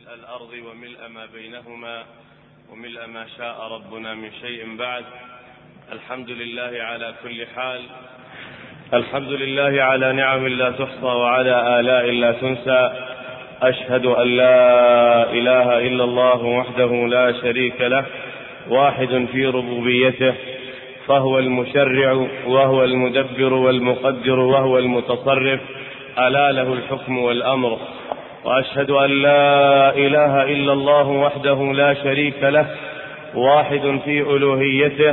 ملء الأرض وملء ما بينهما وملء ما شاء ربنا من شيء بعد. الحمد لله على كل حال، الحمد لله على نعم لا تحصى وعلى آلاء لا تنسى. أشهد أن لا إله إلا الله وحده لا شريك له، واحد في ربوبيته، فهو المشرع وهو المدبر والمقدر وهو المتصرف، ألا له الحكم والأمر. وأشهد أن لا إله إلا الله وحده لا شريك له، واحد في ألوهيته،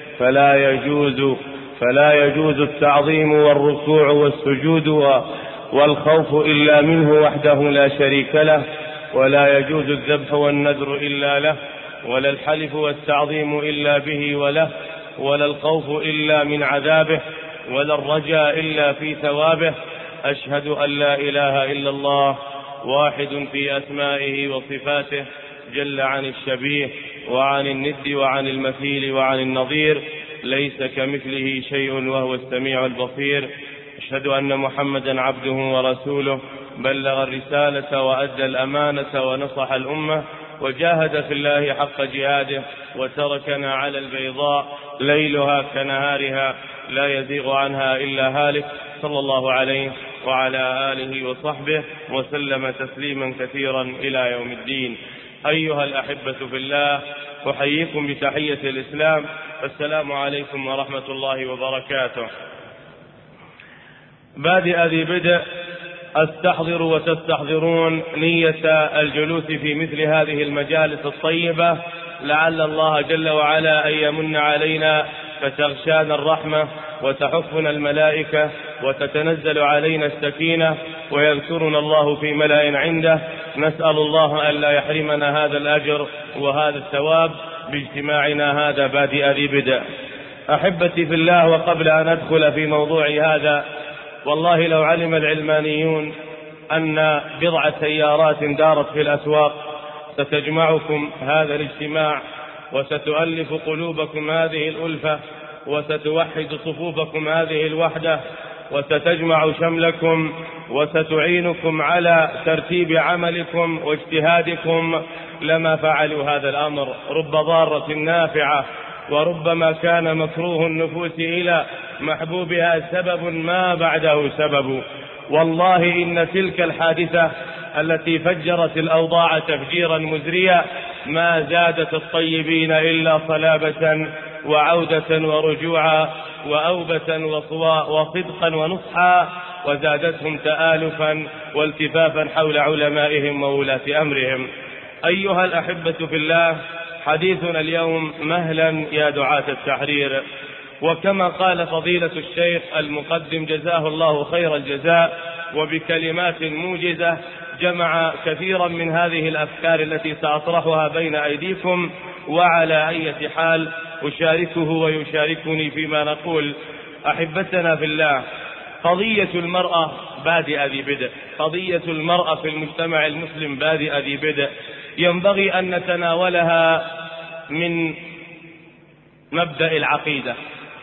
فلا يجوز التعظيم والركوع والسجود والخوف إلا منه وحده لا شريك له، ولا يجوز الذبح والنذر إلا له، ولا الحلف والتعظيم إلا به وله، ولا الخوف إلا من عذابه، ولا الرجاء إلا في ثوابه. أشهد أن لا إله إلا الله، واحد في أسمائه وصفاته، جل عن الشبيه وعن الند وعن المثيل وعن النظير، ليس كمثله شيء وهو السميع البصير. أشهد أن محمدا عبده ورسوله، بلغ الرسالة وأدى الأمانة ونصح الأمة، وجاهد في الله حق جهاده، وتركنا على البيضاء ليلها كنهارها لا يزيغ عنها إلا هالك، صلى الله عليه وعلى آله وصحبه وسلم تسليما كثيرا إلى يوم الدين. أيها الأحبة في الله، أحييكم بتحية الإسلام، السلام عليكم ورحمة الله وبركاته. بادئ ذي بدء أستحضر وتستحضرون نية الجلوس في مثل هذه المجالس الطيبة، لعل الله جل وعلا أن يمن علينا فتغشانا الرحمة وتحفنا الملائكة وتتنزل علينا السكينة ويذكرنا الله في ملأ عنده. نسأل الله أن لا يحرمنا هذا الأجر وهذا الثواب باجتماعنا هذا بادئ ذي بدء. أحبتي في الله، وقبل أن أدخل في موضوع هذا، والله لو علم العلمانيون أن بضع سيارات دارت في الأسواق ستجمعكم هذا الاجتماع، وستؤلف قلوبكم هذه الألفة، وستوحد صفوفكم هذه الوحدة، وستجمع شملكم، وستعينكم على ترتيب عملكم واجتهادكم، لما فعلوا هذا الأمر. رب ضارة نافعة، وربما كان مكروه النفوس إلى محبوبها سبب ما بعده سبب. والله إن تلك الحادثة التي فجرت الأوضاع تفجيرا مزريا ما زادت الطيبين إلا صلابة وعودة ورجوعا وأوبة وصدقا ونصحا، وزادتهم تآلفا والتفافا حول علمائهم وولاة أمرهم. أيها الأحبة في الله، حديثنا اليوم مهلا يا دعاة التحرير. وكما قال فضيلة الشيخ المقدم جزاه الله خير الجزاء، وبكلمات موجزة جمع كثيرا من هذه الأفكار التي سأطرحها بين أيديكم، وعلى أي حال أشاركه ويشاركني فيما نقول. أحبتنا في الله، قضية المرأة بادئ ذي بدء، قضية المرأة في المجتمع المسلم بادئ ذي بدء، ينبغي أن نتناولها من مبدأ العقيدة.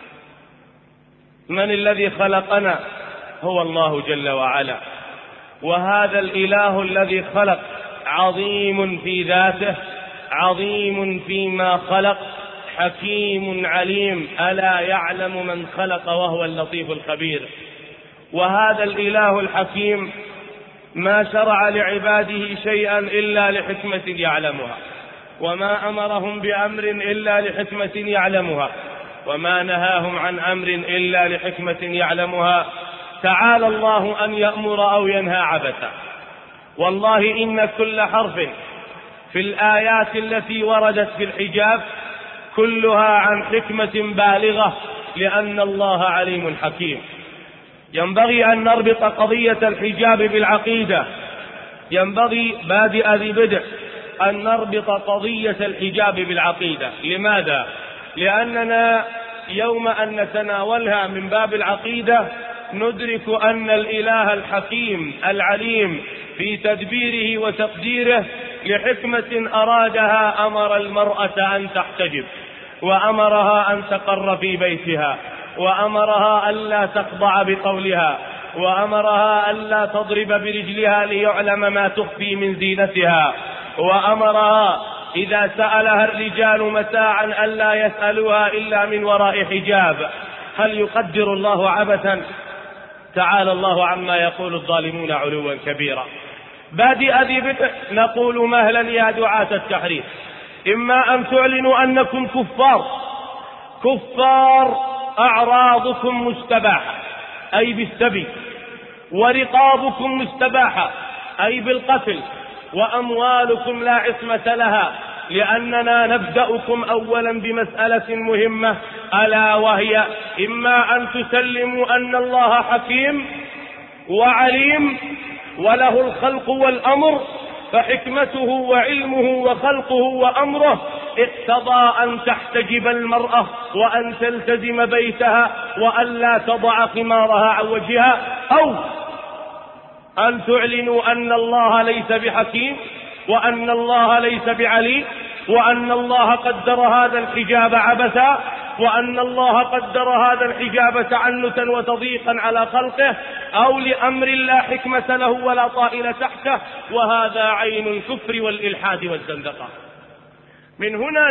من الذي خلقنا؟ هو الله جل وعلا، وهذا الإله الذي خلق عظيم في ذاته، عظيم فيما خلق، حكيم عليم، ألا يعلم من خلق وهو اللطيف الخبير. وهذا الإله الحكيم ما شرع لعباده شيئا إلا لحكمة يعلمها، وما أمرهم بأمر إلا لحكمة يعلمها، وما نهاهم عن أمر إلا لحكمة يعلمها. تعالى الله أن يأمر أو ينهى عبثا. والله إن كل حرف في الآيات التي وردت في الحجاب كلها عن حكمة بالغة، لأن الله عليم حكيم. ينبغي أن نربط قضية الحجاب بالعقيدة، ينبغي بادئ ذي بدء أن نربط قضية الحجاب بالعقيدة. لماذا؟ لأننا يوم أن نتناولها من باب العقيدة ندرك أن الإله الحكيم العليم في تدبيره وتقديره لحكمة أرادها أمر المرأة أن تحتجب، وأمرها أن تقر في بيتها، وأمرها ألا تخضع بقولها، وأمرها ألا تضرب برجلها ليعلم ما تخفي من زينتها، وأمرها إذا سألها الرجال متاعا ألا يسألوها إلا من وراء حجاب. هل يقدر الله عبثا؟ تعالى الله عما يقول الظالمون علوا كبيرا. بادئ ذي بدء نقول مهلا يا دعاة التحرير، إما أن تعلنوا أنكم كفار أعراضكم مستباحة أي بالسبي، ورقابكم مستباحة أي بالقتل، وأموالكم لا عصمة لها، لأننا نبدأكم أولا بمسألة مهمة، ألا وهي إما أن تسلموا أن الله حكيم وعليم وله الخلق والأمر، فحكمته وعلمه وخلقه وأمره اقتضى أن تحتجب المرأة وأن تلتزم بيتها وأن لا تضع خمارها عن وجهها، أو أن تعلنوا أن الله ليس بحكيم وأن الله ليس بعليم وأن الله قدر هذا الحجاب عبثا وأن الله قدر هذا الحجاب تعنتا وتضييقا على خلقه، أو لأمر لا حكمة له ولا طائل تحته، وهذا عين الكفر والإلحاد والزندقة. من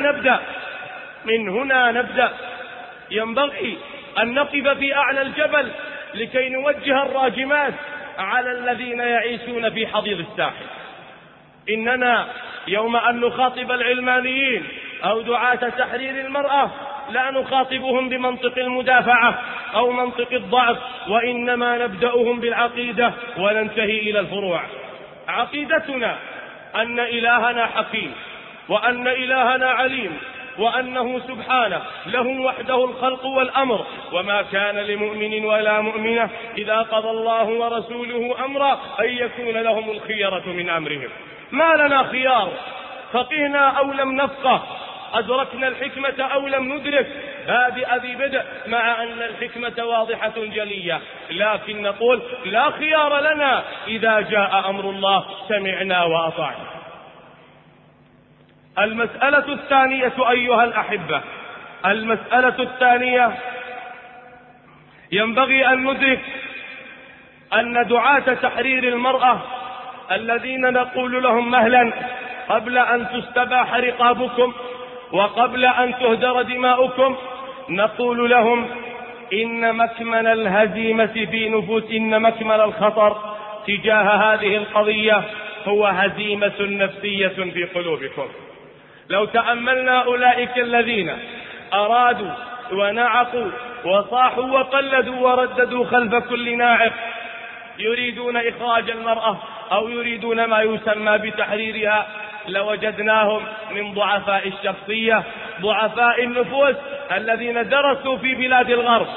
هنا نبدأ. ينبغي أن نقف في أعلى الجبل لكي نوجه الراجمات على الذين يعيشون في حضيض الساحل. إننا يوم أن نخاطب العلمانيين أو دعاة تحرير المرأة لا نخاطبهم بمنطق المدافعة أو منطق الضعف، وإنما نبدأهم بالعقيدة وننتهي إلى الفروع. عقيدتنا أن إلهنا حكيم وأن إلهنا عليم وأنه سبحانه له وحده الخلق والأمر، وما كان لمؤمن ولا مؤمنة إذا قضى الله ورسوله أمرا أن يكون لهم الخيرة من أمرهم. ما لنا خيار، فقهنا أو لم نفقه، أدركنا الحكمة أو لم ندرك، بادئ ذي بدء، مع أن الحكمة واضحة جلية، لكن نقول لا خيار لنا إذا جاء أمر الله سمعنا وأطعنا. المسألة الثانية أيها الأحبة، المسألة الثانية ينبغي أن ندرك أن دعاة تحرير المرأة الذين نقول لهم مهلا قبل أن تستباح رقابكم وقبل أن تهدر دماؤكم، نقول لهم إن مكمن الهزيمة في نفوس، إن مكمن الخطر تجاه هذه القضية هو هزيمة نفسية في قلوبكم. لو تأملنا أولئك الذين أرادوا ونعقوا وصاحوا وقلدوا ورددوا خلف كل ناعق يريدون إخراج المرأة أو يريدون ما يسمى بتحريرها، لوجدناهم من ضعفاء الشخصية، ضعفاء النفوس، الذين درسوا في بلاد الغرب.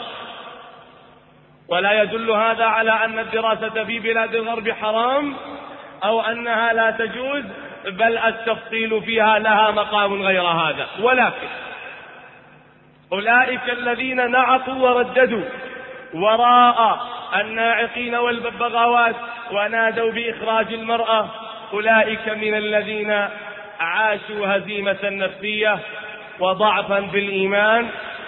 ولا يدل هذا على أن الدراسة في بلاد الغرب حرام أو أنها لا تجوز، بل التفصيل فيها لها مقام غير هذا. ولكن أولئك الذين نعقوا ورددوا وراء الناعقين والبغاوات ونادوا بإخراج المرأة، أولئك من الذين عاشوا هزيمة نفسية وضعفا بالإيمان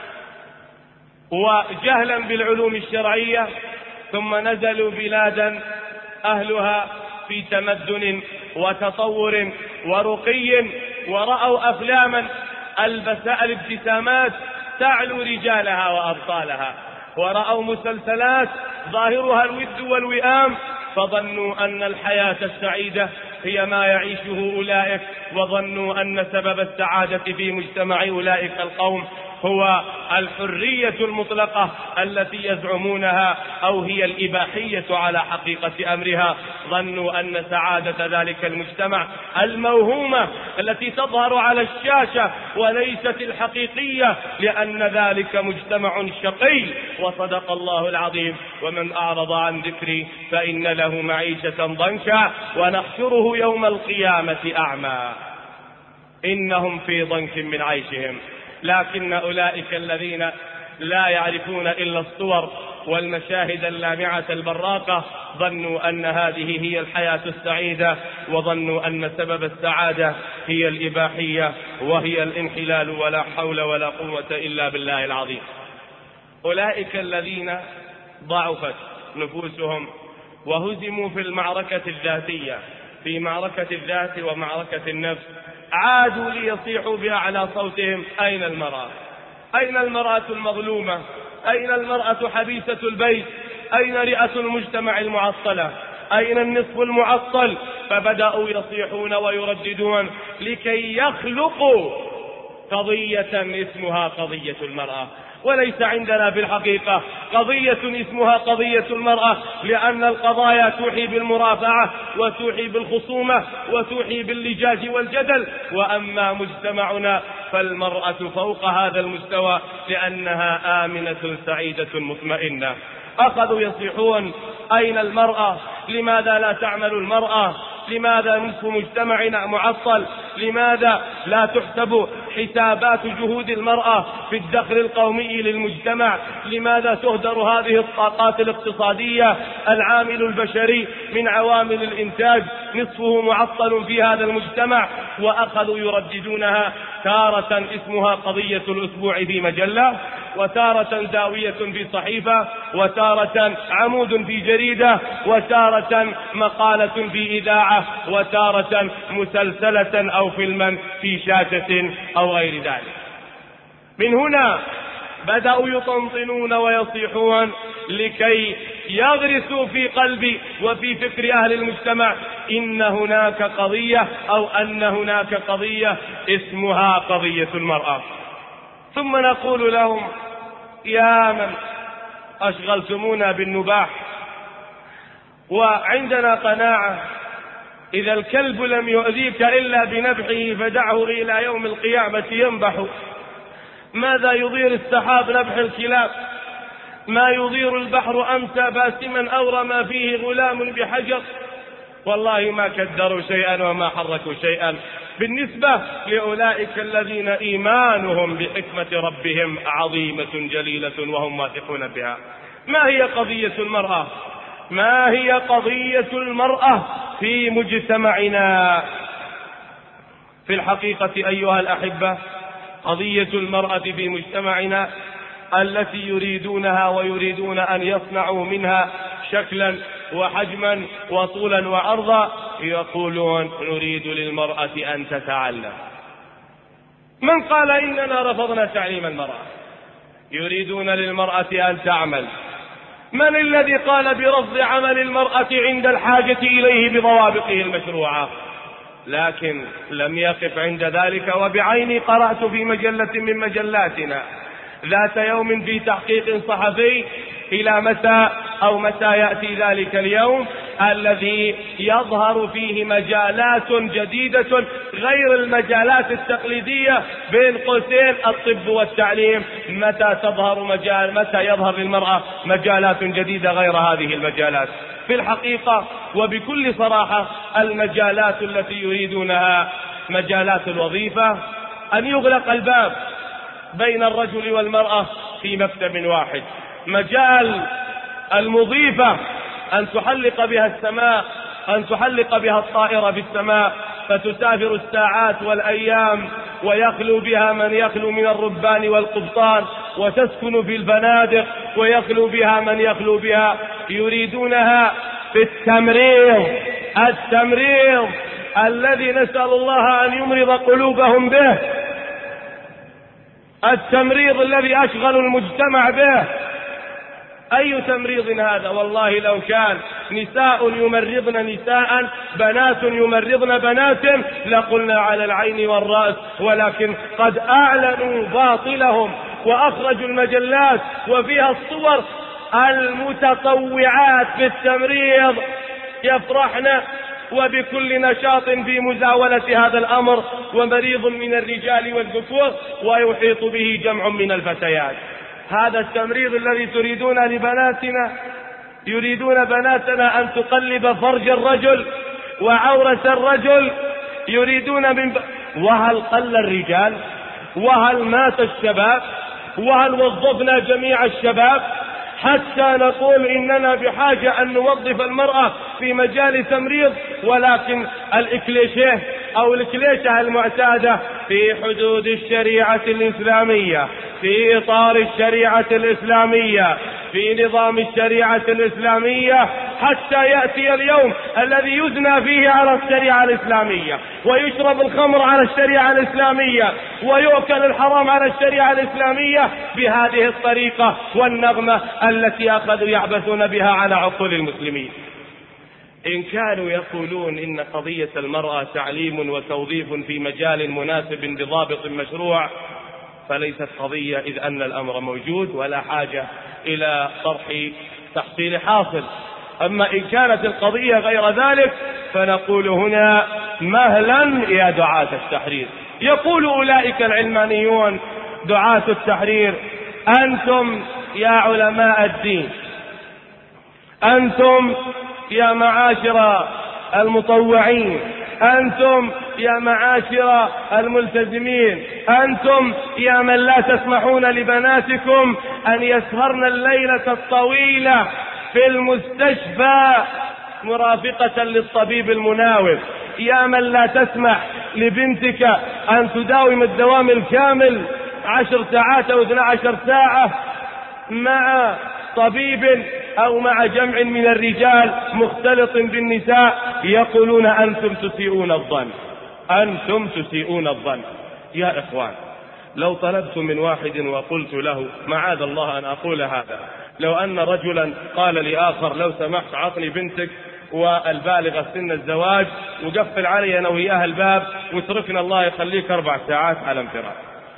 وجهلا بالعلوم الشرعية، ثم نزلوا بلادا أهلها في تمدن وتطور ورقي، ورأوا أفلاما الابتسامات تعلو رجالها وأبطالها، ورأوا مسلسلات ظاهرها الود والوئام، فظنوا أن الحياة السعيدة هي ما يعيشه أولئك، وظنوا أن سبب السعادة في مجتمع أولئك القوم هو الحرية المطلقة التي يزعمونها، أو هي الإباحية على حقيقة أمرها. ظنوا أن سعادة ذلك المجتمع الموهومة التي تظهر على الشاشة وليست الحقيقية، لأن ذلك مجتمع شقي. وصدق الله العظيم: ومن أعرض عن ذكري فإن له معيشة ضنكا ونحشره يوم القيامة أعمى. إنهم في ضنك من عيشهم. لكن أولئك الذين لا يعرفون إلا الصور والمشاهد اللامعة البراقة ظنوا أن هذه هي الحياة السعيدة، وظنوا أن سبب السعادة هي الإباحية وهي الانحلال، ولا حول ولا قوة إلا بالله العظيم. أولئك الذين ضعفت نفوسهم وهزموا في المعركة الذاتية في معركة الذات ومعركة النفس، عادوا ليصيحوا بأعلى صوتهم: أين المرأة؟ أين المرأة المظلومة؟ أين المرأة حبيسة البيت؟ أين رئة المجتمع المعطلة؟ أين النصف المعطل؟ فبدأوا يصيحون ويرددون لكي يخلقوا قضية اسمها قضية المرأة. وليس عندنا في الحقيقة قضية اسمها قضية المرأة، لأن القضايا توحي بالمرافعة وتوحي بالخصومة وتوحي باللجاج والجدل، وأما مجتمعنا فالمرأة فوق هذا المستوى لأنها آمنة سعيدة مطمئنة. أخذوا يصيحون: أين المرأة؟ لماذا لا تعمل المرأة؟ لماذا نصف مجتمعنا معطل؟ لماذا لا تحسب حسابات جهود المرأة في الدخل القومي للمجتمع؟ لماذا تهدر هذه الطاقات الاقتصادية؟ العامل البشري من عوامل الإنتاج نصفه معطل في هذا المجتمع. وأخذوا يرددونها تارة اسمها قضية الأسبوع في مجلة، وتارة زاوية في صحيفة، وتارة عمود في جريدة، وتارة مقالة في إذاعة، وتارة مسلسلة أو فيلما في شاشة أو غير ذلك. من هنا بدأوا يطنطنون ويصيحون لكي يغرسوا في قلب وفي فكر أهل المجتمع إن هناك قضية أو أن هناك قضية اسمها قضية المرأة. ثم نقول لهم: يا من أشغلتمونا بالنباح، وعندنا قناعة إذا الكلب لم يؤذيك إلا بنبحه فدعه إلى يوم القيامة ينبح. ماذا يضير السحاب نبح الكلاب؟ ما يضير البحر أمسى باسما أو رمى فيه غلام بحجر. والله ما كدروا شيئا وما حركوا شيئا بالنسبة لأولئك الذين إيمانهم بحكمة ربهم عظيمة جليلة وهم واثقون بها. ما هي قضية المرأة؟ ما هي قضية المرأة في مجتمعنا؟ في الحقيقة أيها الأحبة، قضية المرأة في مجتمعنا التي يريدونها ويريدون أن يصنعوا منها شكلا وحجما وطولا وعرضا، يقولون: نريد للمرأة أن تتعلم. من قال إننا رفضنا تعليم المرأة؟ يريدون للمرأة أن تعمل. من الذي قال برفض عمل المرأة عند الحاجة إليه بضوابطه المشروعة؟ لكن لم يقف عند ذلك. وبعيني قرأت في مجلة من مجلاتنا ذات يوم في تحقيق صحفي إلى متى يأتي ذلك اليوم الذي يظهر فيه مجالات جديدة غير المجالات التقليدية بين قوسين الطب والتعليم. متى يظهر للمرأة مجالات جديدة غير هذه المجالات؟ في الحقيقة وبكل صراحة المجالات التي يريدونها مجالات الوظيفة، أن يغلق الباب بين الرجل والمرأة في مكتب واحد. مجال المضيفة أن تحلق بها السماء، أن تحلق بها الطائرة في السماء فتسافر الساعات والأيام، ويخلو بها من يخلو من الربان والقبطان، وتسكن في الفنادق ويخلو بها من يخلو بها. يريدونها في التمريض الذي نسأل الله أن يمرض قلوبهم به، التمريض الذي أشغل المجتمع به. أي تمريض هذا؟ والله لو كان نساء يمرضن نساء، بنات يمرضن بنات، لقلنا على العين والرأس. ولكن قد أعلنوا باطلهم وأخرجوا المجلات وفيها الصور المتطوعات في التمريض يفرحن وبكل نشاط في مزاولة هذا الأمر، ومريض من الرجال والذكور ويحيط به جمع من الفتيات. هذا التمريض الذي تريدون لبناتنا، يريدون بناتنا أن تقلب فرج الرجل وعورة الرجل، يريدون وهل قل الرجال؟ وهل مات الشباب؟ وهل وظفنا جميع الشباب حتى نقول إننا بحاجة أن نوظف المرأة في مجال تمريض؟ ولكن الإكليشيه أو الكليشة المعتادة في حدود الشريعة الإسلامية، في إطار الشريعة الإسلامية، في نظام الشريعة الإسلامية، حتى يأتي اليوم الذي يزنى فيه على الشريعة الإسلامية، ويشرب الخمر على الشريعة الإسلامية، ويؤكل الحرام على الشريعة الإسلامية بهذه الطريقة والنغمة التي أخذوا يعبثون بها على عقول المسلمين. إن كانوا يقولون إن قضية المرأة تعليم وتوظيف في مجال مناسب بضابط مشروع، فليست قضية، إذ أن الأمر موجود ولا حاجة إلى طرح تحصيل حاصل. أما إن كانت القضية غير ذلك فنقول هنا مهلا يا دعاة التحرير. يقول أولئك العلمانيون دعاة التحرير: أنتم يا علماء الدين، أنتم يا معاشر المطوعين، أنتم يا معاشر الملتزمين، أنتم يا من لا تسمحون لبناتكم أن يسهرن الليلة الطويلة في المستشفى مرافقة للطبيب المناوب، يا من لا تسمح لبنتك أن تداوم الدوام الكامل 10 ساعات أو 12 ساعة مع طبيب أو مع جمع من الرجال مختلط بالنساء. يقولون أنتم تسيئون الظن، أنتم تسيئون الظن. يا إخوان، لو طلبت من واحد وقلت له معاذ الله أن أقول هذا، لو أن رجلا قال لآخر لو سمحت عطني بنتك والبالغ سن الزواج وقفل علي أنا وياها الباب واتركنا الله يخليك 4 ساعات على انفراد،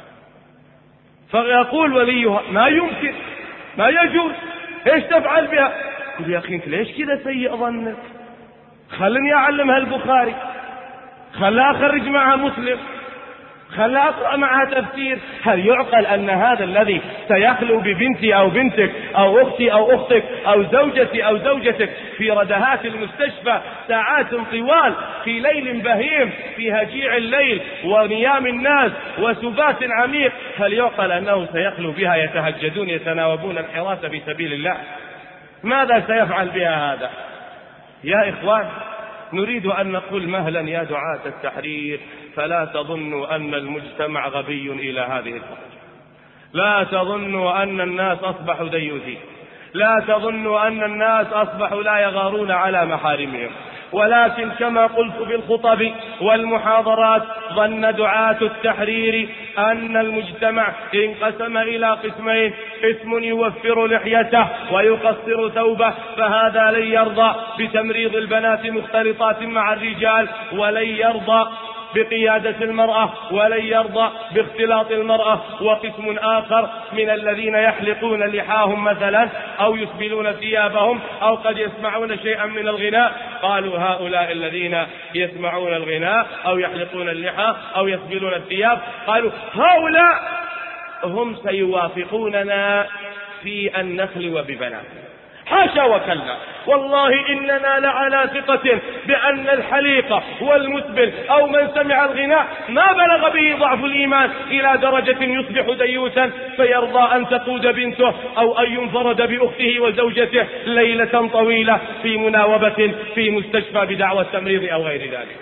فيقول وليها ما يمكن، ما يجوز، ايش تفعل بها؟ يقول يا أخي انت ليش كذا سيء ظنك؟ خلني أعلمها البخاري، خلها أخرج معها مسلم، خلها أقرأ معها تفسير. هل يعقل أن هذا الذي سيخلو ببنتي أو بنتك أو أختي أو أختك أو زوجتي أو زوجتك في ردهات المستشفى ساعات طوال في ليل بهيم في هجيع الليل ونيام الناس وسبات عميق، هل يعقل أنه سيخلو بها يتهجدون يتناوبون الحراسة في سبيل الله؟ ماذا سيفعل بها هذا؟ يا إخوان، نريد أن نقول مهلا يا دعاة التحرير، فلا تظنوا أن المجتمع غبي إلى هذه الدرجة، لا تظنوا أن الناس أصبحوا ديوثين، لا تظنوا أن الناس أصبحوا لا يغارون على محارمهم، ولكن كما قلت بالخطب والمحاضرات ظن دعاة التحرير أن المجتمع انقسم إلى قسمين: قسم يوفر لحيته ويقصر ثوبه، فهذا لن يرضى بتمريض البنات مختلطات مع الرجال، ولن يرضى بقيادة المرأة، ولن يرضى باختلاط المرأة. وقسم آخر من الذين يحلقون لحاهم مثلا أو يسبلون ثيابهم أو قد يسمعون شيئا من الغناء، قالوا هؤلاء الذين يسمعون الغناء أو يحلقون اللحى أو يسبلون الثياب، قالوا هؤلاء هم سيوافقوننا في أن نخلو ببناتنا. حاشا وكلا، والله إننا لعلى ثقة بأن الحليقة والمسبل أو من سمع الغناء ما بلغ به ضعف الإيمان إلى درجة يصبح ديوثا فيرضى أن تقود بنته أو أن ينفرد بأخته وزوجته ليلة طويلة في مناوبة في مستشفى بدعوى التمريض أو غير ذلك.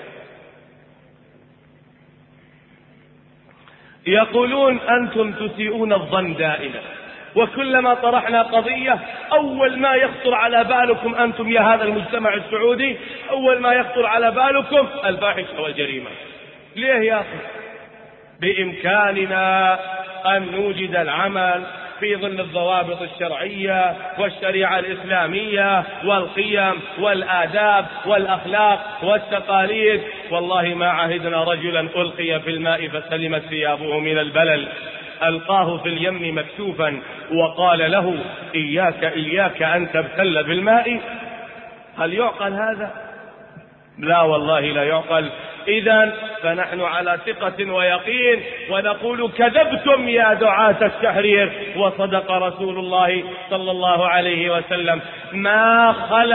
يقولون أنتم تسيئون الظن دائما، وكلما طرحنا قضية أول ما يخطر على بالكم أنتم يا هذا المجتمع السعودي، أول ما يخطر على بالكم الفاحشة والجريمة. ليه يا أخي؟ بإمكاننا أن نوجد العمل في ظل الضوابط الشرعية والشريعة الإسلامية والقيم والآداب والأخلاق والتقاليد. والله ما عهدنا رجلا ألقي في الماء فسلمت ثيابه من البلل، ألقاه في اليم مكسوفا وقال له إياك أن تبتل بالماء. هل يعقل هذا؟ لا والله لا يعقل. إذن فنحن على ثقة ويقين ونقول كذبتم يا دعاة التحرير، وصدق رسول الله صلى الله عليه وسلم: ما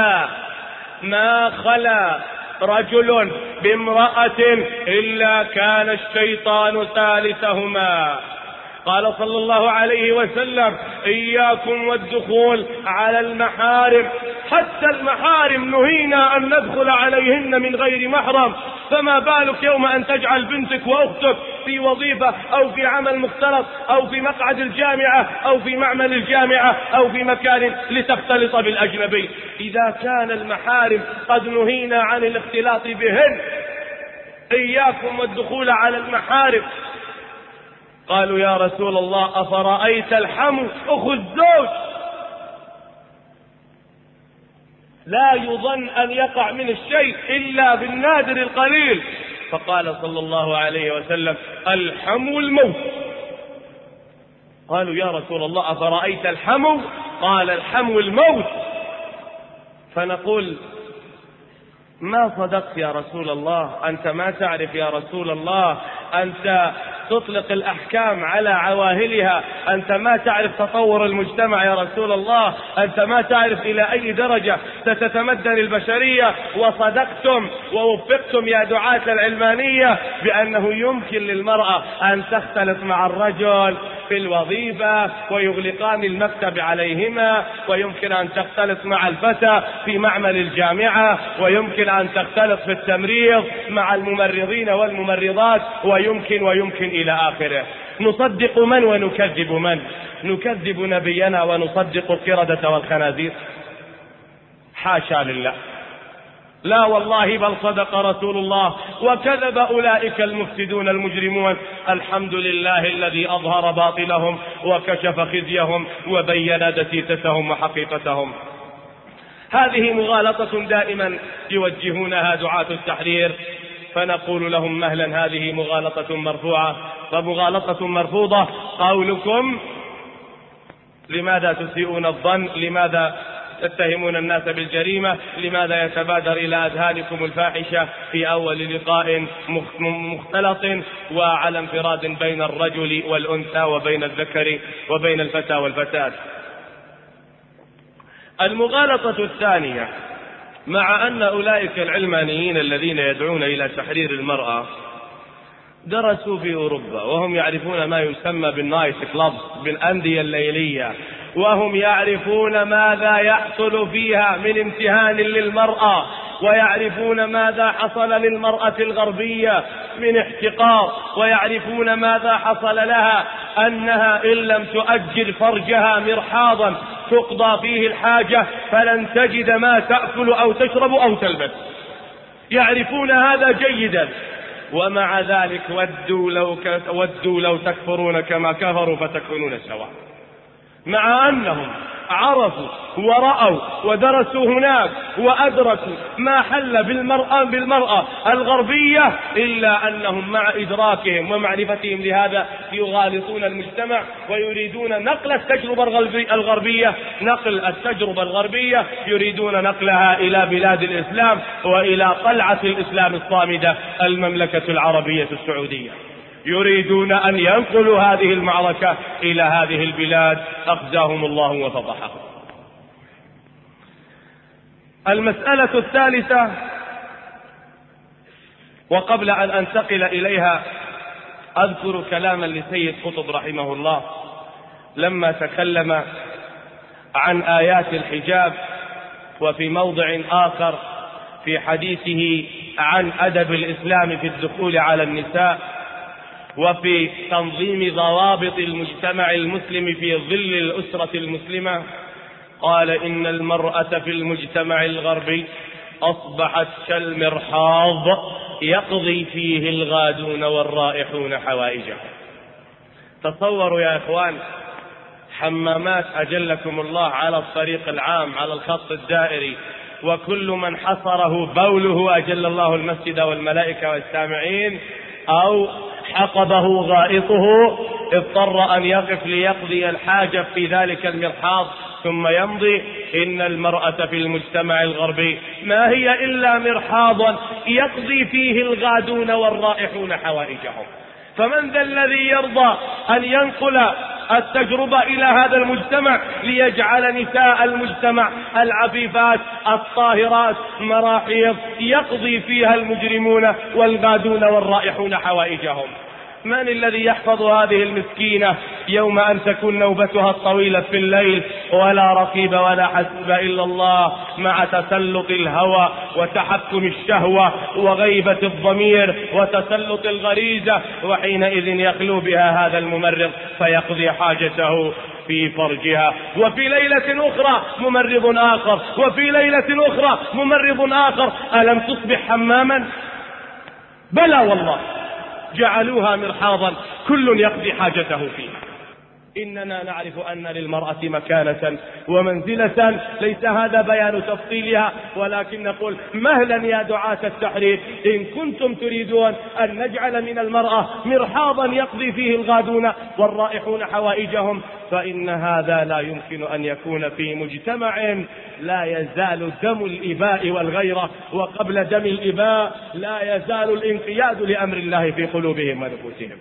خلا رجل بامرأة إلا كان الشيطان ثالثهما. قال صلى الله عليه وسلم: إياكم والدخول على المحارم، حتى المحارم نهينا أن ندخل عليهن من غير محرم، فما بالك يوم أن تجعل بنتك وأختك في وظيفة أو في عمل مختلط أو في مقعد الجامعة أو في معمل الجامعة أو في مكان لتختلط بالأجنبي. إذا كان المحارم قد نهينا عن الاختلاط بهن، إياكم والدخول على المحارم. قالوا يا رسول الله أفرأيت الحمو أخو الزوج؟ لا يظن أن يقع من الشيء إلا بالنادر القليل. فقال صلى الله عليه وسلم الحمو الموت. قالوا يا رسول الله أفرأيت الحمو؟ قال الحمو الموت. فنقول ما صدقت يا رسول الله، أنت ما تعرف يا رسول الله، أنت تطلق الأحكام على عواهلها، أنت ما تعرف تطور المجتمع يا رسول الله، أنت ما تعرف إلى أي درجة ستتمدن البشرية. وصدقتم ووفقتم يا دعاة العلمانية بأنه يمكن للمرأة أن تختلط مع الرجل في الوظيفة ويغلقان المكتب عليهما، ويمكن أن تختلط مع الفتى في معمل الجامعة، ويمكن أن تختلط في التمريض مع الممرضين والممرضات، ويمكن إلى آخره. نصدق من ونكذب من؟ نكذب نبينا ونصدق القردة والخنازير؟ حاشا لله، لا والله، بل صدق رسول الله وكذب أولئك المفسدون المجرمون. الحمد لله الذي أظهر باطلهم وكشف خزيهم وبين دسيستهم وحقيقتهم. هذه مغالطة دائما يوجهونها دعاة التحرير، فنقول لهم مهلا، هذه مغالطة مرفوعة. فمغالطة مرفوضة قولكم لماذا تسيئون الظن، لماذا تتهمون الناس بالجريمة، لماذا يتبادر إلى أذهانكم الفاحشة في أول لقاء مختلط وعلى انفراد بين الرجل والأنثى وبين الذكر وبين الفتى والفتاة. المغالطة الثانية، مع أن أولئك العلمانيين الذين يدعون إلى تحرير المرأة درسوا في أوروبا، وهم يعرفون ما يسمى بالنايت كلاب، بالأندية الليلية، وهم يعرفون ماذا يحصل فيها من امتهان للمرأة، ويعرفون ماذا حصل للمرأة الغربية من احتقار، ويعرفون ماذا حصل لها أنها إن لم تؤجر فرجها مرحاضا تقضى فيه الحاجة فلن تجد ما تأكل أو تشرب أو تلبس. يعرفون هذا جيدا، ومع ذلك ودوا لو تكفرون كما كفروا فتكونون سواء. مع أنهم عرفوا ورأوا ودرسوا هناك وأدركوا ما حل بالمرأة الغربية، إلا أنهم مع إدراكهم ومعرفتهم لهذا يغالطون المجتمع ويريدون نقل التجربة الغربية يريدون نقلها إلى بلاد الإسلام وإلى قلعة الإسلام الصامدة المملكة العربية السعودية. يريدون أن ينقلوا هذه المعركة إلى هذه البلاد، أخزاهم الله وفضحهم. المسألة الثالثة، وقبل أن أنتقل إليها أذكر كلاما لسيد قطب رحمه الله لما تكلم عن آيات الحجاب، وفي موضع آخر في حديثه عن أدب الإسلام في الدخول على النساء وفي تنظيم ضوابط المجتمع المسلم في ظل الأسرة المسلمة، قال إن المرأة في المجتمع الغربي أصبحت كالمرحاض يقضي فيه الغادون والرائحون حوائجهم. تصوروا يا إخوان حمامات أجلكم الله على الطريق العام على الخط الدائري، وكل من حصره بوله أجل الله المسجد والملائكة والسامعين أو حقبه غائطه اضطر أن يقف ليقضي الحاجة في ذلك المرحاض ثم يمضي. إن المرأة في المجتمع الغربي ما هي إلا مرحاضا يقضي فيه الغادون والرائحون حوائجهم. فمن ذا الذي يرضى أن ينقل التجربة إلى هذا المجتمع ليجعل نساء المجتمع العفيفات الطاهرات مراحيض يقضي فيها المجرمون والغادون والرائحون حوائجهم؟ من الذي يحفظ هذه المسكينة يوم أن تكون نوبتها الطويلة في الليل ولا رقيب ولا حسب إلا الله، مع تسلط الهوى وتحكم الشهوة وغيبة الضمير وتسلط الغريزة، وحينئذ يخلو بها هذا الممرض فيقضي حاجته في فرجها. وفي ليلة أخرى ممرض آخر، وفي ليلة أخرى ممرض آخر. ألم تصبح حماما؟ بلى والله، جعلوها مرحاضا كل يقضي حاجته فيه. إننا نعرف أن للمرأة مكانة ومنزلة، ليس هذا بيان تفصيلها، ولكن نقول مهلا يا دعاة التحرير، إن كنتم تريدون أن نجعل من المرأة مرحاضا يقضي فيه الغادون والرائحون حوائجهم، فإن هذا لا يمكن أن يكون في مجتمع لا يزال دم الإباء والغيرة، وقبل دم الإباء لا يزال الانقياد لأمر الله في قلوبهم ونفوسهم.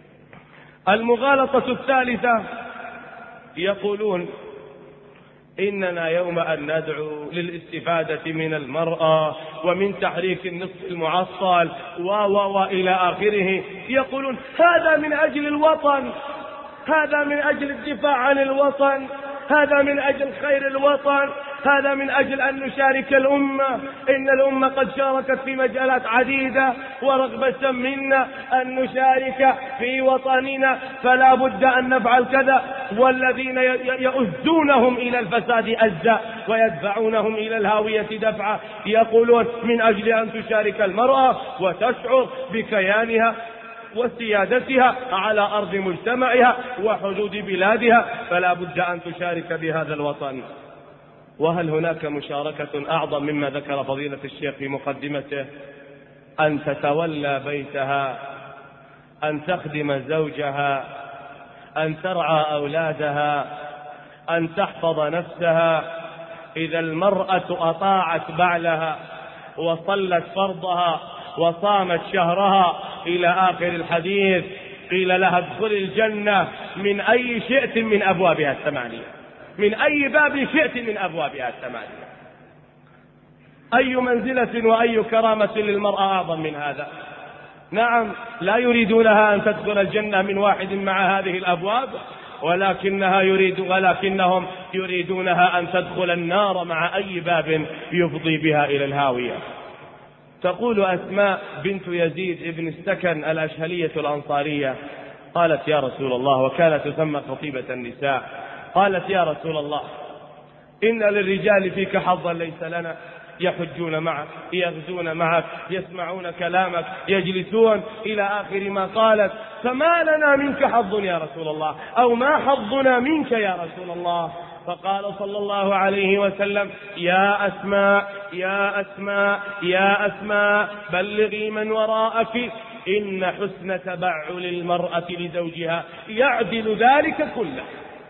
المغالطة الثالثة، يقولون إننا يوم أن ندعو للاستفادة من المرأة ومن تحريك النصف المعصل وإلى آخره، يقولون هذا من أجل الوطن، هذا من أجل الدفاع عن الوطن، هذا من أجل خير الوطن، هذا من أجل أن نشارك الأمة. إن الأمة قد شاركت في مجالات عديدة، ورغبة منا أن نشارك في وطننا فلا بد أن نفعل كذا. والذين يؤذونهم إلى الفساد أزا ويدفعونهم إلى الهاوية دفعا، يقولون من أجل أن تشارك المرأة وتشعر بكيانها وسيادتها على أرض مجتمعها وحدود بلادها فلا بد أن تشارك بهذا الوطن. وهل هناك مشاركة أعظم مما ذكر فضيلة الشيخ في مقدمته؟ أن تتولى بيتها، أن تخدم زوجها، أن ترعى أولادها، أن تحفظ نفسها. إذا المرأة أطاعت بعلها وصلت فرضها وصامت شهرها إلى آخر الحديث، قيل لها ادخل الجنة من أي شئت من أبوابها الثمانية، من أي باب شئت من أبوابها الثمانية. أي منزلة وأي كرامة للمرأة أعظم من هذا؟ نعم، لا يريدونها أن تدخل الجنة من واحد مع هذه الأبواب، ولكنهم يريدونها أن تدخل النار مع أي باب يفضي بها إلى الهاوية. تقول أسماء بنت يزيد بن السكن الأشهلية الأنصارية، قالت يا رسول الله، وكانت تسمى خطيبة النساء، قالت يا رسول الله إن للرجال فيك حظا ليس لنا، يحجون معك، يغزون معك، يسمعون كلامك، يجلسون إلى آخر ما قالت، فما لنا منك حظ يا رسول الله، أو ما حظنا منك يا رسول الله؟ فقال صلى الله عليه وسلم يا أسماء يا أسماء يا أسماء بلغي من وراءك إن حسن تبعل المرأة لزوجها يعدل ذلك كله.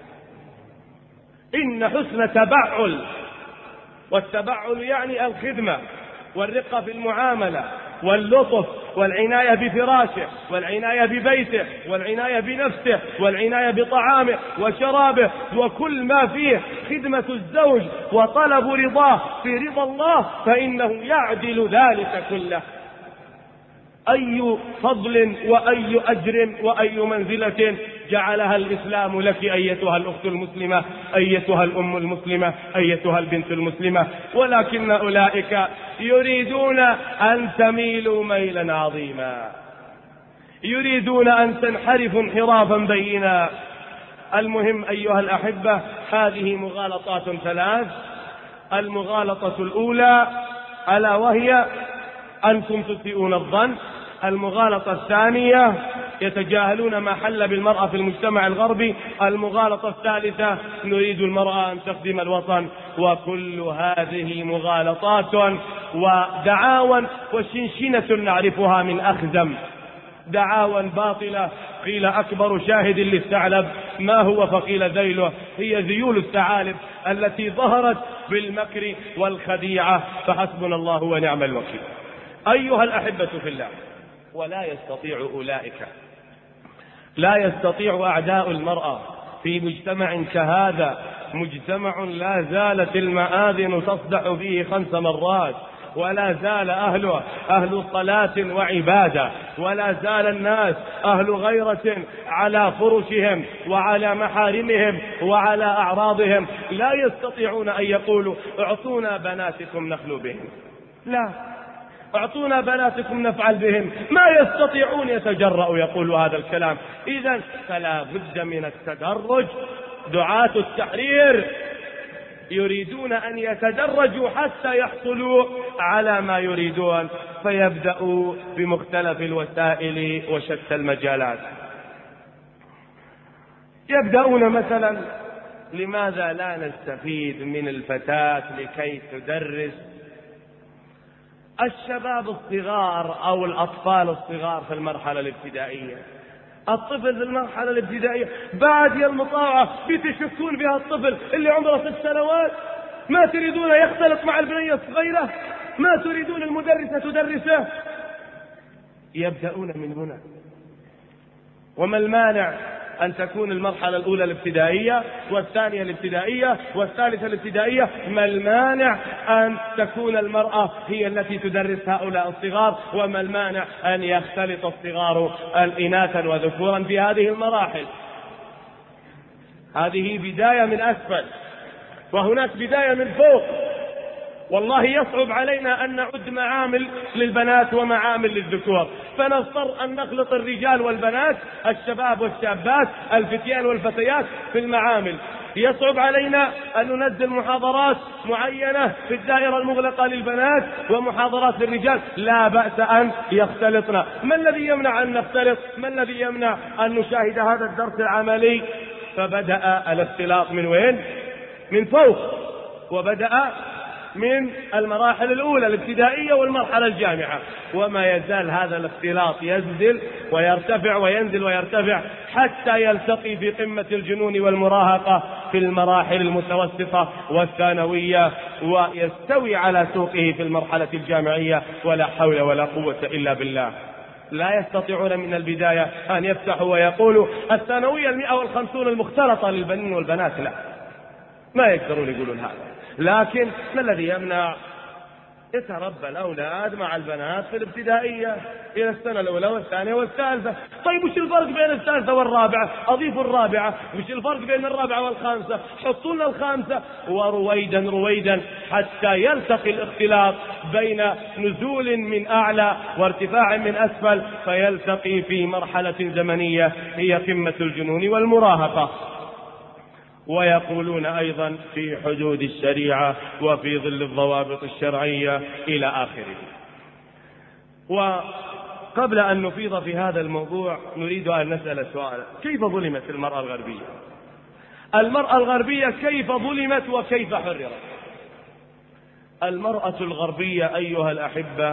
إن حسن تبعل، والتبعل يعني الخدمة والرقة في المعاملة واللطف والعناية بفراشه والعناية ببيته والعناية بنفسه والعناية بطعامه وشرابه وكل ما فيه خدمة الزوج وطلب رضاه في رضا الله، فإنه يعدل ذلك كله. أي فضل وأي أجر وأي منزلة جعلها الإسلام لك أيتها الأخت المسلمة، أيتها الأم المسلمة، أيتها البنت المسلمة. ولكن أولئك يريدون أن تميلوا ميلا عظيما، يريدون أن تنحرفوا انحرافا بينا. المهم أيها الأحبة، هذه مغالطات ثلاث. المغالطة الأولى ألا وهي أنتم تسيئون الظن. المغالطة الثانية يتجاهلون ما حل بالمرأة في المجتمع الغربي. المغالطة الثالثة نريد المرأة أن تخدم الوطن. وكل هذه مغالطات ودعاوى وشنشنة نعرفها من أخزم، دعاوى باطلة. قيل أكبر شاهد للثعلب ما هو؟ فقيل ذيله، هي ذيول الثعالب التي ظهرت بالمكر والخديعة، فحسبنا الله ونعم الوكيل. أيها الأحبة في الله، ولا يستطيع أولئك، لا يستطيع أعداء المرأة في مجتمع كهذا، مجتمع لا زالت المآذن تصدح فيه 5 مرات ولا زال أهلها أهل صلاة وعبادة، ولا زال الناس أهل غيرة على فرشهم وعلى محارمهم وعلى أعراضهم، لا يستطيعون أن يقولوا اعطونا بناتكم نخلو بهم، لا، اعطونا بناتكم نفعل بهم، ما يستطيعون يتجرؤوا يقولوا هذا الكلام. إذن فلا بد من التدرج. دعاة التحرير يريدون أن يتدرجوا حتى يحصلوا على ما يريدون، فيبدأوا بمختلف الوسائل وشتى المجالات. يبدأون مثلا: لماذا لا نستفيد من الفتاة لكي تدرس الشباب الصغار أو الأطفال الصغار في المرحلة الابتدائية؟ الطفل في المرحلة الابتدائية بعد المطاوعة بتشكون بها الطفل اللي عمره 6 سنوات، ما تريدون يختلط مع البنية الصغيرة، ما تريدون المدرسة تدرسه. يبدأون من هنا. وما المانع أن تكون المرحلة الأولى الابتدائية والثانية الابتدائية والثالثة الابتدائية؟ ما المانع أن تكون المرأة هي التي تدرس هؤلاء الصغار؟ وما المانع أن يختلط الصغار إناثا وذكورا في هذه المراحل؟ هذه بداية من أسفل، وهناك بداية من فوق. والله يصعب علينا أن نعد معامل للبنات ومعامل للذكور، فنضطر أن نخلط الرجال والبنات، الشباب والشابات، الفتيان والفتيات في المعامل. يصعب علينا أن ننزل محاضرات معينة في الدائرة المغلقة للبنات ومحاضرات للرجال، لا بأس أن يختلطنا. ما الذي يمنع أن نختلط؟ ما الذي يمنع أن نشاهد هذا الدرس العملي؟ فبدأ الاختلاط من وين؟ من فوق، وبدأ من المراحل الأولى الابتدائية والمرحلة الجامعة، وما يزال هذا الاختلاط ينزل ويرتفع وينزل ويرتفع حتى يلتقي في قمة الجنون والمراهقة في المراحل المتوسطة والثانوية، ويستوي على سوقه في المرحلة الجامعية، ولا حول ولا قوة إلا بالله. لا يستطيعون من البداية أن يفتحوا ويقولوا الثانوية 150 المختلطة للبنين والبنات، لا، ما يقدرون يقولون هذا. لكن ما الذي يمنع؟ يتربى الأولاد مع البنات في الابتدائية إلى السنة الأولى والثانية والثالثة. طيب وش الفرق بين الثالثة والرابعة؟ أضيفوا الرابعة. وش الفرق بين الرابعة والخامسة؟ حطوا لنا الخامسة. ورويدا رويدا حتى يلتقي الاختلاط بين نزول من أعلى وارتفاع من أسفل، فيلتقي في مرحلة زمنية هي قمة الجنون والمراهقة. ويقولون أيضا في حدود الشريعة وفي ظل الضوابط الشرعية إلى آخره. وقبل أن نفيض في هذا الموضوع نريد أن نسأل سؤالا: كيف ظلمت المرأة الغربية؟ المرأة الغربية كيف ظلمت وكيف حررت؟ المرأة الغربية أيها الأحبة،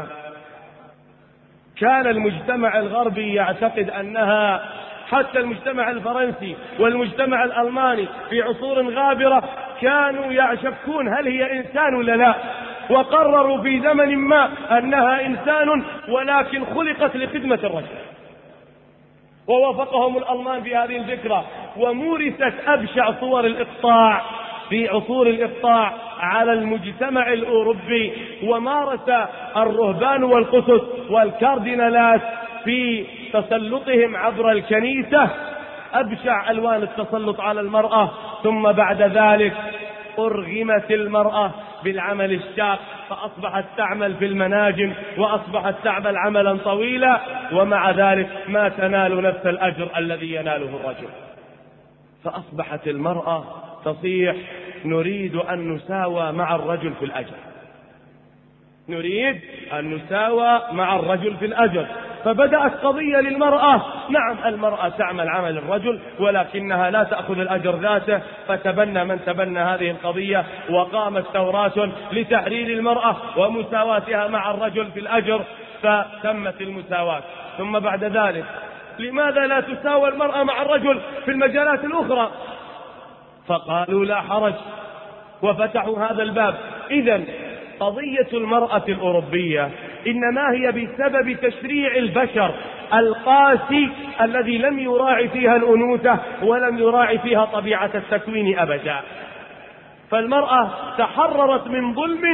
كان المجتمع الغربي يعتقد أنها، حتى المجتمع الفرنسي والمجتمع الألماني في عصور غابرة كانوا يشكون هل هي إنسان ولا لا، وقرروا في زمن ما أنها إنسان ولكن خلقت لخدمة الرجل. ووافقهم الألمان في هذه الفكرة، ومورست أبشع صور الإقطاع في عصور الإقطاع على المجتمع الأوروبي. ومارس الرهبان والقسس والكاردينالات في تسلطهم عبر الكنيسة أبشع ألوان التسلط على المرأة. ثم بعد ذلك أرغمت المرأة بالعمل الشاق، فأصبحت تعمل في المناجم وأصبحت تعمل عملا طويلا، ومع ذلك ما تنال نفس الأجر الذي يناله الرجل. فأصبحت المرأة تصيح: نريد أن نساوى مع الرجل في الأجر، نريد أن نساوى مع الرجل في الأجر. فبدأت قضية للمرأة، نعم المرأة تعمل عمل الرجل ولكنها لا تأخذ الأجر ذاته. فتبنى من تبنى هذه القضية، وقامت ثورات لتحرير المرأة ومساواتها مع الرجل في الأجر، فتمت المساواة. ثم بعد ذلك لماذا لا تساوى المرأة مع الرجل في المجالات الأخرى؟ فقالوا لا حرج، وفتحوا هذا الباب. إذن قضية المرأة الأوروبية إنما هي بسبب تشريع البشر القاسي الذي لم يراعي فيها الأنوثة ولم يراعي فيها طبيعة التكوين أبدا. فالمرأة تحررت من ظلم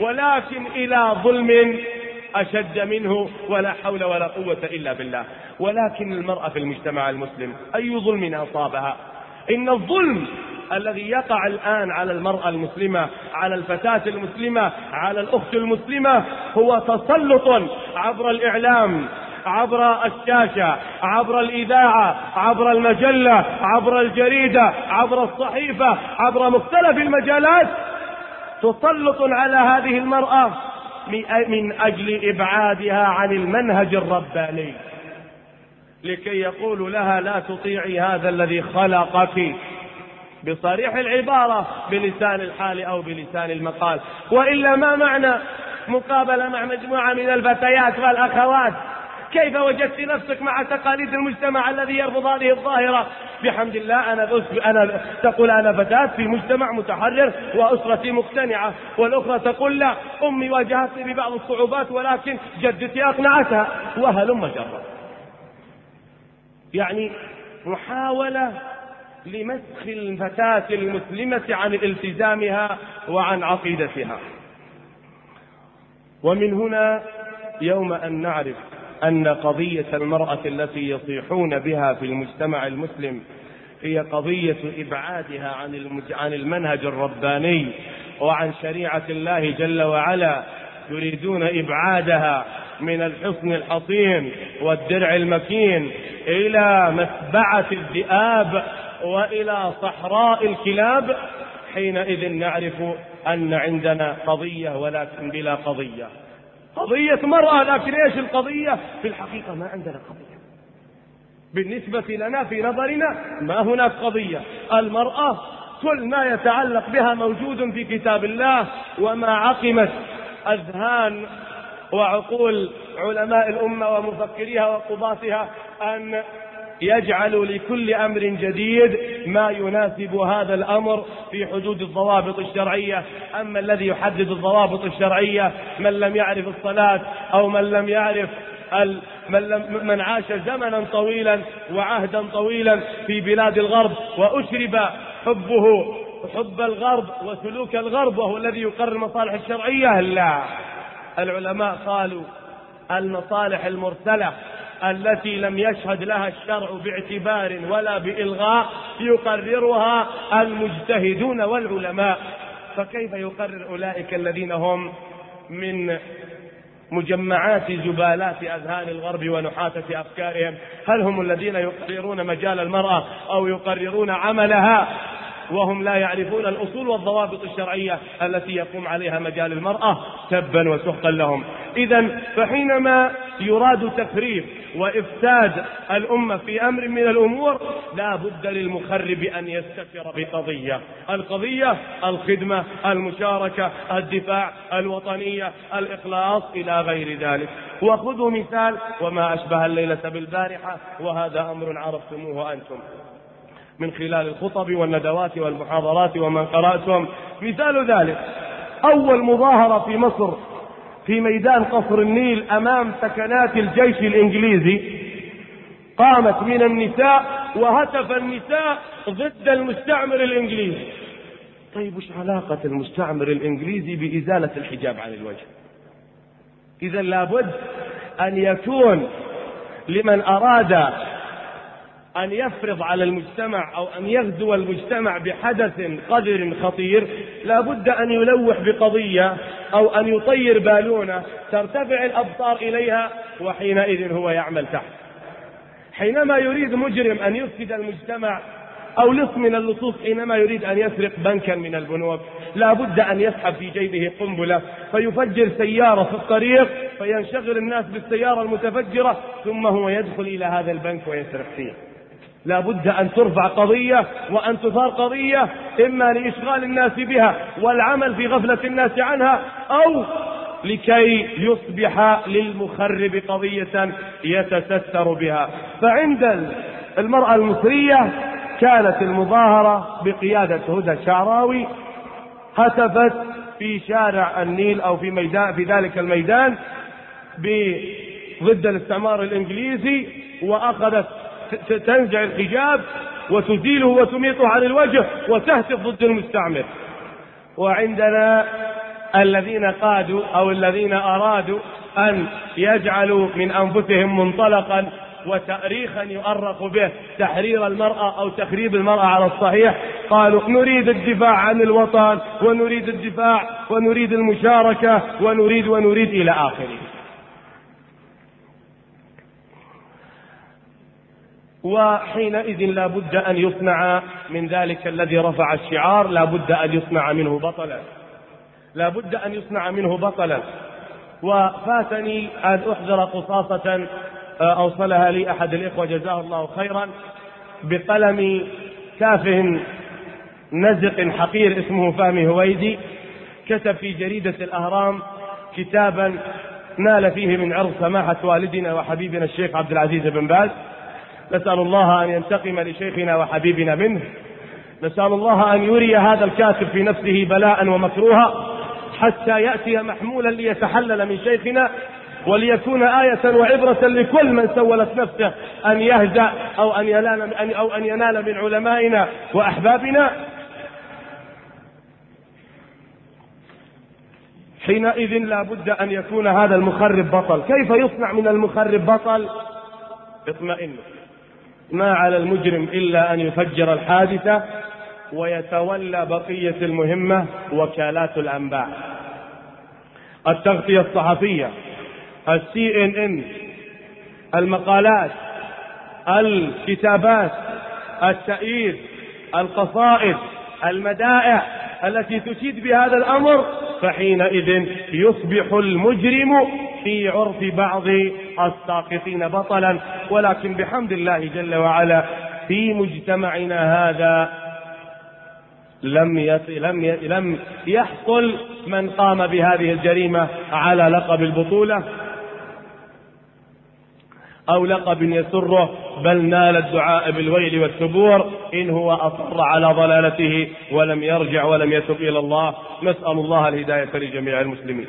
ولكن إلى ظلم أشد منه، ولا حول ولا قوة إلا بالله. ولكن المرأة في المجتمع المسلم أي ظلم أصابها؟ إن الظلم الذي يقع الآن على المرأة المسلمة، على الفتاة المسلمة، على الأخت المسلمة، هو تسلط عبر الإعلام، عبر الشاشة، عبر الإذاعة، عبر المجلة، عبر الجريدة، عبر الصحيفة، عبر مختلف المجالات، تسلط على هذه المرأة من أجل إبعادها عن المنهج الرباني، لكي يقول لها لا تطيعي هذا الذي خلقك، بصريح العبارة، بلسان الحال أو بلسان المقال. وإلا ما معنى مقابلة مع مجموعة من الفتيات والأخوات؟ كيف وجدت نفسك مع تقاليد المجتمع الذي يرفض هذه الظاهرة؟ بحمد الله أنا تقول أنا فتاة في مجتمع متحرر وأسرتي مقتنعة، والأخرى تقول لا، أمي واجهتني ببعض الصعوبات ولكن جدتي أقنعتها، وهلم جرا. يعني محاولة لمسخ الفتاة المسلمة عن التزامها وعن عقيدتها. ومن هنا يوم أن نعرف أن قضية المرأة التي يصيحون بها في المجتمع المسلم هي قضية إبعادها عن المنهج الرباني وعن شريعة الله جل وعلا، يريدون إبعادها من الحصن الحصين والدرع المكين إلى مسبعة الذئاب وإلى صحراء الكلاب. حينئذ نعرف أن عندنا قضية ولكن بلا قضية، قضية مرأة، لكن إيش القضية؟ في الحقيقة ما عندنا قضية بالنسبة لنا، في نظرنا ما هناك قضية. المرأة كل ما يتعلق بها موجود في كتاب الله، وما عقمت أذهان وعقول علماء الأمة ومفكريها وقضاتها أن يجعلوا لكل أمر جديد ما يناسب هذا الأمر في حدود الضوابط الشرعية. أما الذي يحدد الضوابط الشرعية من لم يعرف الصلاة، أو من لم يعرف من عاش زمنا طويلا وعهدا طويلا في بلاد الغرب وأشرب حب الغرب وسلوك الغرب، وهو الذي يقرر المصالح الشرعية. لا، العلماء قالوا المصالح المرسلة التي لم يشهد لها الشرع باعتبار ولا بإلغاء يقررها المجتهدون والعلماء. فكيف يقرر أولئك الذين هم من مجمعات زبالات أذهان الغرب ونحاتة أفكارهم؟ هل هم الذين يقررون مجال المرأة أو يقررون عملها وهم لا يعرفون الأصول والضوابط الشرعية التي يقوم عليها مجال المرأة؟ تبا وسحقا لهم. إذن فحينما يراد تخريب وإفساد الأمة في أمر من الأمور، لا بد للمخرب أن يستتر بقضية. القضية الخدمة، المشاركة، الدفاع، الوطنية، الإخلاص، إلى غير ذلك. وخذوا مثال وما أشبه الليلة بالبارحة، وهذا أمر عرفتموه أنتم من خلال الخطب والندوات والمحاضرات ومن قرأتم. مثال ذلك أول مظاهرة في مصر في ميدان قصر النيل أمام سكنات الجيش الإنجليزي، قامت من النساء وهتف النساء ضد المستعمر الإنجليزي. طيب وش علاقة المستعمر الإنجليزي بإزالة الحجاب عن الوجه؟ إذا لابد أن يكون لمن أراد أن يفرض على المجتمع أو أن يغزو المجتمع بحدث قدر خطير، لابد أن يلوح بقضية أو أن يطير بالونة ترتفع الأبصار إليها، وحينئذ هو يعمل تحت. حينما يريد مجرم أن يفسد المجتمع أو لص من اللصوص، حينما يريد أن يسرق بنكا من البنوك، لابد أن يسحب في جيبه قنبلة فيفجر سيارة في الطريق فينشغل الناس بالسيارة المتفجرة، ثم هو يدخل إلى هذا البنك ويسرق فيه. لابد أن ترفع قضية وأن تثار قضية، إما لإشغال الناس بها والعمل في غفلة الناس عنها، أو لكي يصبح للمخرب قضية يتستر بها. فعند المرأة المصرية كانت المظاهرة بقيادة هدى الشعراوي، هتفت في شارع النيل أو في ذلك الميدان ضد الاستعمار الإنجليزي، وأخذت تنزع الحجاب وتزيله وتميطه عن الوجه وتهتف ضد المستعمر. وعندنا الذين قادوا أو الذين أرادوا أن يجعلوا من أنفسهم منطلقا وتأريخا يؤرخ به تحرير المرأة أو تخريب المرأة على الصحيح، قالوا نريد الدفاع عن الوطن ونريد الدفاع ونريد المشاركة ونريد إلى آخره. وحينئذ لا بد أن يصنع من ذلك الذي رفع الشعار، لا بد أن يصنع منه بطلا، لا بد أن يصنع منه بطلا. وفاتني أن أحضر قصاصة أوصلها لي أحد الإخوة جزاه الله خيرا بقلم تافه نزق حقير اسمه فهمي هويدي، كتب في جريدة الأهرام كتابا نال فيه من عرض سماحة والدنا وحبيبنا الشيخ عبد العزيز بن باز. نسأل الله أن ينتقم لشيخنا وحبيبنا منه، نسأل الله أن يري هذا الكاتب في نفسه بلاء ومكروها حتى يأتي محمولا ليتحلل من شيخنا، وليكون آية وعبرة لكل من سولت نفسه أن يهزأ أو أن ينال من علمائنا وأحبابنا. حينئذ لا بد أن يكون هذا المخرب بطل. كيف يصنع من المخرب بطل؟ اطمئن، ما على المجرم إلا أن يفجر الحادثة ويتولى بقية المهمة وكالات الأنباء، التغطية الصحفية، CNN، المقالات، الكتابات، التأييد، القصائد، المدائح التي تشيد بهذا الأمر. فحينئذ يصبح المجرم في عرف بعض الساقطين بطلا. ولكن بحمد الله جل وعلا في مجتمعنا هذا لم يحصل من قام بهذه الجريمة على لقب البطولة أو لقب يسره، بل نال الدعاء بالويل والثبور إن هو أصر على ضلالته ولم يرجع ولم يتب إلى الله. نسأل الله الهداية لجميع المسلمين.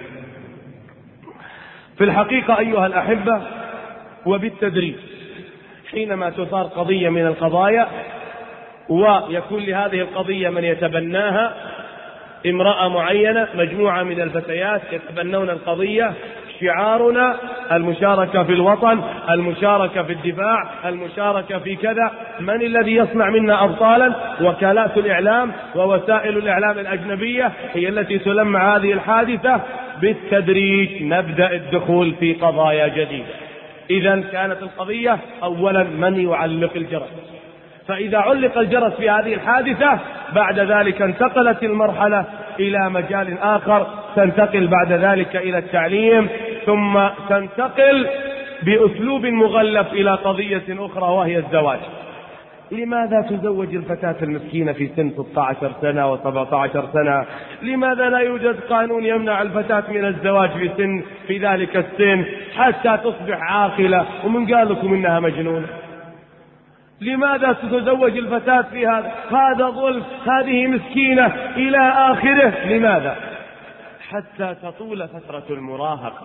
في الحقيقة أيها الأحبة، وبالتدريج حينما تثار قضية من القضايا ويكون لهذه القضية من يتبناها، امرأة معينة، مجموعة من الفتيات يتبنون القضية، شعارنا المشاركة في الوطن، المشاركة في الدفاع، المشاركة في كذا. من الذي يصنع منا أبطالا؟ وكالات الإعلام ووسائل الإعلام الأجنبية هي التي تلمع هذه الحادثة. بالتدريج نبدأ الدخول في قضايا جديدة. إذن كانت القضية أولا من يعلق الجرس، فإذا علق الجرس في هذه الحادثة بعد ذلك انتقلت المرحلة إلى مجال آخر، تنتقل بعد ذلك إلى التعليم، ثم تنتقل بأسلوب مغلف إلى قضية أخرى وهي الزواج. لماذا تزوج الفتاة المسكينة في سن 16 سنة و17 سنة؟ لماذا لا يوجد قانون يمنع الفتاة من الزواج في ذلك السن حتى تصبح عاقلة؟ ومن قال لكم إنها مجنونة؟ لماذا تتزوج الفتاة في هذا ظلم، هذه مسكينة إلى آخره؟ لماذا؟ حتى تطول فترة المراهقة،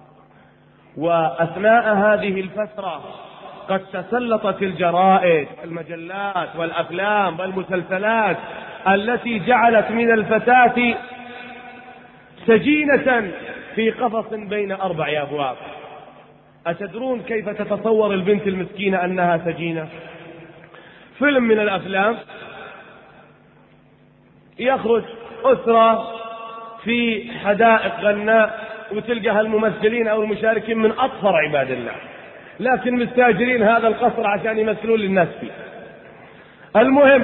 وأثناء هذه الفترة قد تسلطت الجرائد، المجلات والأفلام والمسلسلات التي جعلت من الفتاة سجينة في قفص بين 4 أبواب. أتدرون كيف تتصور البنت المسكينة أنها سجينة؟ فيلم من الأفلام يخرج أسرة في حدائق غناء وتلقى الممثلين أو المشاركين من أطهر عباد الله، لكن مستاجرين هذا القصر عشان يمثلون للناس فيه. المهم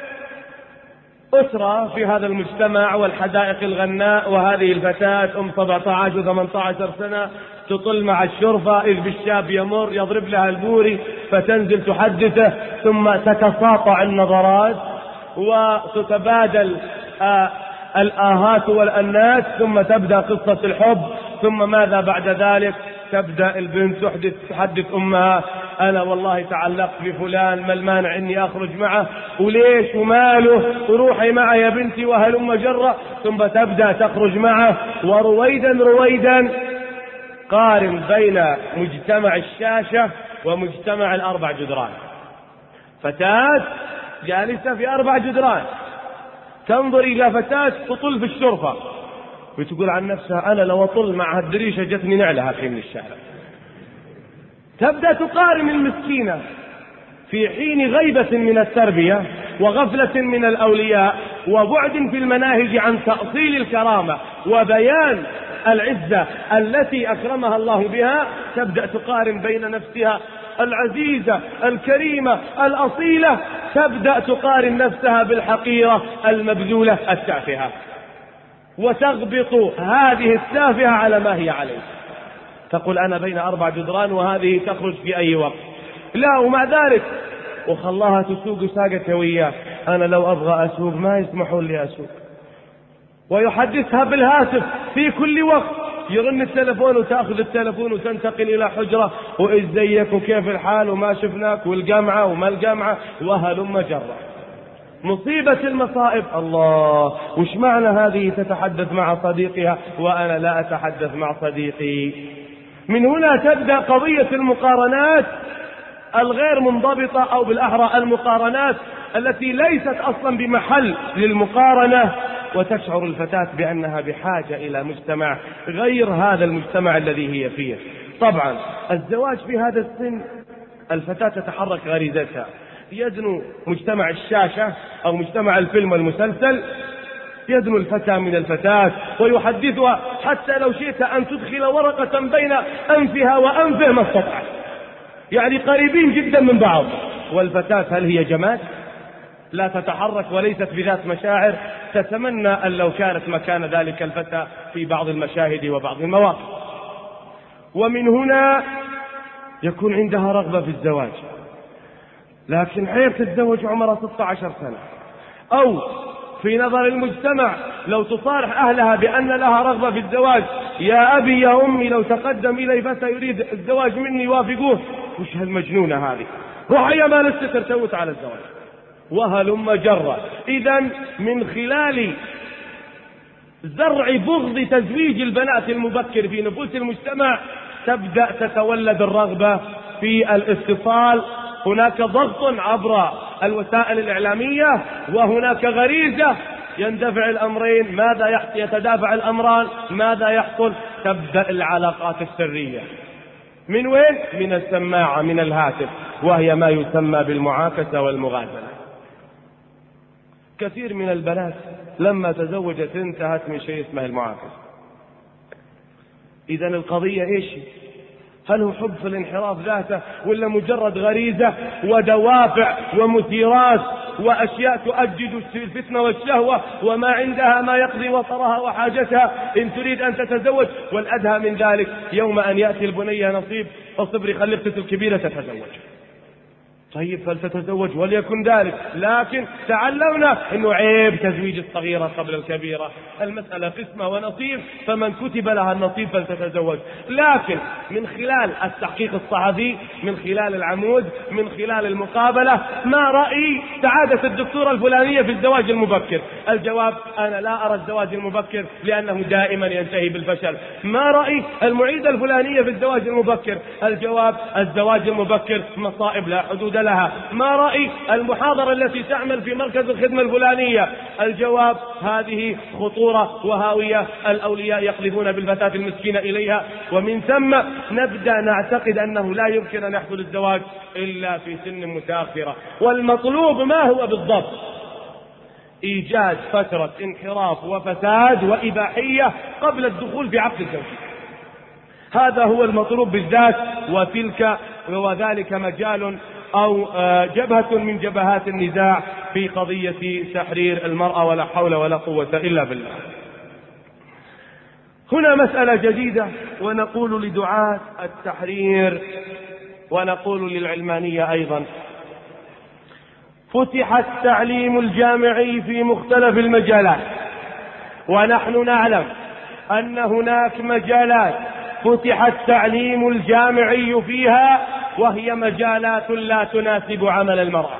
أسرة في هذا المجتمع والحدائق الغناء، وهذه الفتاة 17 و18 سنة تطل مع الشرفة، إذ بالشاب يمر يضرب لها البوري فتنزل تحدثه، ثم تتساطع النظرات وتتبادل الآهات والأنات، ثم تبدأ قصة الحب. ثم ماذا بعد ذلك؟ تبدأ البنت تحدث أمها أنا والله تعلقت بفلان، ما المانع إني أخرج معه، وليش وماله، وروحي معه يا بنتي وهلم جرة. ثم تبدأ تخرج معه، ورويدا قارن بين مجتمع الشاشة ومجتمع 4 جدران. فتاة جالسة في 4 جدران تنظر إلى فتاة تطل في الشرفة، وتقول عن نفسها أنا لو أطل مع هالدريشة جتني نعلها في من الشارع. تبدأ تقارن المسكينة في حين غيبة من التربية وغفلة من الأولياء وبعد في المناهج عن تأصيل الكرامة وبيان العزة التي أكرمها الله بها. تبدأ تقارن بين نفسها العزيزة الكريمة الأصيلة، تبدأ تقارن نفسها بالحقيرة المبذولة التافهة، وتغبط هذه التافهة على ما هي عليه. تقول أنا بين 4 جدران وهذه تخرج في أي وقت. لا، ومع ذلك وخلاها تسوق ساقة وياه. أنا لو أبغى أسوق ما يسمحون لي أسوق. ويحدثها بالهاتف في كل وقت، يرن التلفون وتأخذ التلفون وتنتقل إلى حجرة وإيش زيك وكيف الحال وما شفناك والجامعة وما الجامعة وهلم جرة. مصيبة المصائب. الله، وش معنى هذه تتحدث مع صديقها وأنا لا أتحدث مع صديقي؟ من هنا تبدأ قضية المقارنات الغير منضبطة، أو بالأحرى المقارنات التي ليست أصلا بمحل للمقارنة، وتشعر الفتاة بأنها بحاجة إلى مجتمع غير هذا المجتمع الذي هي فيه. طبعا الزواج في هذا السن الفتاة تتحرك غريزتها، يدنو مجتمع الشاشة أو مجتمع الفيلم والمسلسل، يدنو الفتى من الفتاة ويحدثها، حتى لو شئت أن تدخل ورقة بين أنفها وأنفه ما استطعت، يعني قريبين جدا من بعض. والفتاة هل هي جماد؟ لا تتحرك وليست بذات مشاعر، تتمنى أن لو كانت مكان ذلك الفتى في بعض المشاهد وبعض المواقف. ومن هنا يكون عندها رغبة في الزواج، لكن حين تتزوج عمرها 16 سنة، أو في نظر المجتمع لو تصارح أهلها بأن لها رغبة في الزواج، يا أبي يا أمي لو تقدم إلي فتى يريد الزواج مني وافقوه. وش هالمجنونة هذه؟ روح يا مال الستر توت على الزواج وهلم جرة. إذن من خلال زرع بغض تزويج البنات المبكر في نفوس المجتمع تبدأ تتولد الرغبة في الاتصال. هناك ضغط عبر الوسائل الإعلامية، وهناك غريزة، يندفع الأمرين. ماذا يتدافع الأمران؟ ماذا يحصل؟ تبدأ العلاقات السرية. من وين؟ من السماعة، من الهاتف، وهي ما يسمى بالمعاكسة والمغازلة. كثير من البنات لما تزوجت انتهت من شيء اسمه المعاكسة. إذن القضية إيش؟ هل هو حب في الانحراف ذاته، ولا مجرد غريزة ودوافع ومثيرات وأشياء تؤجج الفتنة والشهوة، وما عندها ما يقضي وطرها وحاجتها إن تريد أن تتزوج؟ والأدهى من ذلك يوم أن يأتي البنية نصيب فالصبر خلفت الكبيرة تتزوج. طيب فلتتزوج وليكن ذلك، لكن تعلمنا أنه عيب تزويج الصغيرة قبل الكبيرة. المسألة قسمة ونصيب، فمن كتب لها النصيب فلتتزوج. لكن من خلال التحقيق الصحفي، من خلال العمود، من خلال المقابلة، ما رأي سعادة الدكتورة الفلانية في الزواج المبكر؟ الجواب: أنا لا أرى الزواج المبكر لأنه دائما ينتهي بالفشل. ما رأي المعيدة الفلانية في الزواج المبكر؟ الجواب: الزواج المبكر مصائب لا حدود لها. ما رأي المحاضرة التي تعمل في مركز الخدمة الفلانية؟ الجواب: هذه خطورة وهاوية، الأولياء يقذفون بالفتاة المسكينة إليها. ومن ثم نبدأ نعتقد أنه لا يمكن أن يحصل الزواج إلا في سن متأخرة. والمطلوب ما هو بالضبط؟ إيجاد فترة انحراف وفساد وإباحية قبل الدخول في عقد الزواج. هذا هو المطلوب بالذات، وذلك مجال أو جبهة من جبهات النزاع في قضية تحرير المرأة، ولا حول ولا قوة إلا بالله. هنا مسألة جديدة، ونقول لدعاة التحرير ونقول للعلمانية أيضا: فتح التعليم الجامعي في مختلف المجالات، ونحن نعلم أن هناك مجالات فتح التعليم الجامعي فيها وهي مجالات لا تناسب عمل المرأة.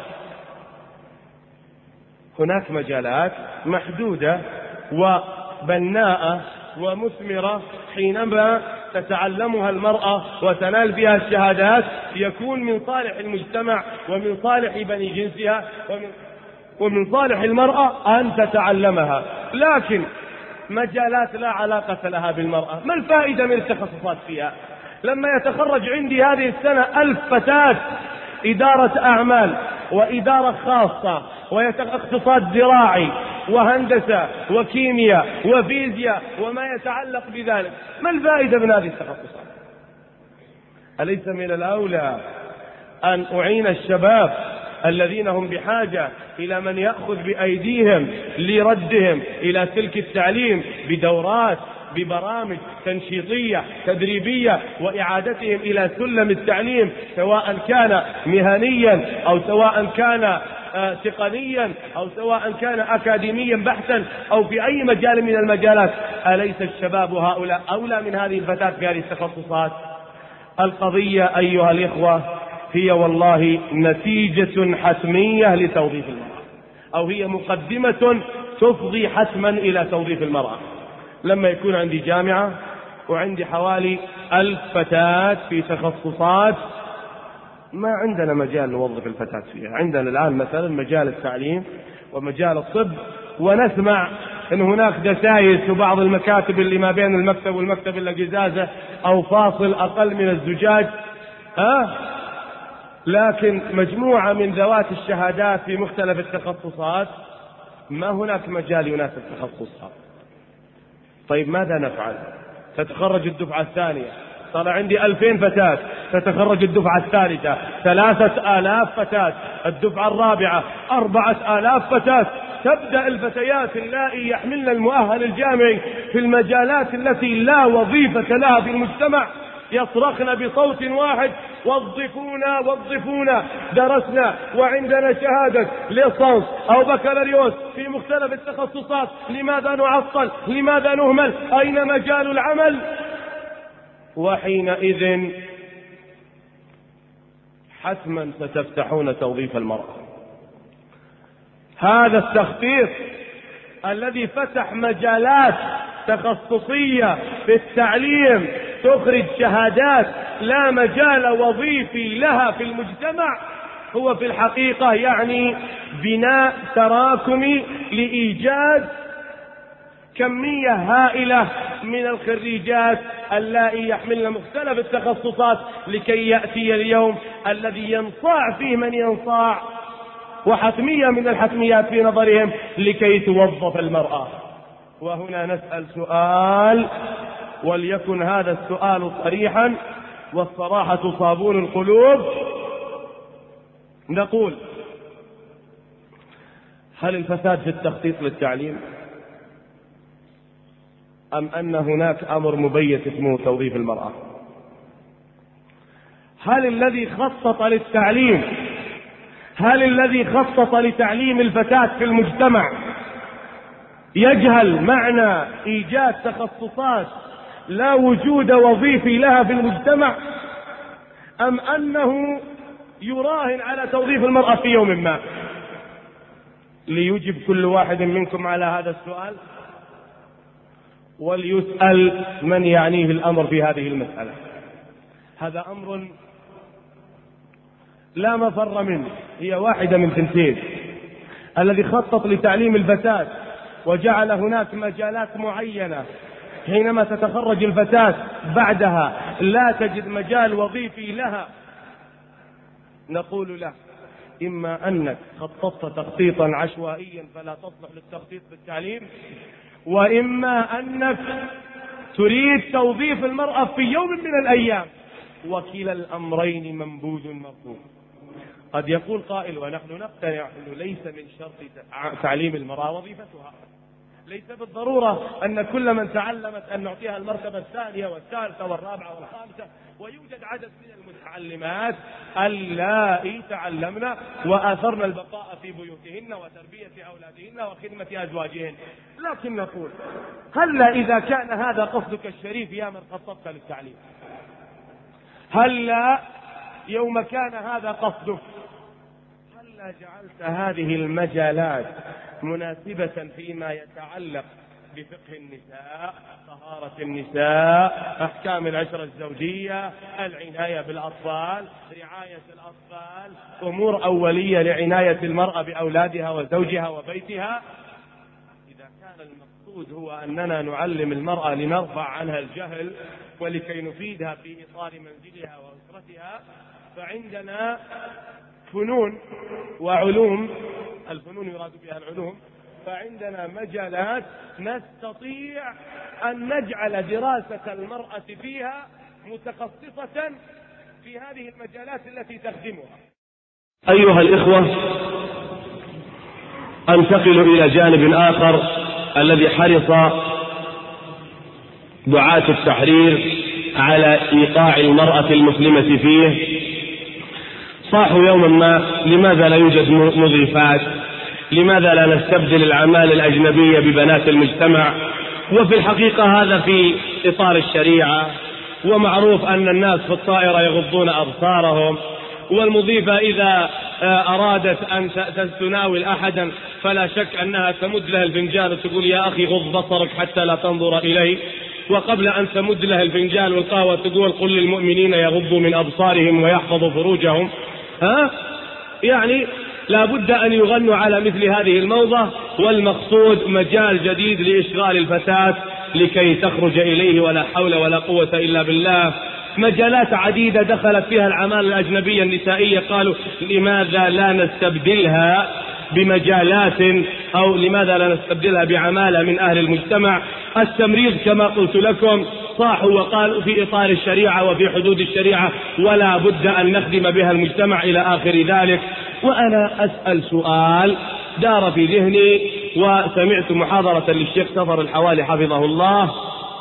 هناك مجالات محدودة وبناءة ومثمرة حينما تتعلمها المرأة وتنال بها الشهادات، يكون من صالح المجتمع ومن صالح بني جنسها ومن صالح المرأة أن تتعلمها. لكن مجالات لا علاقة لها بالمرأة. ما الفائدة من التخصصات فيها؟ لما يتخرج عندي هذه السنة 1000 فتاة إدارة أعمال وإدارة خاصة واقتصاد زراعي وهندسة وكيمياء وفيزياء وما يتعلق بذلك، ما الفائدة من هذه التخصصات؟ أليس من الأولى أن أعين الشباب الذين هم بحاجة إلى من يأخذ بأيديهم لردهم إلى سلك التعليم بدورات ببرامج تنشيطية تدريبية وإعادتهم إلى سلم التعليم، سواء كان مهنيا أو سواء كان تقنيا أو سواء كان أكاديميا بحثا أو في أي مجال من المجالات؟ أليس الشباب هؤلاء أولى من هذه الفتاة في هذه التخصصات؟ القضية أيها الإخوة هي والله نتيجة حتمية لتوظيف المرأة، أو هي مقدمة تفضي حتما إلى توظيف المرأة. لما يكون عندي جامعة وعندي حوالي 1000 فتاة في تخصصات، ما عندنا مجال نوظف الفتاة فيها. عندنا الآن مثلا مجال التعليم ومجال الطب، ونسمع أن هناك دسايس وبعض المكاتب اللي ما بين المكتب والمكتب إلا قزازة أو فاصل أقل من الزجاج، لكن مجموعة من ذوات الشهادات في مختلف التخصصات ما هناك مجال يناسب تخصصها. طيب ماذا نفعل؟ تتخرج الدفعة الثانية، صار عندي 2000 فتاة، تتخرج الدفعة الثالثة 3000 فتاة، الدفعة الرابعة 4000 فتاة. تبدأ الفتيات اللائي يحملن المؤهل الجامعي في المجالات التي لا وظيفة لها في المجتمع يصرخن بصوت واحد: وظفونا وظفونا، درسنا وعندنا شهادة ليسانس أو بكالوريوس في مختلف التخصصات، لماذا نعطل؟ لماذا نهمل؟ أين مجال العمل؟ وحينئذ حتما ستفتحون توظيف المرأة. هذا التخطيط الذي فتح مجالات تخصصية في التعليم تخرج شهادات لا مجال وظيفي لها في المجتمع، هو في الحقيقة يعني بناء تراكمي لإيجاد كمية هائلة من الخريجات اللائي يحملن مختلف التخصصات، لكي يأتي اليوم الذي ينصاع فيه من ينصاع، وحتمية من الحتميات في نظرهم، لكي توظف المرأة. وهنا نسأل سؤال، وليكن هذا السؤال صريحا، والصراحة صابون القلوب. نقول: هل الفساد في التخطيط للتعليم، أم أن هناك أمر مبيت اسمه توظيف المرأة؟ هل الذي خطط للتعليم، هل الذي خطط لتعليم الفتاة في المجتمع يجهل معنى إيجاد تخصصات لا وجود وظيفي لها في المجتمع، أم أنه يراهن على توظيف المرأة في يوم ما؟ ليجب كل واحد منكم على هذا السؤال، وليسأل من يعنيه الأمر في هذه المسألة. هذا أمر لا مفر منه، هي واحدة من ثنتين: الذي خطط لتعليم الفتاة وجعل هناك مجالات معينة، حينما تتخرج الفتاة بعدها لا تجد مجال وظيفي لها، نقول له: إما أنك خططت تخطيطا عشوائيا فلا تصلح للتخطيط بالتعليم، وإما أنك تريد توظيف المرأة في يوم من الأيام، وكلا الأمرين منبوذ مرفوض. قد يقول قائل: ونحن نقتنع أنه ليس من شرط تعليم المرأة وظيفتها، ليس بالضرورة أن كل من تعلمت أن نعطيها المرتبة الثانية والثالثة والرابعة والخامسة، ويوجد عدد من المتعلمات اللائي تعلمن وآثرن البقاء في بيوتهن وتربية أولادهن وخدمة أزواجهن. لكن نقول: هلا إذا كان هذا قصدك الشريف يا من خططت للتعليم، هلا يوم كان هذا قصدك، هلا جعلت هذه المجالات مناسبة فيما يتعلق بفقه النساء، طهارة النساء، أحكام العشرة الزوجية، العناية بالأطفال، رعاية الأطفال، أمور أولية لعناية المرأة بأولادها وزوجها وبيتها. إذا كان المقصود هو أننا نعلم المرأة لنرفع عنها الجهل ولكي نفيدها في إطار منزلها وأسرتها، فعندنا فنون وعلوم، الفنون يراد بها العلوم، فعندنا مجالات نستطيع أن نجعل دراسة المرأة فيها متخصصة في هذه المجالات التي تخدمها. أيها الإخوة، أنتقل إلى جانب آخر الذي حرص دعاة التحرير على إيقاع المرأة المسلمة فيه. صاحوا يوما ما: لماذا لا يوجد مضيفات؟ لماذا لا نستبدل الأعمال الأجنبية ببنات المجتمع؟ وفي الحقيقة هذا في إطار الشريعة، ومعروف أن الناس في الطائرة يغضون أبصارهم، والمضيفة إذا أرادت أن تناول أحدا فلا شك أنها تمد له الفنجان وتقول: يا أخي غض بصرك حتى لا تنظر إليه، وقبل أن تمد له الفنجان والقهوة تقول: قل للمؤمنين يغضوا من أبصارهم ويحفظوا فروجهم. يعني لا بد أن يغنوا على مثل هذه الموضة، والمقصود مجال جديد لإشغال الفتاة لكي تخرج إليه، ولا حول ولا قوة إلا بالله. مجالات عديدة دخلت فيها الأعمال الأجنبية النسائية، قالوا: لماذا لا نستبدلها بمجالات، أو لماذا لا نستبدلها بعمالة من أهل المجتمع؟ التمريض كما قلت لكم صاحوا وقالوا في إطار الشريعة وفي حدود الشريعة، ولا بد أن نخدم بها المجتمع إلى آخر ذلك. وأنا أسأل سؤال دار في ذهني، وسمعت محاضرة للشيخ سفر الحوالي حفظه الله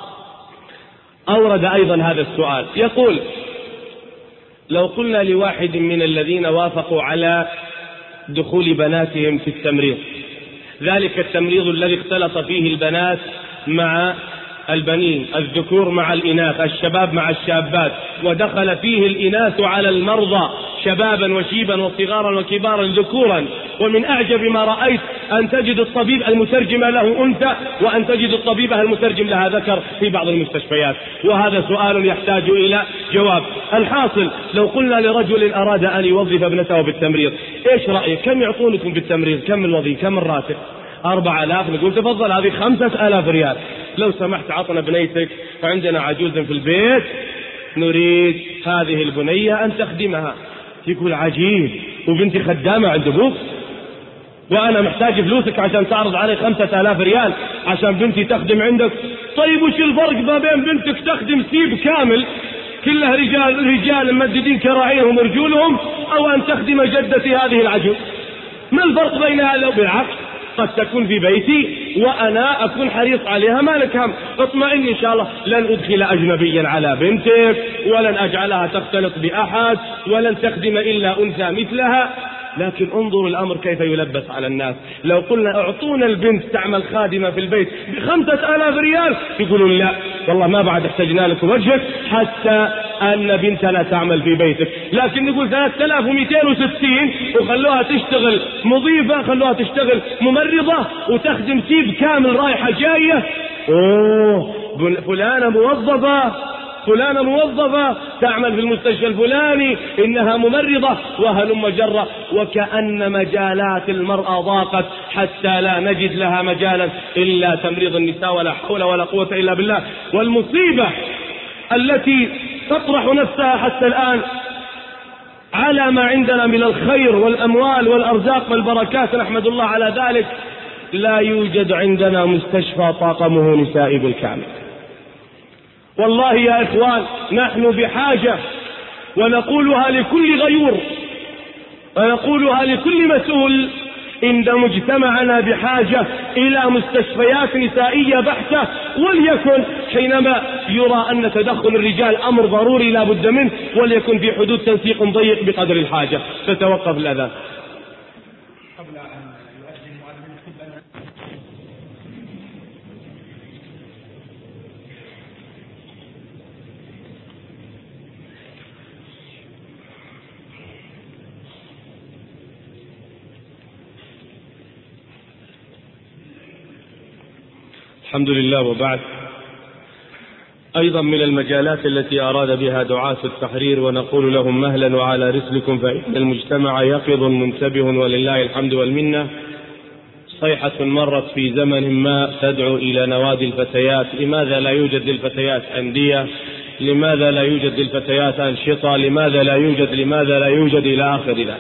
أورد أيضا هذا السؤال، يقول: لو قلنا لواحد من الذين وافقوا على دخول بناتهم في التمريض، ذلك التمريض الذي اختلط فيه البنات مع البنين، الذكور مع الإناث، الشباب مع الشابات، ودخل فيه الإناث على المرضى شبابا وشيبا وصغارا وكبارا ذكورا، ومن أعجب ما رأيت أن تجد الطبيب المترجم له أنثى وأن تجد الطبيبة المترجم لها ذكر في بعض المستشفيات، وهذا سؤال يحتاج إلى جواب. الحاصل: لو قلنا لرجل أراد أن يوظف ابنته بالتمريض، إيش رأيك؟ كم يعطونكم بالتمريض؟ كم الوظيفة؟ كم الراتب؟ 4000. نقول: تفضل، هذه 5000 ريال، لو سمحت عطنا بنيتك، فعندنا عجوز في البيت نريد هذه البنية أن تخدمها. يقول: عجيب، وبنتي خدامة عند أبوك وأنا محتاج فلوسك عشان تعرض علي 5000 ريال عشان بنتي تخدم عندك؟ طيب وش الفرق ما بين بنتك تخدم سيب كامل كلها رجال ممددين كراعيهم ورجولهم، أو أن تخدم جدتي هذه العجوز؟ ما الفرق بين هذا؟ وبالعكس، قد تكون في بيتي وأنا أكون حريص عليها، ما لك هم، اطمئن إن شاء الله، لن أدخل أجنبيا على بنتك، ولن أجعلها تختلط بأحد، ولن تخدم إلا أنثى مثلها. لكن انظروا الأمر كيف يلبس على الناس. لو قلنا اعطونا البنت تعمل خادمة في البيت ب5000 ريال، يقولون: لا والله ما بعد احتجنا لك وجهك حتى أن بنتنا تعمل في بيتك. لكن نقول 3260 وخلوها تشتغل مضيفة، خلوها تشتغل ممرضة وتخدم سيب كامل رايحة جاية. فلانة موظفة تعمل في المستشفى الفلاني، إنها ممرضة، وهلم جرة، وكأن مجالات المرأة ضاقت حتى لا نجد لها مجالا إلا تمريض النساء، ولا حول ولا قوة إلا بالله. والمصيبة التي تطرح نفسها حتى الآن على ما عندنا من الخير والأموال والأرزاق والبركات، نحمد الله على ذلك، لا يوجد عندنا مستشفى طاقمه نسائي بالكامل. والله يا إخوان نحن بحاجة، ونقولها لكل غيور ونقولها لكل مسؤول، إن مجتمعنا بحاجة إلى مستشفيات نسائية بحتة، وليكن حينما يرى أن تدخل الرجال أمر ضروري لا بد منه، وليكن في حدود تنسيق ضيق بقدر الحاجة. تتوقف الأذان. الحمد لله. وبعد، أيضا من المجالات التي أراد بها دعاة التحرير، ونقول لهم مهلا وعلى رسلكم، فإن المجتمع يقظ منتبه ولله الحمد والمنة، صيحة مرت في زمن ما تدعو إلى نوادي الفتيات. لماذا لا يوجد للفتيات أندية؟ لماذا لا يوجد للفتيات أنشطة؟ لماذا لا يوجد إلى آخر ذلك.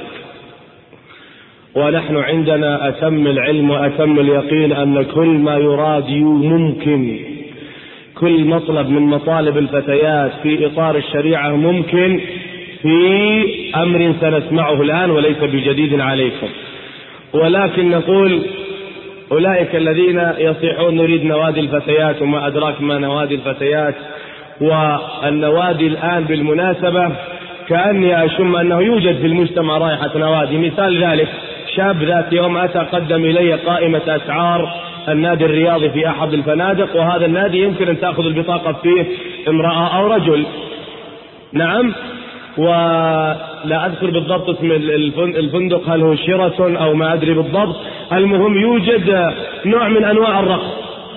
ونحن عندنا أتم العلم وأتم اليقين أن كل ما يراد ممكن، كل مطلب من مطالب الفتيات في إطار الشريعة ممكن في أمر سنسمعه الآن وليس بجديد عليكم. ولكن نقول أولئك الذين يصيحون نريد نوادي الفتيات، وما أدراك ما نوادي الفتيات. والنوادي الآن بالمناسبة كأني أشم أنه يوجد في المجتمع رائحة نوادي. مثال ذلك شاب ذات يوم أتى قدم إلي قائمة أسعار النادي الرياضي في أحد الفنادق، وهذا النادي يمكن أن تأخذ البطاقة فيه امرأة أو رجل. نعم، ولا أذكر بالضبط اسم الفندق، هل هو شيراتون أو ما أدري بالضبط. المهم يوجد نوع من أنواع الرقص.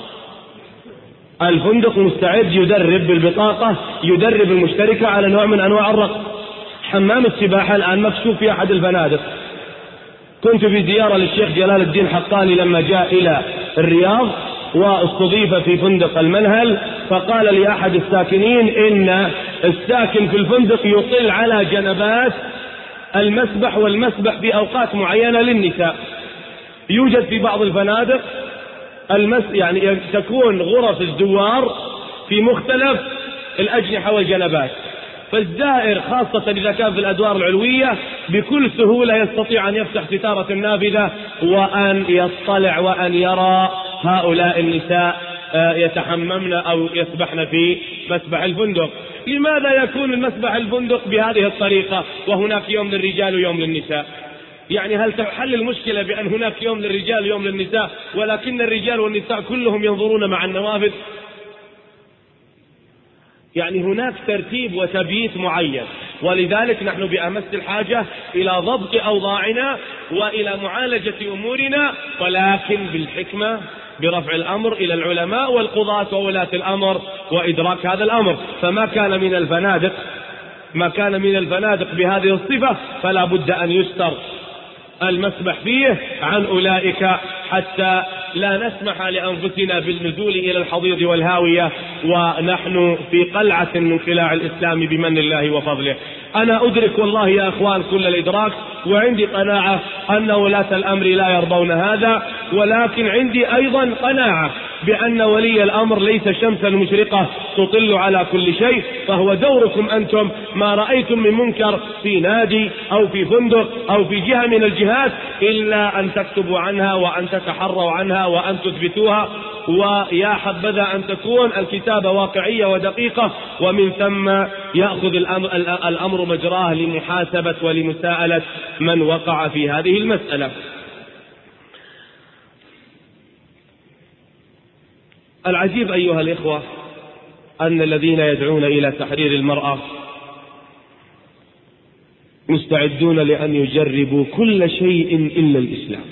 الفندق مستعد يدرب بالبطاقة، يدرب المشتركة على نوع من أنواع الرقص. حمام السباحة الآن مكشوف في أحد الفنادق. كنت في زيارة للشيخ جلال الدين حقاني لما جاء إلى الرياض واستضيف في فندق المنهل، فقال لي أحد الساكنين إن الساكن في الفندق يطل على جنبات المسبح، والمسبح في أوقات معينة للنساء. يوجد في بعض الفنادق يعني تكون غرف الزوار في مختلف الأجنحة والجنبات، فالزائر خاصة إذا كان في الأدوار العلوية بكل سهولة يستطيع أن يفتح ستارة النافذة وأن يطلع وأن يرى هؤلاء النساء يتحممن أو يسبحن في مسبح الفندق. لماذا يكون المسبح الفندق بهذه الطريقة وهناك يوم للرجال ويوم للنساء؟ يعني هل تحل المشكلة بأن هناك يوم للرجال ويوم للنساء ولكن الرجال والنساء كلهم ينظرون مع النوافذ؟ يعني هناك ترتيب وتبييت معين، ولذلك نحن بأمس الحاجة إلى ضبط أوضاعنا وإلى معالجة أمورنا، ولكن بالحكمة، برفع الأمر إلى العلماء والقضاة وولاة الأمر وإدراك هذا الأمر. فما كان من الفنادق بهذه الصفة فلا بد أن يستر المسبح فيه عن أولئك، حتى لا نسمح لأنفسنا بالنزول إلى الحضيض والهاوية ونحن في قلعة من قلاع الإسلام بمن الله وفضله. أنا أدرك والله يا أخوان كل الإدراك، وعندي قناعة أن ولاة الأمر لا يرضون هذا، ولكن عندي أيضا قناعة بأن ولي الأمر ليس شمسا مشرقة تطل على كل شيء، فهو دوركم أنتم ما رأيتم من منكر في نادي أو في فندق أو في جهة من الجهات إلا أن تكتبوا عنها وأن تتحروا عنها وأن تثبتوها، ويا حبذا أن تكون الكتابة واقعية ودقيقة، ومن ثم يأخذ الأمر مجراه لمحاسبة ولمساءلة من وقع في هذه المسألة. العجيب أيها الإخوة أن الذين يدعون إلى تحرير المرأة مستعدون لأن يجربوا كل شيء إلا الإسلام،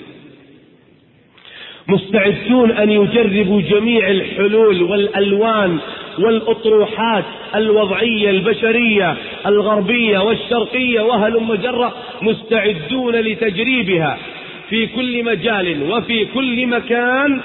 مستعدون أن يجربوا جميع الحلول والألوان والأطروحات الوضعية البشرية الغربية والشرقية وهلم جرة، مستعدون لتجريبها في كل مجال وفي كل مكان،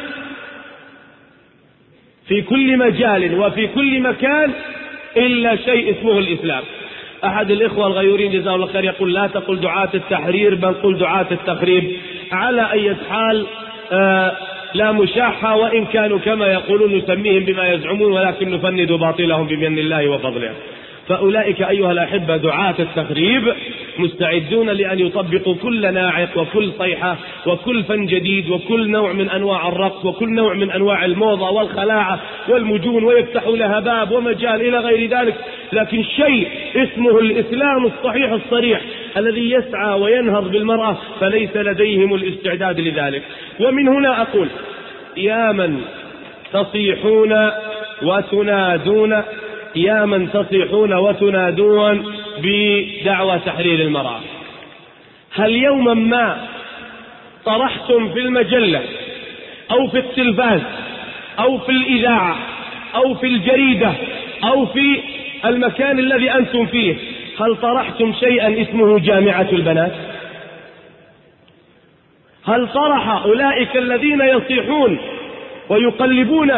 في كل مجال وفي كل مكان إلا شيء اسمه الإسلام. أحد الإخوة الغيورين جزاه الله خير يقول: لا تقل دعاة التحرير بل قل دعاة التخريب. على أي حال لا مشاحة، وإن كانوا كما يقولون نسميهم بما يزعمون، ولكن نفند باطلهم بمن الله وفضله. فأولئك أيها الأحبة دعاة التخريب مستعدون لأن يطبقوا كل ناعق وكل صيحة وكل فن جديد وكل نوع من أنواع الرقص وكل نوع من أنواع الموضة والخلاعة والمجون، ويفتحوا لها باب ومجال إلى غير ذلك. لكن شيء اسمه الإسلام الصحيح الصريح الذي يسعى وينهض بالمرأة فليس لديهم الاستعداد لذلك. ومن هنا أقول: يا من تصيحون وتنادون، يا من تصيحون وتنادون بدعوى تحرير المرأة، هل يوما ما طرحتم في المجلة أو في التلفاز أو في الإذاعة أو في الجريدة أو في المكان الذي أنتم فيه، هل طرحتم شيئا اسمه جامعة البنات؟ هل طرح أولئك الذين يصيحون ويقلبون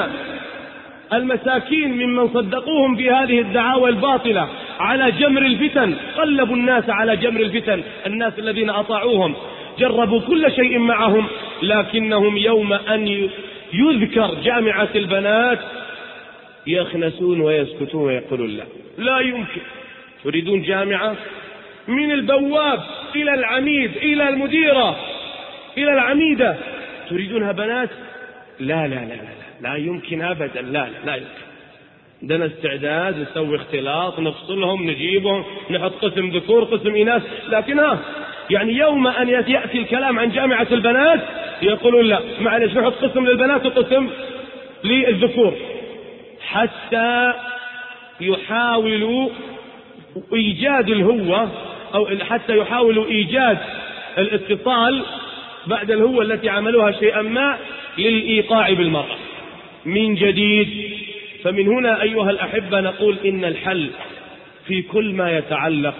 المساكين ممن صدقوهم في هذه الدعاوى الباطلة على جمر الفتن، قلبوا الناس على جمر الفتن، الناس الذين أطاعوهم جربوا كل شيء معهم، لكنهم يوم أن يذكر جامعة البنات يخنسون ويسكتون ويقولون لا يمكن. تريدون جامعة من البواب إلى العميد إلى المديرة إلى العميدة تريدونها بنات؟ لا لا لا لا لا يمكن أبدا، لا يمكن. عندنا استعداد نسوي اختلاط، نفصلهم، نجيبهم، نحط قسم ذكور قسم إناث، لكن يعني يوم أن يأتي الكلام عن جامعة البنات يقولون لا معلش نحط قسم للبنات وقسم للذكور، حتى يحاولوا إيجاد الهوة أو حتى يحاولوا إيجاد الاتصال بعد الهوة التي عملوها شيئا ما للإيقاع بالمرأة من جديد. فمن هنا أيها الأحبة نقول إن الحل في كل ما يتعلق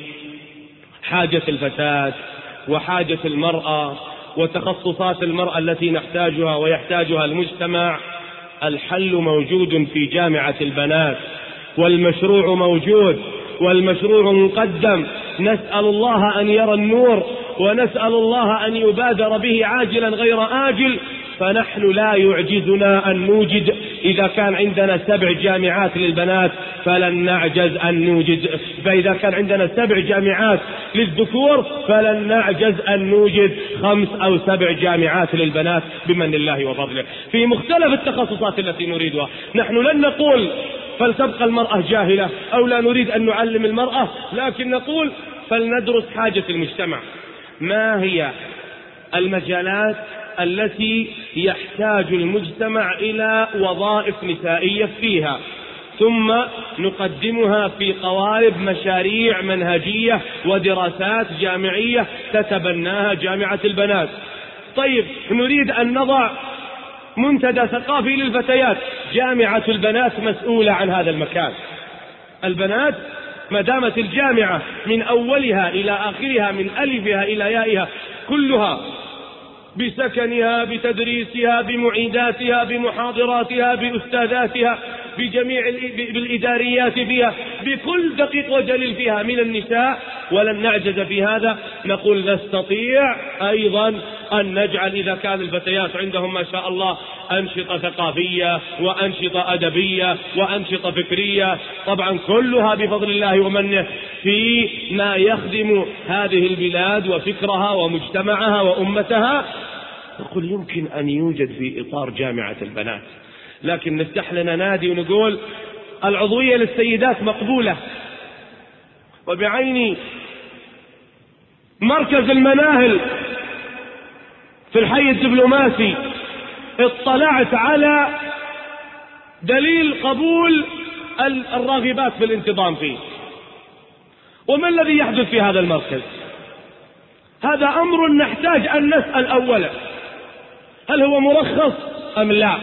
بحاجة الفتاة وحاجة المرأة وتخصصات المرأة التي نحتاجها ويحتاجها المجتمع، الحل موجود في جامعة البنات، والمشروع موجود والمشروع مقدم. نسأل الله أن يرى النور، ونسأل الله أن يبادر به عاجلا غير آجل، فنحن لا يعجزنا أن نوجد. إذا كان عندنا 7 جامعات للبنات فلن نعجز أن نوجد، فإذا كان عندنا 7 جامعات للذكور فلن نعجز أن نوجد 5 أو 7 جامعات للبنات بمن الله وفضله في مختلف التخصصات التي نريدها. نحن لن نقول فلتبقى المرأة جاهلة أو لا نريد أن نعلم المرأة، لكن نقول فلندرس حاجة المجتمع. ما هي المجالات التي يحتاج المجتمع إلى وظائف نسائية فيها، ثم نقدمها في قوالب مشاريع منهجية ودراسات جامعية تتبناها جامعة البنات. طيب نريد أن نضع منتدى ثقافي للفتيات، جامعة البنات مسؤولة عن هذا المكان. البنات ما دامت الجامعة من أولها إلى آخرها من ألفها إلى يائها كلها بسكنها بتدريسها بمعيداتها بمحاضراتها بأستاذاتها بجميع بالإداريات فيها بكل دقيق وجليل فيها من النساء، ولن نعجز في هذا. نقول نستطيع أيضا أن نجعل إذا كان الفتيات عندهم ما شاء الله أنشطة ثقافية وأنشطة أدبية وأنشطة فكرية، طبعا كلها بفضل الله ومنه في ما يخدم هذه البلاد وفكرها ومجتمعها وأمتها، نقول يمكن أن يوجد في إطار جامعة البنات. لكن نفتح لنا نادي ونقول العضوية للسيدات مقبولة، وبعيني مركز المناهل في الحي الدبلوماسي اطلعت على دليل قبول الراغبات في الانتظام فيه. وما الذي يحدث في هذا المركز؟ هذا أمر نحتاج أن نسأل أولا، هل هو مرخص أم لا؟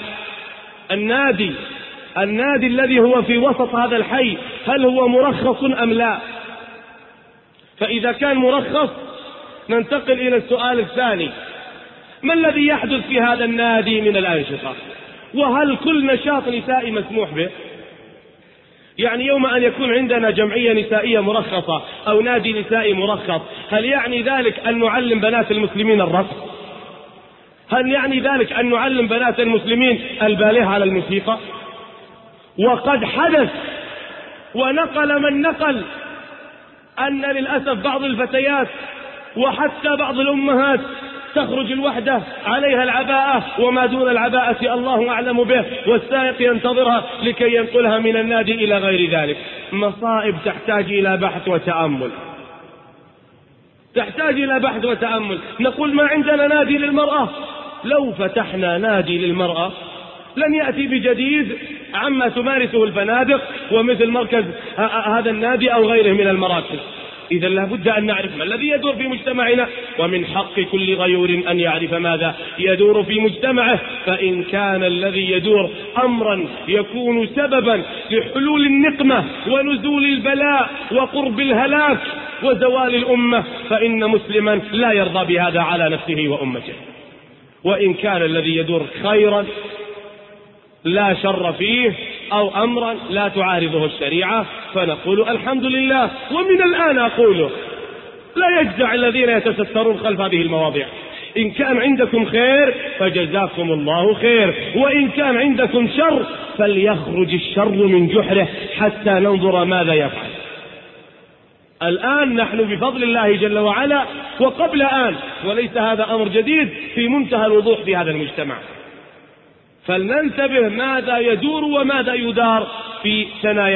النادي الذي هو في وسط هذا الحي هل هو مرخص أم لا؟ فإذا كان مرخص ننتقل إلى السؤال الثاني، ما الذي يحدث في هذا النادي من الأنشطة؟ وهل كل نشاط نسائي مسموح به؟ يعني يوم أن يكون عندنا جمعية نسائية مرخصة أو نادي نسائي مرخص، هل يعني ذلك أن نعلم بنات المسلمين الرقص؟ هل يعني ذلك أن نعلم بنات المسلمين الباليه على الموسيقى؟ وقد حدث ونقل من نقل أن للأسف بعض الفتيات وحتى بعض الأمهات تخرج الوحدة عليها العباءة وما دون العباءة الله أعلم به، والسائق ينتظرها لكي ينقلها من النادي إلى غير ذلك. مصائب تحتاج إلى بحث وتأمل، تحتاج إلى بحث وتأمل. نقول ما عندنا نادي للمرأة، لو فتحنا نادي للمرأة لن يأتي بجديد عما تمارسه الفنادق ومثل مركز هذا النادي أو غيره من المراكز. إذا لابد أن نعرف ما الذي يدور في مجتمعنا، ومن حق كل غيور أن يعرف ماذا يدور في مجتمعه. فإن كان الذي يدور أمرا يكون سببا لحلول النقمة ونزول البلاء وقرب الهلاك وزوال الأمة، فإن مسلما لا يرضى بهذا على نفسه وأمته. وإن كان الذي يدور خيرا لا شر فيه أو أمرا لا تعارضه الشريعة فنقول الحمد لله. ومن الآن أقوله لا يجزع الذين يتسترون خلف هذه المواضيع. إن كان عندكم خير فجزاكم الله خير، وإن كان عندكم شر فليخرج الشر من جحره حتى ننظر ماذا يفعل. الآن نحن بفضل الله جل وعلا وقبل آن، وليس هذا أمر جديد، في منتهى الوضوح في هذا المجتمع، فلننتبه ماذا يدور وماذا يدار في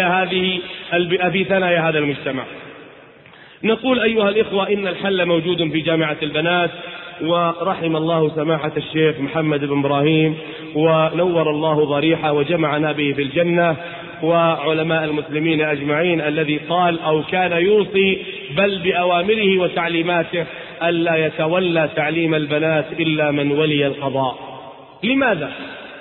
ثنايا هذا المجتمع. نقول أيها الإخوة إن الحل موجود في جامعة البنات، ورحم الله سماحة الشيخ محمد بن إبراهيم ونور الله ضريحه وجمعنا به في الجنة، وعلماء المسلمين أجمعين، الذي قال أو كان يوصي بل بأوامره وتعليماته ألا يتولى تعليم البنات إلا من ولي القضاء. لماذا؟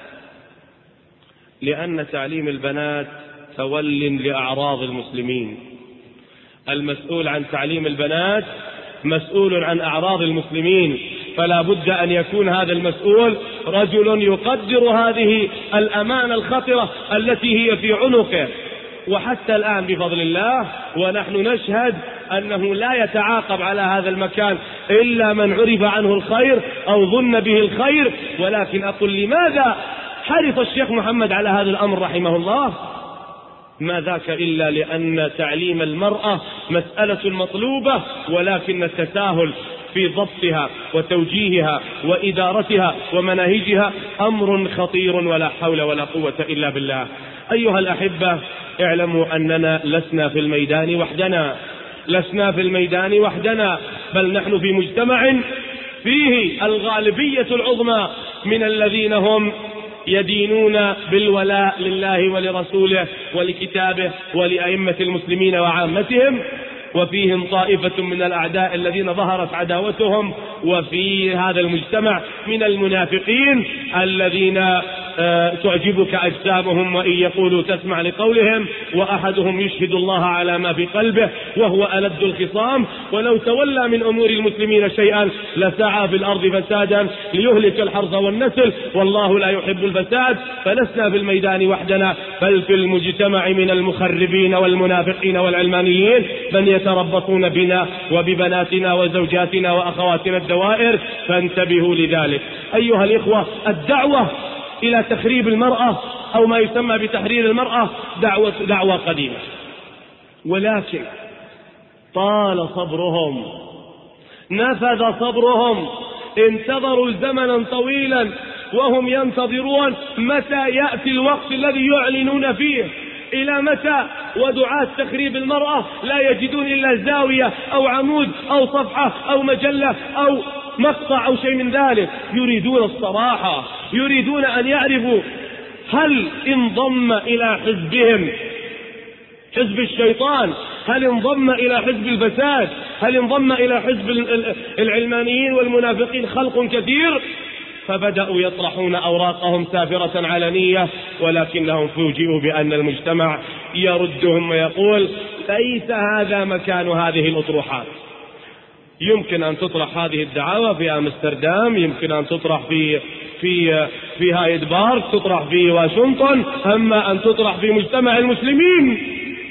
لأن تعليم البنات تول لأعراض المسلمين. المسؤول عن تعليم البنات مسؤول عن أعراض المسلمين، فلا بد أن يكون هذا المسؤول رجل يقدر هذه الأمانة الخطرة التي هي في عنقه. وحتى الآن بفضل الله ونحن نشهد أنه لا يتعاقب على هذا المكان إلا من عرف عنه الخير أو ظن به الخير. ولكن أقول لماذا حرص الشيخ محمد على هذا الأمر رحمه الله؟ ما ذاك إلا لأن تعليم المرأة مسألة مطلوبة، ولكن التساهل في ضبطها وتوجيهها وإدارتها ومناهجها أمر خطير، ولا حول ولا قوة إلا بالله. أيها الأحبة، اعلموا أننا لسنا في الميدان وحدنا، بل نحن في مجتمع فيه الغالبية العظمى من الذين هم يدينون بالولاء لله ولرسوله ولكتابه ولأئمة المسلمين وعامتهم، وفيهم طائفة من الأعداء الذين ظهرت عداوتهم، وفي هذا المجتمع من المنافقين الذين تعجبك أجسامهم وإن يقولوا تسمع لقولهم، وأحدهم يشهد الله على ما في قلبه وهو ألد الخصام، ولو تولى من أمور المسلمين شيئا لسعى في الأرض فسادا ليهلك الحرث والنسل، والله لا يحب الفساد. فلسنا في الميدان وحدنا، بل في المجتمع من المخربين والمنافقين والعلمانيين من يتربصون بنا وببناتنا وزوجاتنا وأخواتنا الدوائر، فانتبهوا لذلك. أيها الإخوة، الدعوة إلى تخريب المرأة أو ما يسمى بتحرير المرأة دعوة قديمة، ولكن طال صبرهم، نفذ صبرهم، انتظروا زمنا طويلا وهم ينتظرون متى يأتي الوقت الذي يعلنون فيه. إلى متى؟ ودعاة تخريب المرأة لا يجدون إلا زاوية أو عمود أو صفحة أو مجلة أو مقطع أو شيء من ذلك. يريدون الصراحة، يريدون أن يعرفوا هل انضم إلى حزبهم حزب الشيطان، هل انضم إلى حزب الفساد، هل انضم إلى حزب العلمانيين والمنافقين خلق كثير. فبدأوا يطرحون أوراقهم سافرة علنية، ولكنهم فوجئوا بأن المجتمع يردهم ويقول ليس هذا مكان هذه الأطروحات. يمكن أن تطرح هذه الدعاوى في أمستردام، يمكن أن تطرح في هايد بارك، تطرح في واشنطن، أما أن تطرح في مجتمع المسلمين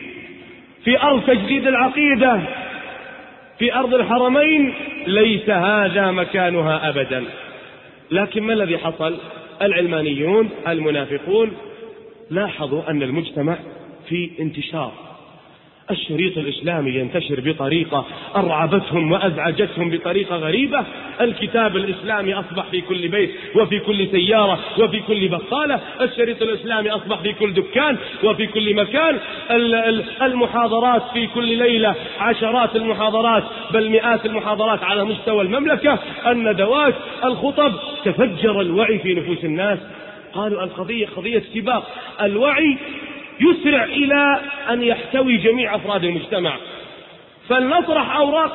في أرض تجديد العقيدة في أرض الحرمين، ليس هذا مكانها أبدا. لكن ما الذي حصل؟ العلمانيون المنافقون لاحظوا أن المجتمع في انتشار، الشريط الإسلامي ينتشر بطريقة أرعبتهم وأزعجتهم بطريقة غريبة. الكتاب الإسلامي أصبح في كل بيت وفي كل سيارة وفي كل بقالة، الشريط الإسلامي أصبح في كل دكان وفي كل مكان، المحاضرات في كل ليلة عشرات المحاضرات بل مئات المحاضرات على مستوى المملكة، الندوات، الخطب. تفجر الوعي في نفوس الناس، قالوا القضية قضية سباق، الوعي يسرع إلى أن يحتوي جميع أفراد المجتمع، فلنطرح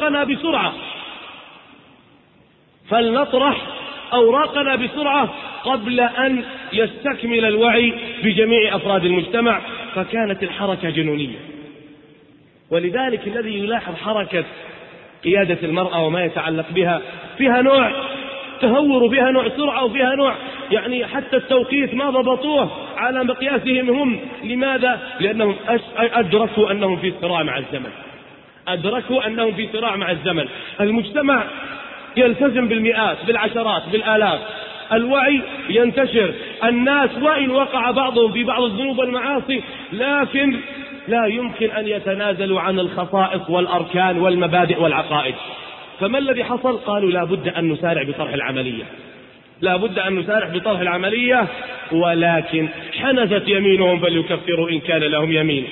أوراقنا بسرعة قبل أن يستكمل الوعي بجميع أفراد المجتمع. فكانت الحركة جنونية، ولذلك الذي يلاحظ حركة قيادة المرأة وما يتعلق بها فيها نوع تهور، فيها نوع سرعة، وفيها نوع يعني حتى التوقيت ما ضبطوه على مقياسهم هم. لماذا؟ لأنهم أدركوا أنهم في صراع مع الزمن، أدركوا أنهم في صراع مع الزمن. المجتمع يلتزم بالمئات بالعشرات بالآلاف، الوعي ينتشر، الناس وإن وقع بعضهم في بعض الذنوب والمعاصي لكن لا يمكن أن يتنازلوا عن الخصائص والأركان والمبادئ والعقائد. فما الذي حصل؟ قالوا لا بد أن نسارع بطرح العملية، لا بد أن نسارع بطرح العملية. ولكن حنثت يمينهم فليكفروا إن كان لهم يمين.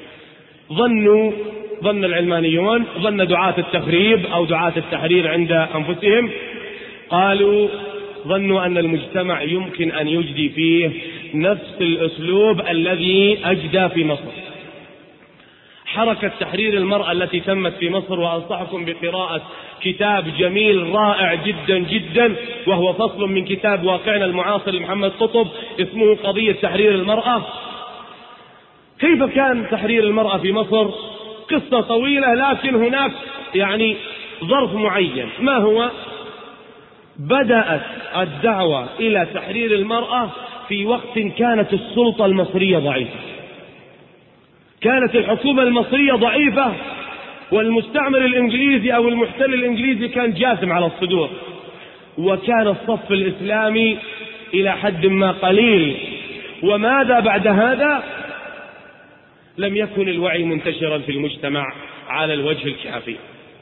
ظن العلمانيون، ظن دعاة التخريب أو دعاة التحرير عند أنفسهم، قالوا ظنوا أن المجتمع يمكن أن يجدي فيه نفس الأسلوب الذي أجدى في مصر. حركة تحرير المرأة التي تمت في مصر، وأنصحكم بقراءة كتاب جميل رائع جدا جدا، وهو فصل من كتاب واقعنا المعاصر لمحمد قطب اسمه قضية تحرير المرأة. كيف كان تحرير المرأة في مصر؟ قصة طويلة، لكن هناك يعني ظرف معين. ما هو؟ بدأت الدعوة إلى تحرير المرأة في وقت كانت السلطة المصرية ضعيفة، كانت الحكومة المصرية ضعيفة، والمستعمر الإنجليزي أو المحتل الإنجليزي كان جاثم على الصدور، وكان الصف الإسلامي إلى حد ما قليل. وماذا بعد هذا؟ لم يكن الوعي منتشرا في المجتمع على الوجه الكافي.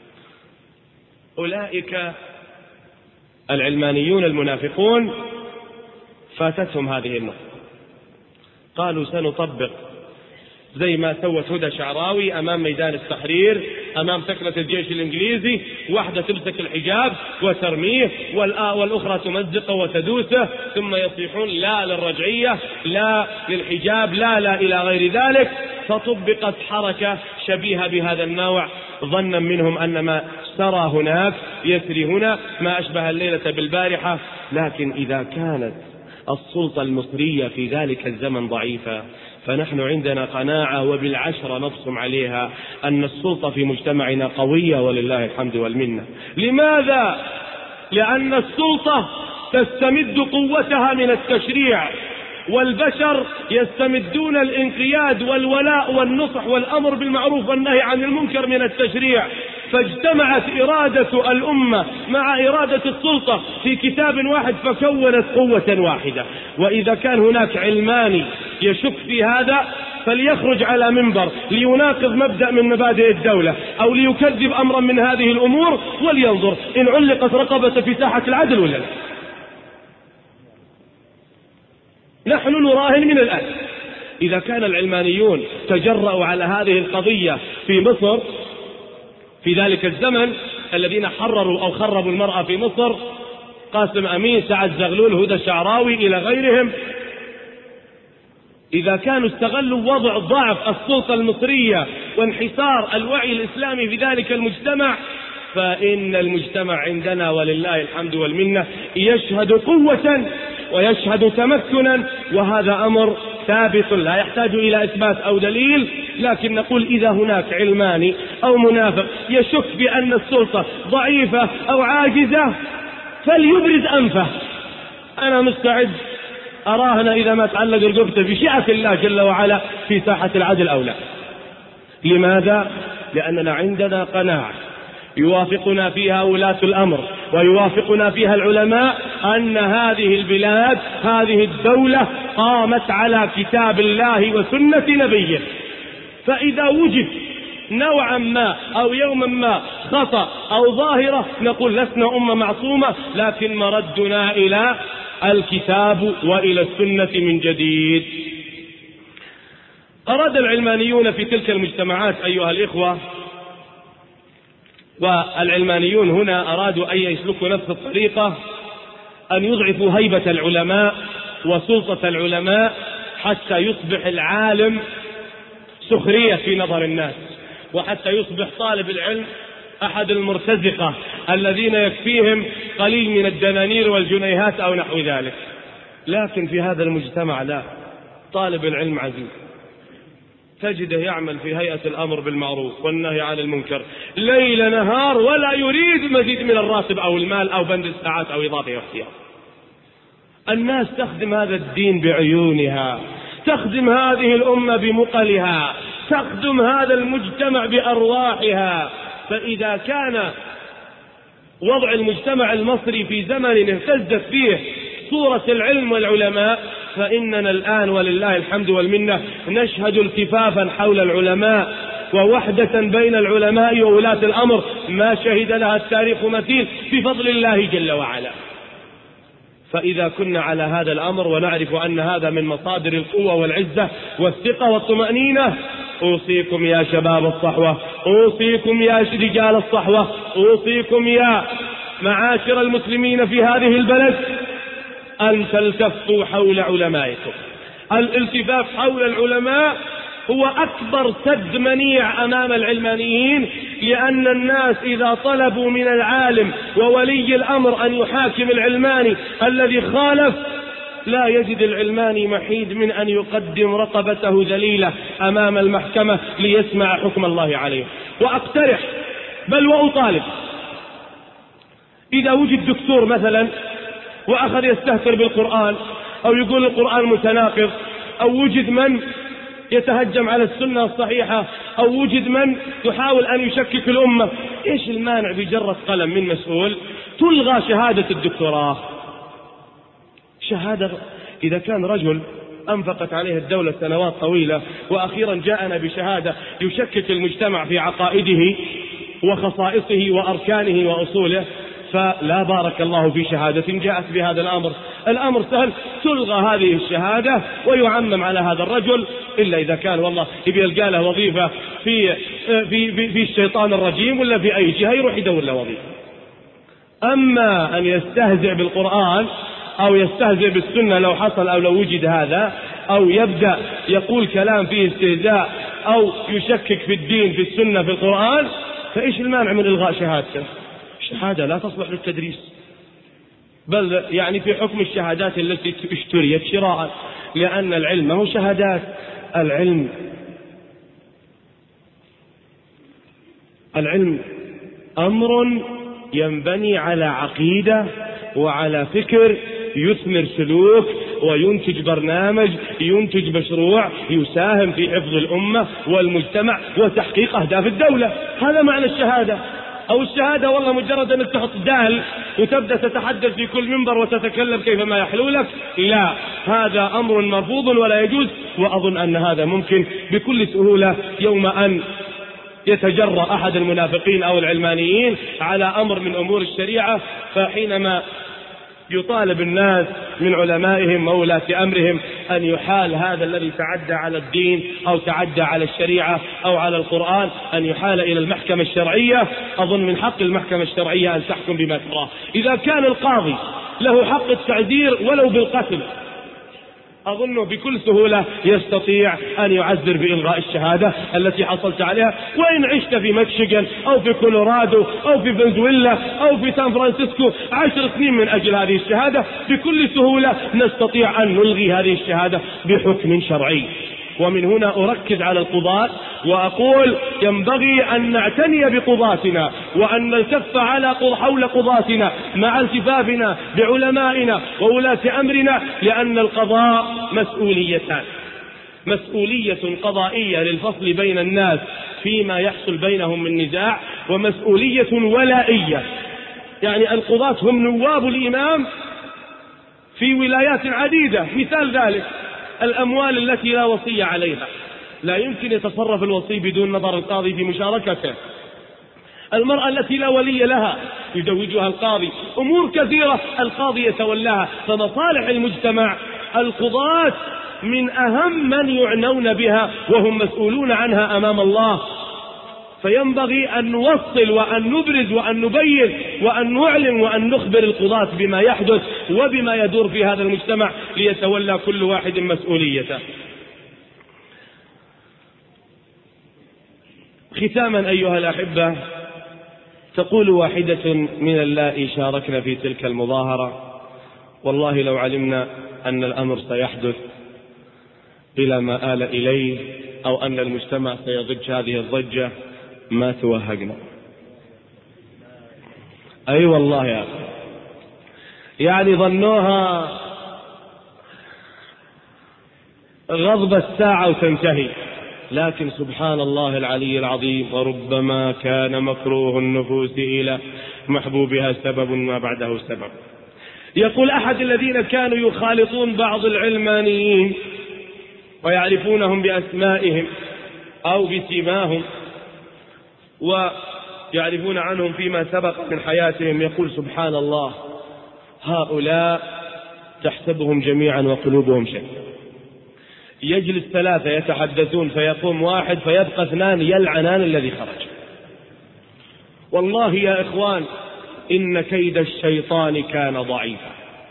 أولئك العلمانيون المنافقون فاتتهم هذه النقطة، قالوا سنطبق زي ما سوت هدى شعراوي أمام ميدان التحرير أمام سكنة الجيش الإنجليزي، واحدة تمسك الحجاب وترميه والأخرى تمزقه وتدوسه، ثم يصيحون لا للرجعية لا للحجاب لا إلى غير ذلك. فطبقت حركة شبيهة بهذا النوع، ظنا منهم أن ما سرى هناك يسري هنا، ما أشبه الليلة بالبارحة. لكن إذا كانت السلطة المصرية في ذلك الزمن ضعيفة، فنحن عندنا قناعة وبالعشرة نبصم عليها أن السلطة في مجتمعنا قوية ولله الحمد والمنة. لماذا؟ لأن السلطة تستمد قوتها من التشريع، والبشر يستمدون الانقياد والولاء والنصح والأمر بالمعروف والنهي عن المنكر من التشريع. فاجتمعت إرادة الأمة مع إرادة السلطة في كتاب واحد فكونت قوة واحدة. وإذا كان هناك علماني يشك في هذا فليخرج على منبر ليناقض مبدأ من مبادئ الدولة أو ليكذب أمرا من هذه الأمور، ولينظر إن علقت رقبة في ساحة العدل ولا لا. نحن نراهن من الآن. إذا كان العلمانيون تجرأوا على هذه القضية في مصر في ذلك الزمن، الذين حرروا أو خربوا المرأة في مصر، قاسم أمين، سعد زغلول، هدى شعراوي إلى غيرهم، إذا كانوا استغلوا وضع ضعف السلطة المصرية وانحسار الوعي الإسلامي في ذلك المجتمع، فإن المجتمع عندنا ولله الحمد والمنة يشهد قوة ويشهد تمكنا، وهذا أمر ثابت لا يحتاج إلى إثبات أو دليل. لكن نقول إذا هناك علماني أو منافق يشك بأن السلطة ضعيفة أو عاجزة فليبرز أنفه. أنا مستعد أراهن إذا ما تعلق رقبته بشيعة الله جل وعلا في ساحة العدل أو لا. لماذا؟ لأننا عندنا قناعة يوافقنا فيها ولاة الأمر ويوافقنا فيها العلماء أن هذه البلاد هذه الدولة قامت على كتاب الله وسنة نبيه. فإذا وجد نوعا ما أو يوما ما خطأ أو ظاهرة نقول لسنا أمة معصومة، لكن مردنا إلى الكتاب وإلى السنة من جديد. أراد العلمانيون في تلك المجتمعات أيها الإخوة، والعلمانيون هنا أرادوا أن يسلكوا نفس الطريقة، أن يضعفوا هيبة العلماء وسلطة العلماء حتى يصبح العالم سخرية في نظر الناس، وحتى يصبح طالب العلم أحد المرتزقة الذين يكفيهم قليل من الدنانير والجنيهات أو نحو ذلك. لكن في هذا المجتمع لا، طالب العلم عزيز، تجده يعمل في هيئة الأمر بالمعروف والنهي عن المنكر ليل نهار، ولا يريد مزيد من الراتب أو المال أو بند الساعات أو إضافة واختيار. الناس تخدم هذا الدين بعيونها، تخدم هذه الأمة بمقلها، تخدم هذا المجتمع بأرواحها. فإذا كان وضع المجتمع المصري في زمن اهتزت فيه صورة العلم والعلماء، فإننا الآن ولله الحمد والمنة نشهد التفافا حول العلماء ووحدة بين العلماء وولاة الأمر ما شهد لها التاريخ مثيل بفضل الله جل وعلا. فإذا كنا على هذا الأمر ونعرف أن هذا من مصادر القوة والعزة والثقة والطمأنينة، أوصيكم يا شباب الصحوة، أوصيكم يا رجال الصحوة، أوصيكم يا معاشر المسلمين في هذه البلد أن تلتفوا حول علمائكم. الالتفاف حول العلماء هو أكبر سد منيع أمام العلمانيين، لأن الناس إذا طلبوا من العالم وولي الأمر أن يحاكم العلماني الذي خالف، لا يجد العلماني محيد من أن يقدم رقبته ذليلة أمام المحكمة ليسمع حكم الله عليه. وأقترح بل وأطالب، إذا وجد دكتور مثلا وأخذ يستهتر بالقرآن أو يقول القرآن متناقض، أو وجد من يتهجم على السنة الصحيحة، أو وجد من يحاول أن يشكك الأمة، إيش المانع بجرة قلم من مسؤول تلغى شهادة الدكتوراه؟ شهادة إذا كان رجل أنفقت عليه الدولة سنوات طويلة وأخيرا جاءنا بشهادة يشكك المجتمع في عقائده وخصائصه وأركانه وأصوله، فلا بارك الله في شهادة جاءت بهذا الأمر. الأمر سهل، تلغى هذه الشهادة ويعمم على هذا الرجل، إلا إذا كان والله يبي يلقى له وظيفة في الشيطان الرجيم ولا في أي جهة يروح يدور له وظيفة. أما أن يستهزئ بالقرآن أو يستهزئ بالسنة لو حصل أو لو وجد هذا، أو يبدأ يقول كلام فيه استهزاء أو يشكك في الدين في السنة في القرآن، فإيش المانع من إلغاء شهادته؟ شهادة لا تصلح للتدريس، بل يعني في حكم الشهادات التي اشتريت شراء، لأن العلم هو شهادات. العلم أمر ينبني على عقيدة وعلى فكر يثمر سلوك وينتج برنامج، ينتج مشروع يساهم في حفظ الأمة والمجتمع وتحقيق أهداف الدولة. هذا معنى الشهادة. أو الشهادة والله مجرد أنك تحط دال وتبدأ تتحدث في كل منبر وتتكلم كيفما يحلو لك، لا، هذا أمر مرفوض ولا يجوز. وأظن أن هذا ممكن بكل سهولة يوم أن يتجرأ أحد المنافقين أو العلمانيين على أمر من أمور الشريعة، فحينما يطالب الناس من علمائهم وولاة أمرهم أن يحال هذا الذي تعدى على الدين أو تعدى على الشريعة أو على القرآن، أن يحال إلى المحكمة الشرعية. أظن من حق المحكمة الشرعية أن تحكم بما تراه. إذا كان القاضي له حق التعذير ولو بالقتل، أظنه بكل سهولة يستطيع أن يعذر بإلغاء الشهادة التي حصلت عليها. وإن عشت في ميشيغان أو في كولورادو أو في فنزويلا أو في سان فرانسيسكو 10 سنين من أجل هذه الشهادة، بكل سهولة نستطيع أن نلغي هذه الشهادة بحكم شرعي. ومن هنا أركز على القضاة وأقول ينبغي أن نعتني بقضاتنا وأن نلتف حول قضاتنا مع التفافنا بعلمائنا وولاة أمرنا، لأن القضاء مسؤوليتان: مسؤولية قضائية للفصل بين الناس فيما يحصل بينهم من نزاع، ومسؤولية ولائية، يعني القضاة هم نواب الإمام في ولايات عديدة. مثال ذلك الأموال التي لا وصية عليها، لا يمكن يتصرف الوصي بدون نظر القاضي في مشاركته. المرأة التي لا ولي لها يزوجها القاضي. أمور كثيرة القاضي يتولاها. فمصالح المجتمع القضاة من أهم من يعنون بها وهم مسؤولون عنها أمام الله. فينبغي أن نوصل وأن نبرز وأن نبين وأن نعلن وأن نخبر القضاة بما يحدث وبما يدور في هذا المجتمع ليتولى كل واحد مسؤوليته. ختاما أيها الأحبة، تقول واحدة من اللائي شاركنا في تلك المظاهرة: والله لو علمنا أن الأمر سيحدث إلى ما آل إليه أو أن المجتمع سيضج هذه الضجة ما توهقنا. أي والله يا أخي، يعني ظنوها غضب الساعة وتنتهي، لكن سبحان الله العلي العظيم، وربما كان مكروه النفوس إلى محبوبها سبب ما بعده سبب. يقول أحد الذين كانوا يخالطون بعض العلمانيين ويعرفونهم بأسمائهم أو بسيماهم ويعرفون عنهم فيما سبق من حياتهم، يقول سبحان الله، هؤلاء تحسبهم جميعا وقلوبهم شتى. يجلس ثلاثة يتحدثون فيقوم واحد فيبقى اثنان يلعنان الذي خرج. والله يا إخوان إن كيد الشيطان كان ضعيفا.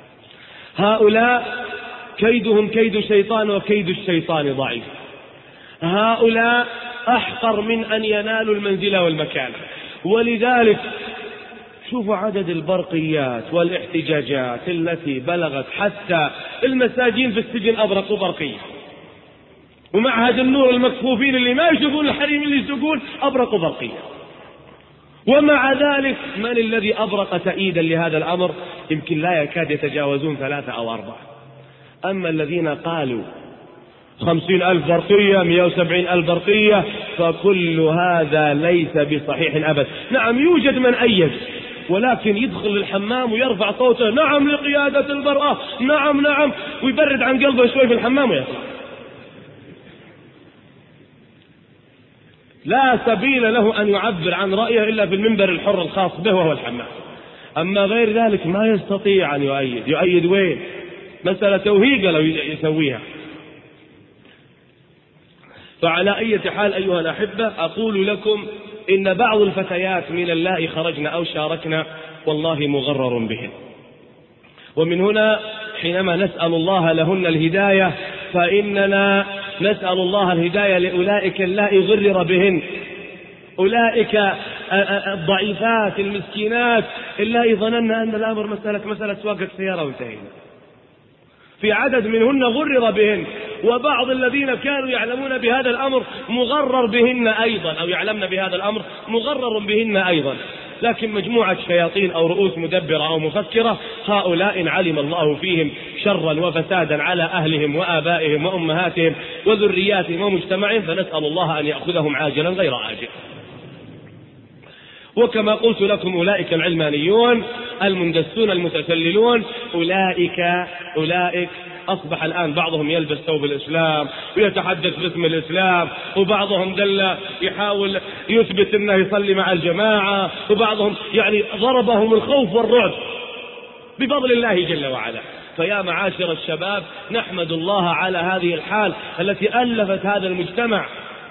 هؤلاء كيدهم كيد شيطان وكيد الشيطان ضعيف. هؤلاء أحقر من أن ينالوا المنزلة والمكانة. ولذلك شوفوا عدد البرقيات والاحتجاجات التي بلغت حتى المساجين في السجن أبرقوا برقية، ومعهد النور المكفوفين اللي ما يشوفون الحريم اللي يسوقون أبرقوا برقية. ومع ذلك من الذي أبرق تأييدا لهذا الأمر؟ يمكن لا يكاد يتجاوزون 3 أو 4. أما الذين قالوا 50,000 برقية 170,000 برقية فكل هذا ليس بصحيح أبدا. نعم يوجد من أيد، ولكن يدخل الحمام ويرفع صوته نعم لقيادة المرأة نعم نعم، ويبرد عن قلبه شوي في الحمام ويطلع. لا سبيل له أن يعبر عن رأيه إلا في المنبر الحر الخاص به وهو الحمام. أما غير ذلك ما يستطيع أن يؤيد وين؟ مسألة توهيقة لو يسويها. فعلى أي حال أيها الأحبة، أقول لكم إن بعض الفتيات من اللائي خرجنا أو شاركنا والله مغرر بهن، ومن هنا حينما نسأل الله لهن الهداية فإننا نسأل الله الهداية لأولئك اللائي غرر بهن، أولئك الضعيفات المسكينات اللائي ظننا أن الأمر مسألة سواقة سيارة وانتهينا. في عدد منهن غرر بهن، وبعض الذين كانوا يعلمون بهذا الأمر مغرر بهن أيضا، أو يعلمن بهذا الأمر مغرر بهن أيضا. لكن مجموعة شياطين أو رؤوس مدبرة أو مفكرة، هؤلاء علم الله فيهم شرا وفسادا على أهلهم وآبائهم وأمهاتهم وذرياتهم ومجتمعهم، فنسأل الله أن يأخذهم عاجلا غير آجل. وكما قلت لكم أولئك العلمانيون المندسون المتسللون، أولئك أصبح الآن بعضهم يلبس ثوب الإسلام ويتحدث باسم الإسلام، وبعضهم دل يحاول يثبت أنه يصلي مع الجماعة، وبعضهم يعني ضربهم الخوف والرعب بفضل الله جل وعلا. فيا معاشر الشباب، نحمد الله على هذه الحال التي ألفت هذا المجتمع.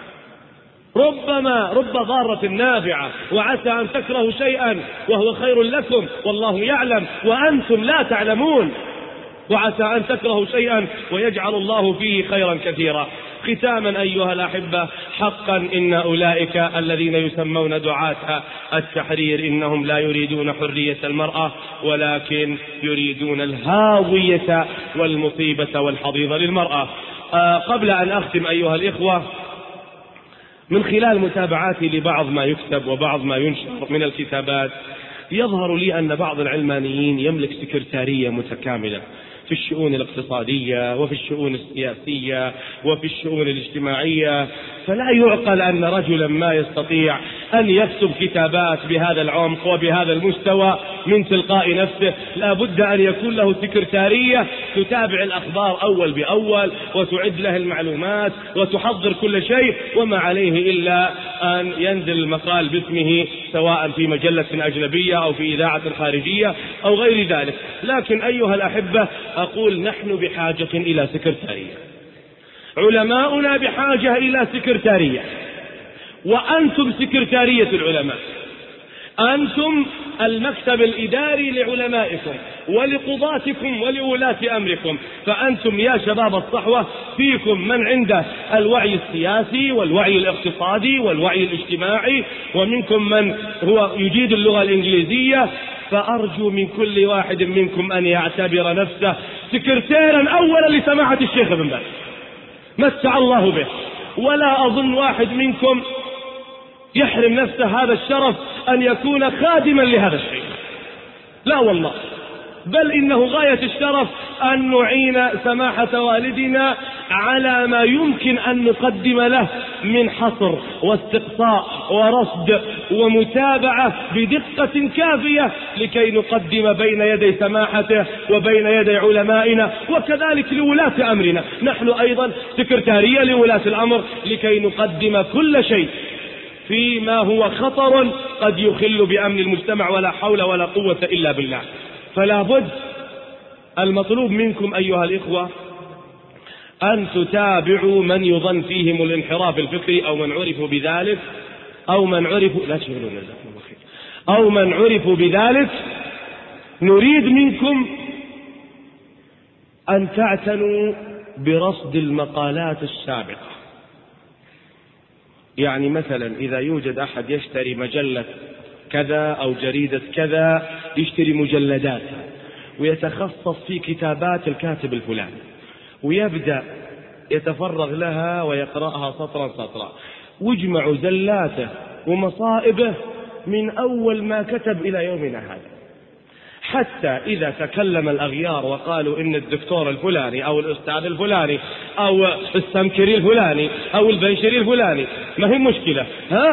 رب ضارة نافعة، وعسى أن تكرهوا شيئا وهو خير لكم والله يعلم وأنتم لا تعلمون، وعسى أن تكرهوا شيئا ويجعل الله فيه خيرا كثيرا. ختاما أيها الأحبة، حقا إن أولئك الذين يسمون دعاة التحرير إنهم لا يريدون حرية المرأة، ولكن يريدون الهاوية والمصيبة والحضيض للمرأة. قبل أن أختم أيها الإخوة، من خلال متابعاتي لبعض ما يكتب وبعض ما ينشر من الكتابات، يظهر لي أن بعض العلمانيين يملك سكرتارية متكاملة في الشؤون الاقتصادية وفي الشؤون السياسية وفي الشؤون الاجتماعية، فلا يعقل أن رجلا ما يستطيع أن يكتب كتابات بهذا العمق وبهذا المستوى من تلقاء نفسه. لا بد أن يكون له سكرتارية تتابع الأخبار أول بأول وتعد له المعلومات وتحضر كل شيء، وما عليه إلا أن ينزل المقال باسمه سواء في مجلة أجنبية أو في إذاعة خارجية أو غير ذلك. لكن أيها الأحبة، أقول نحن بحاجة إلى سكرتارية، علماؤنا بحاجة إلى سكرتارية، وأنتم سكرتارية العلماء، أنتم المكتب الإداري لعلمائكم ولقضاتكم ولولاة أمركم. فأنتم يا شباب الصحوة فيكم من عنده الوعي السياسي والوعي الاقتصادي والوعي الاجتماعي، ومنكم من هو يجيد اللغة الإنجليزية. فأرجو من كل واحد منكم أن يعتبر نفسه سكرتيرا أولا لسماحة الشيخ ابن باز، متع الله به، ولا أظن واحد منكم يحرم نفسه هذا الشرف أن يكون خادما لهذا الشيء، لا والله، بل إنه غاية الشرف أن نعين سماحة والدنا على ما يمكن أن نقدم له من حصر واستقصاء ورصد ومتابعة بدقة كافية لكي نقدم بين يدي سماحته وبين يدي علمائنا، وكذلك لولاة أمرنا. نحن أيضا سكرتارية لولاة الأمر لكي نقدم كل شيء فيما هو خطر قد يخل بأمن المجتمع، ولا حول ولا قوة إلا بالله. فلا بد المطلوب منكم أيها الإخوة أن تتابعوا من يظن فيهم الانحراف الفكري أو من عرفوا بذلك أو من عرفوا لا تشغلون جزاكم الله خير أو من عرفوا بذلك. نريد منكم أن تعتنوا برصد المقالات السابقة. يعني مثلا إذا يوجد أحد يشتري مجلة كذا أو جريدة كذا، يشتري مجلدات ويتخصص في كتابات الكاتب الفلاني ويبدأ يتفرغ لها ويقرأها سطرا سطرا، واجمعوا زلاته ومصائبه من أول ما كتب إلى يومنا هذا، حتى إذا تكلم الأغيار وقالوا إن الدكتور الفلاني أو الأستاذ الفلاني أو السمكري الفلاني أو البنشري الفلاني، ما هي مشكلة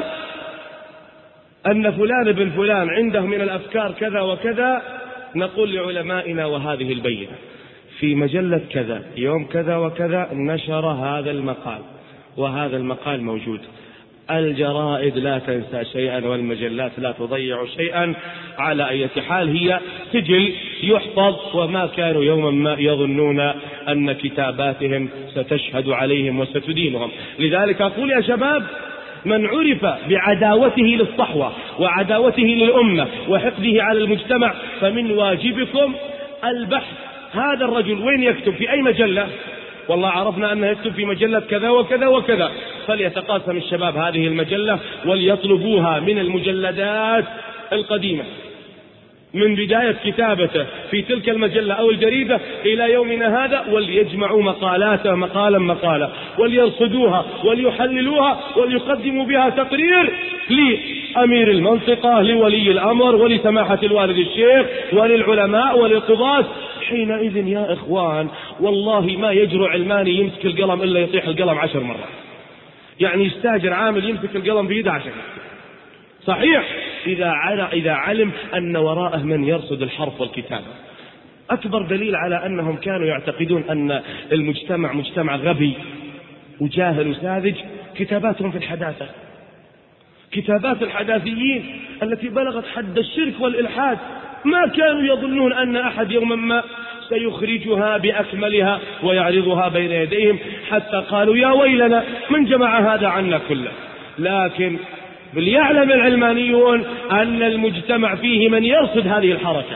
أن فلان بن فلان عنده من الأفكار كذا وكذا، نقول لعلمائنا وهذه البينة في مجلة كذا يوم كذا وكذا نشر هذا المقال، وهذا المقال موجود. الجرائد لا تنسى شيئا والمجلات لا تضيع شيئا، على أي حال هي سجل يحفظ، وما كانوا يوما ما يظنون أن كتاباتهم ستشهد عليهم وستدينهم. لذلك أقول يا شباب، من عرف بعداوته للصحوة وعداوته للأمة وحقده على المجتمع فمن واجبكم البحث. هذا الرجل وين يكتب؟ في أي مجلة؟ والله عرفنا أنه يكتب في مجلة كذا وكذا وكذا، فليتقاسم الشباب هذه المجلة وليطلبوها من المجلدات القديمة من بداية كتابته في تلك المجلة أو الجريدة إلى يومنا هذا، وليجمعوا مقالاته مقالا مقالا وليرصدوها وليحللوها وليقدموا بها تقرير لأمير المنطقة، لولي الأمر، ولسماحة الوالد الشيخ، وللعلماء وللقضاة. حينئذ يا إخوان والله ما يجرؤ علماني يمسك القلم إلا يطيح القلم 10 مرات، يعني يستاجر عامل يمسك القلم بيده 10. صحيح إذا علم أن وراءه من يرصد الحرف والكتابة. أكبر دليل على أنهم كانوا يعتقدون أن المجتمع مجتمع غبي وجاهل وساذج كتاباتهم في الحداثة، كتابات الحداثيين التي بلغت حد الشرك والإلحاد، ما كانوا يظنون أن أحد يوما ما سيخرجها بأكملها ويعرضها بين يديهم، حتى قالوا يا ويلنا من جمع هذا عنا كله. لكن ليعلم العلمانيون أن المجتمع فيه من يرصد هذه الحركة،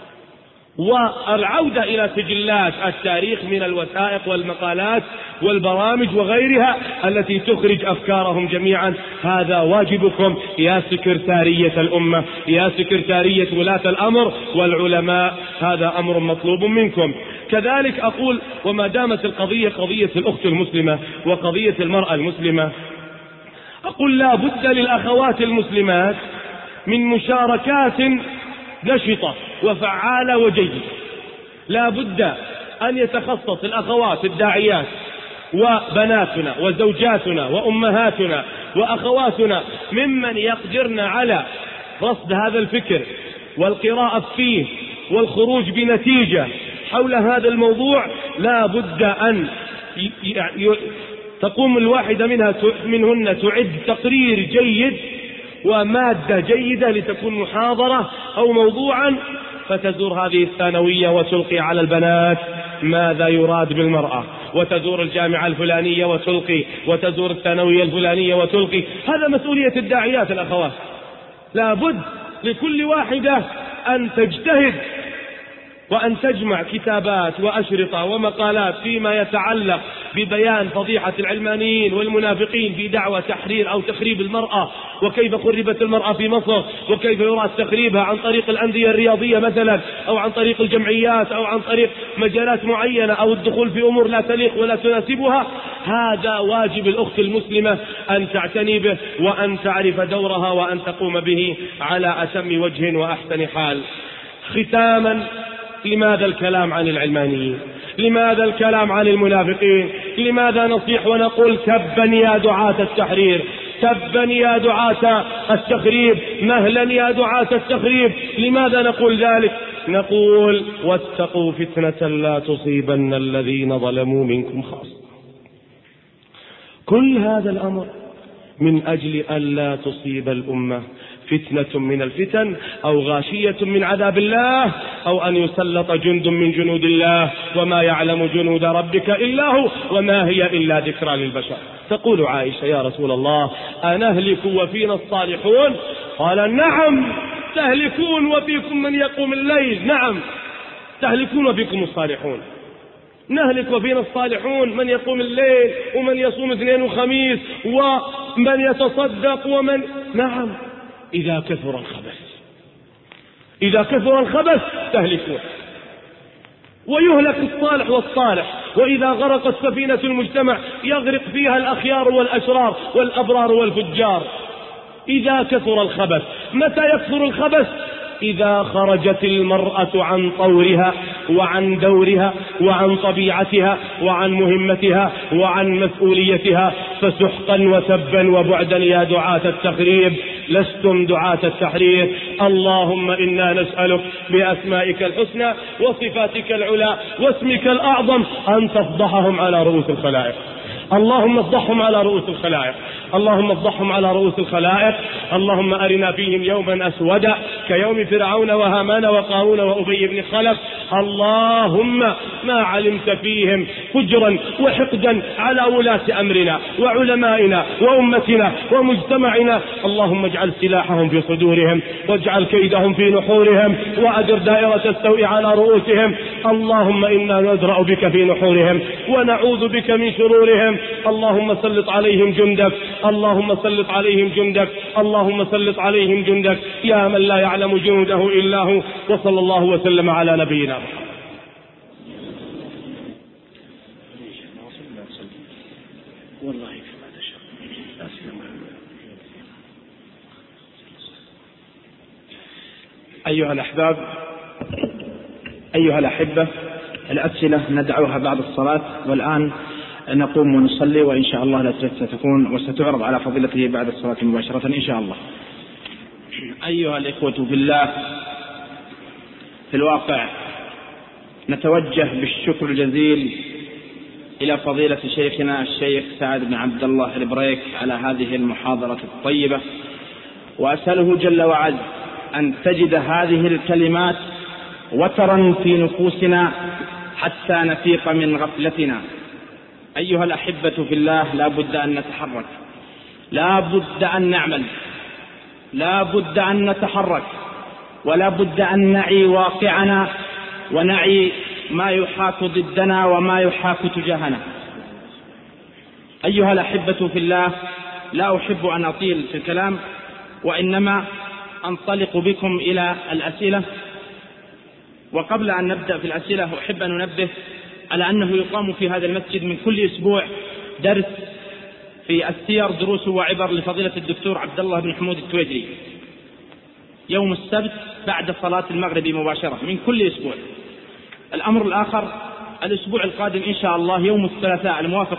والعودة إلى سجلات التاريخ من الوثائق والمقالات والبرامج وغيرها التي تخرج أفكارهم جميعا. هذا واجبكم يا سكرتارية الأمة، يا سكرتارية ولاة الأمر والعلماء، هذا أمر مطلوب منكم. كذلك أقول، وما دامت القضية قضية الأخت المسلمة وقضية المرأة المسلمة، أقول لا بد للأخوات المسلمات من مشاركات نشطة وفعالة وجيدة. لا بد أن يتخصص الأخوات الداعيات وبناتنا وزوجاتنا وأمهاتنا وأخواتنا ممن يقدرن على رصد هذا الفكر والقراءة فيه والخروج بنتيجة حول هذا الموضوع. لا بد أن تقوم الواحدة منهن تعد تقرير جيد ومادة جيدة لتكون محاضرة أو موضوعا، فتزور هذه الثانوية وتلقي على البنات ماذا يراد بالمرأة، وتزور الجامعة الفلانية وتلقي، وتزور الثانوية الفلانية وتلقي. هذا مسؤولية الداعيات الأخوات. لا بد لكل واحدة أن تجتهد وأن تجمع كتابات وأشرطة ومقالات فيما يتعلق ببيان فضيحة العلمانيين والمنافقين في دعوة تحرير أو تخريب المرأة، وكيف خربت المرأة في مصر، وكيف يراد تخريبها عن طريق الأندية الرياضية مثلا، أو عن طريق الجمعيات، أو عن طريق مجالات معينة، أو الدخول في أمور لا تليق ولا تناسبها. هذا واجب الأخت المسلمة أن تعتني به وأن تعرف دورها وأن تقوم به على أتم وجه وأحسن حال. ختاما، لماذا الكلام عن العلمانيين؟ لماذا الكلام عن المنافقين؟ لماذا نصيح ونقول تبا يا دعاة التحرير، تبا يا دعاة التخريب، مهلا يا دعاة التخريب؟ لماذا نقول ذلك؟ نقول واتقوا فتنة لا تصيبن الذين ظلموا منكم خاصة. كل هذا الأمر من أجل أن لا تصيب الأمة فتنة من الفتن أو غاشية من عذاب الله أو أن يسلط جند من جنود الله، وما يعلم جنود ربك إلا هو وما هي إلا ذكرى للبشر. تقول عائشة: يا رسول الله أنهلك وفينا الصالحون؟ قال: نعم تهلكون وفيكم من يقوم الليل. نعم تهلكون وفيكم الصالحون، نهلك وفينا الصالحون، من يقوم الليل ومن يصوم اثنين وخميس ومن يتصدق ومن. نعم، إذا كثر الخبث، إذا كثر الخبث تهلكون، ويهلك الصالح والصالح. وإذا غرقت سفينة المجتمع يغرق فيها الأخيار والأشرار والأبرار والفجار. إذا كثر الخبث. متى يكثر الخبث؟ إذا خرجت المرأة عن طورها وعن دورها وعن طبيعتها وعن مهمتها وعن مسؤوليتها، فسحقا وسبا وبعدا يا دعاة التخريب. لستم دعاة التحرير. اللهم إنا نسألك بأسمائك الحسنى وصفاتك العلى واسمك الأعظم أن تفضحهم على رؤوس الخلائق. اللهم افضحهم على رؤوس الخلائق، اللهم افضحهم على رؤوس الخلائق. اللهم أرنا فيهم يوما أسودا كيوم فرعون وهامان وقارون وأبي بن خلف. اللهم ما علمت فيهم فجرا وحقدا على ولاة أمرنا وعلمائنا وأمتنا ومجتمعنا، اللهم اجعل سلاحهم في صدورهم واجعل كيدهم في نحورهم وأدر دائرة السوء على رؤوسهم. اللهم إنا نزرع بك في نحورهم ونعوذ بك من شرورهم. اللهم سلط عليهم جندك، اللهم سلط عليهم جندك، اللهم سلط عليهم جندك يا من لا يعلم جنوده إلا هو. وصلى الله وسلم على نبينا محمد. أيها الأحباب، أيها الأحبة، الأسئلة ندعوها بعد الصلاة، والآن نقوم ونصلي، وإن شاء الله الأسئلة ستكون وستعرض على فضيلته بعد الصلاة مباشرة إن شاء الله. أيها الإخوة في الله، في الواقع نتوجه بالشكر الجزيل إلى فضيلة شيخنا الشيخ سعد بن عبد الله البريك على هذه المحاضرة الطيبة، وأسأله جل وعز أن تجد هذه الكلمات وترا في نفوسنا حتى نفيق من غفلتنا. أيها الأحبة في الله، لا بد أن نتحرك، لا بد أن نعمل، لا بد أن نتحرك، ولا بد أن نعي واقعنا ونعي ما يحاك ضدنا وما يحاك تجاهنا. أيها الأحبة في الله، لا أحب أن أطيل في الكلام، وإنما أنطلق بكم إلى الأسئلة. وقبل أن نبدأ في الأسئلة أحب أن ننبه على أنه يقام في هذا المسجد من كل أسبوع درس في السير، دروس وعبر لفضيلة الدكتور عبد الله بن حمود التويجري، يوم السبت بعد صلاة المغرب مباشرة من كل أسبوع. الأمر الآخر، الأسبوع القادم إن شاء الله يوم الثلاثاء الموافق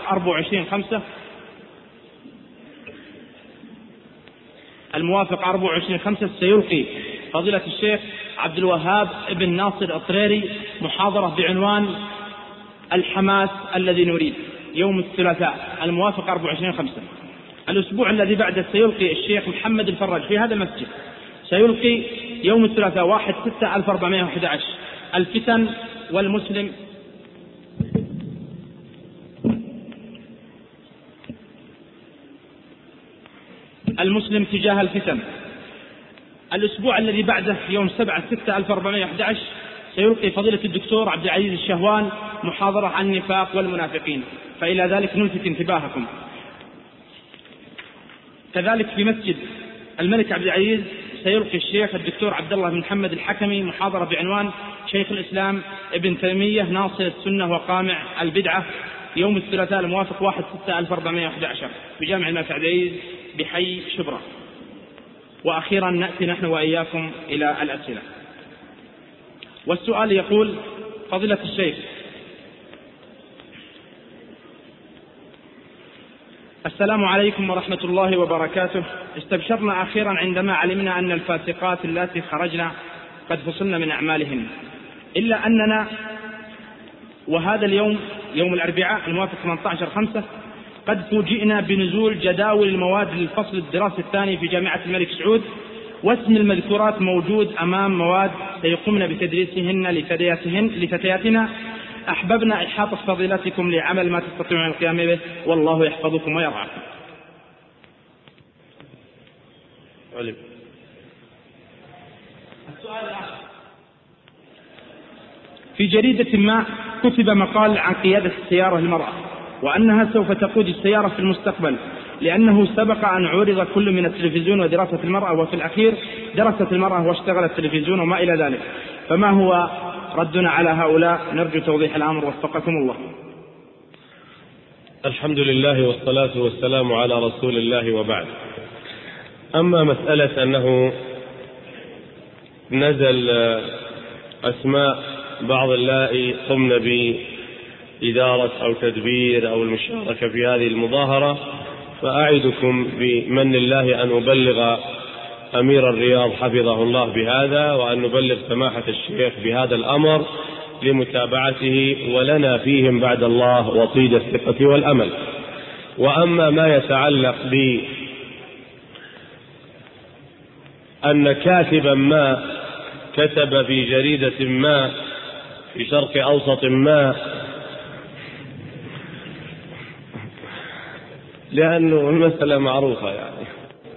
24/5 سيلقي فضيلة الشيخ عبد الوهاب ابن ناصر الطريري محاضرة بعنوان الحماس الذي نريد، يوم الثلاثاء الموافق 24/5. الأسبوع الذي بعده سيلقي الشيخ محمد الفراج في هذا المسجد، سيلقي يوم الثلاثاء 1/6/1411 الفتن والمسلم تجاه الفتن. الأسبوع الذي بعده يوم 7/6/1411 سيلقي فضيلة الدكتور عبد العزيز الشهوان محاضرة عن النفاق والمنافقين، فإلى ذلك نلفت انتباهكم. كذلك في مسجد الملك عبد العزيز سيلقي الشيخ الدكتور عبد الله بن محمد الحكمي محاضرة بعنوان شيخ الإسلام ابن تيمية ناصر السنة وقامع البدعة، يوم الثلاثاء الموافق 1/6/1411 بجامع الملك عبد العزيز بحي شبرا. وأخيرا نأتي نحن وإياكم إلى الأسئلة. والسؤال يقول: فضيلة الشيخ، السلام عليكم ورحمة الله وبركاته. استبشرنا أخيرا عندما علمنا أن الفاسقات اللاتي خرجنا قد فصلن من أعمالهن، إلا أننا وهذا اليوم يوم الأربعاء الموافق 18/5 قد فوجئنا بنزول جداول المواد للفصل الدراسي الثاني في جامعة الملك سعود، واسم المذكورات موجود أمام مواد سيقومن بتدريسهن لفتياتنا. أحببنا إحاطة فضيلتكم لعمل ما تستطيعون القيام به، والله يحفظكم ويرعاكم. السؤال الآخر: في جريدة ما كتب مقال عن قيادة السيارة للمرأة، وأنها سوف تقود السيارة في المستقبل، لأنه سبق أن عرض كل من التلفزيون ودراسة المرأة، وفي الأخير درست المرأة واشتغل التلفزيون وما إلى ذلك، فما هو ردنا على هؤلاء؟ نرجو توضيح الأمر وفقكم الله. الحمد لله والصلاة والسلام على رسول الله، وبعد. أما مسألة أنه نزل أسماء بعض اللائي قمن بإدارة أو تدبير أو المشاركة في هذه المظاهرة، فأعدكم بمن الله أن أبلغ أمير الرياض حفظه الله بهذا، وأن نبلغ سماحة الشيخ بهذا الأمر لمتابعته، ولنا فيهم بعد الله وطيد الثقة والأمل. وأما ما يتعلق بأن كاتبا ما كتب في جريدة ما في شرق أوسط ما، لأنه المسألة معروفة يعني،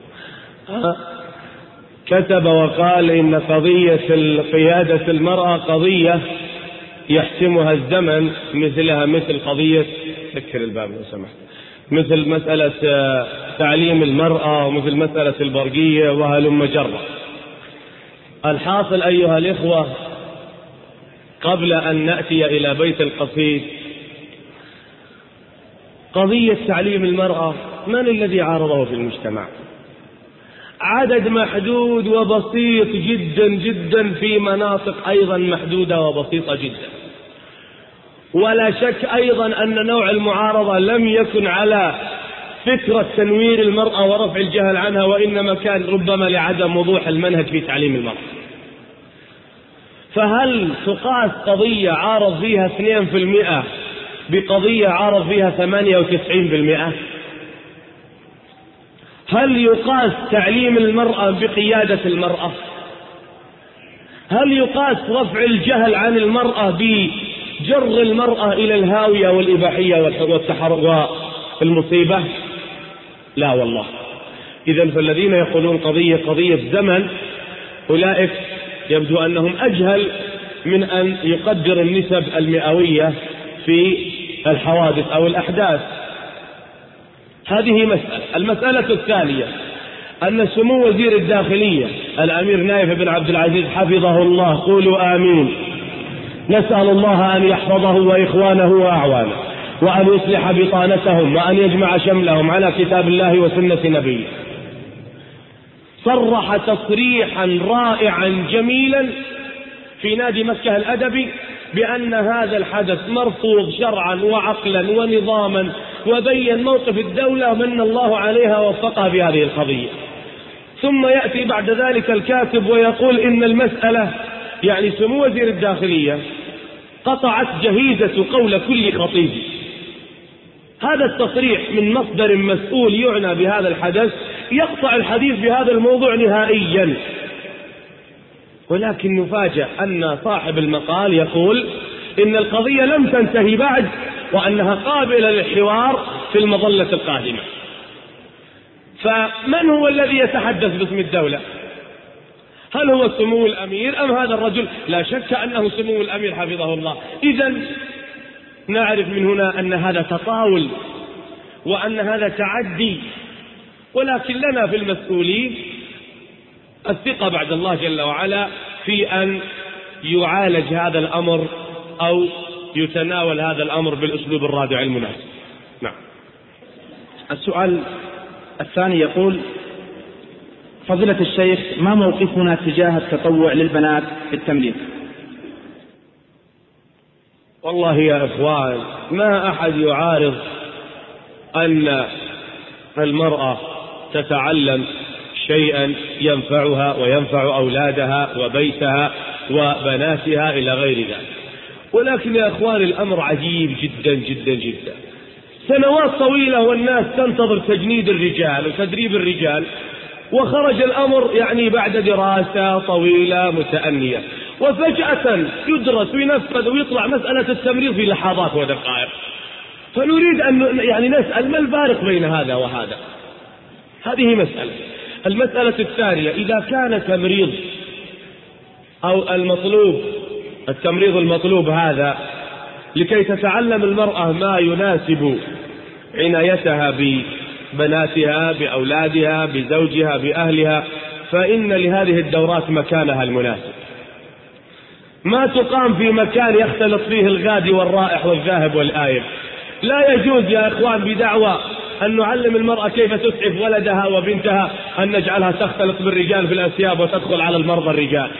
كتب وقال إن قضية قيادة المرأة قضية يحسمها الزمن، مثل قضية سكر الباب لو سمحت، مثل مسألة تعليم المرأة، ومثل مسألة البرقية، وهلم جرة. الحاصل أيها الإخوة، قبل أن نأتي إلى بيت القصيد، قضية تعليم المرأة من الذي عارضه في المجتمع؟ عدد محدود وبسيط جدا جدا في مناطق أيضا محدودة وبسيطة جدا. ولا شك أيضا أن نوع المعارضة لم يكن على فكرة تنوير المرأة ورفع الجهل عنها، وإنما كان ربما لعدم وضوح المنهج في تعليم المرأة. فهل تقاس قضية عارض فيها 2% بقضية عارض فيها 98%؟ هل يقاس تعليم المرأة بقيادة المرأة؟ هل يقاس رفع الجهل عن المرأة بجر المرأة إلى الهاوية والإباحية والتحرق والمصيبة؟ لا والله. إذن فالذين يقولون قضية زمن، أولئك يبدو أنهم أجهل من أن يقدر النسب المئوية في الحوادث أو الأحداث. هذه مسألة. المسألة الثانية أن سمو وزير الداخلية الأمير نايف بن عبد العزيز حفظه الله، قولوا آمين، نسأل الله أن يحفظه وإخوانه وأعوانه، وأن يصلح بطانتهم، وأن يجمع شملهم على كتاب الله وسنة نبيه، صرح تصريحا رائعا جميلا في نادي مكة الأدبي بأن هذا الحدث مرفوض شرعا وعقلا ونظاما، وبين موقف الدولة من الله عليها ووفقها بهذه القضية. ثم يأتي بعد ذلك الكاتب ويقول إن المسألة، يعني سمو وزير الداخلية قطعت جهيزة قول كل خطيب. هذا التصريح من مصدر مسؤول يعنى بهذا الحدث يقطع الحديث بهذا الموضوع نهائيا. ولكن نفاجأ أن صاحب المقال يقول إن القضية لم تنتهي بعد، وأنها قابلة للحوار في المظلة القادمة. فمن هو الذي يتحدث باسم الدولة؟ هل هو سمو الأمير أم هذا الرجل؟ لا شك أنه سمو الأمير حفظه الله. إذن نعرف من هنا أن هذا تطاول وأن هذا تعدي، ولكن لنا في المسؤولين الثقة بعد الله جل وعلا في أن يعالج هذا الأمر أو يتناول هذا الأمر بالأسلوب الرادع المناسب. نعم. السؤال الثاني يقول: فضيلة الشيخ، ما موقفنا تجاه التطوع للبنات في التمريض؟ والله يا إخوان، ما أحد يعارض أن المرأة تتعلم شيئا ينفعها وينفع أولادها وبيتها وبناتها إلى غير ذلك، ولكن يا إخوان الأمر عجيب جدا جدا جدا. سنوات طويلة والناس تنتظر تجنيد الرجال وتدريب الرجال، وخرج الأمر يعني بعد دراسة طويلة متأنية، وفجأة يدرس وينفذ ويطلع مسألة التمريض في لحظات ودقائق. فنريد أن يعني نسأل ما الفارق بين هذا وهذا؟ هذه مسألة. المسألة الثانية: إذا كان تمريض أو التمريض المطلوب هذا لكي تتعلم المرأة ما يناسب عنايتها ببناتها بأولادها بزوجها بأهلها، فإن لهذه الدورات مكانها المناسب. ما تقام في مكان يختلط فيه الغادي والرائح والذاهب والآيب. لا يجوز يا إخوان بدعوى أن نعلم المرأة كيف تسعف ولدها وبنتها أن نجعلها تختلط بالرجال في الأثياب وتدخل على المرضى الرجال.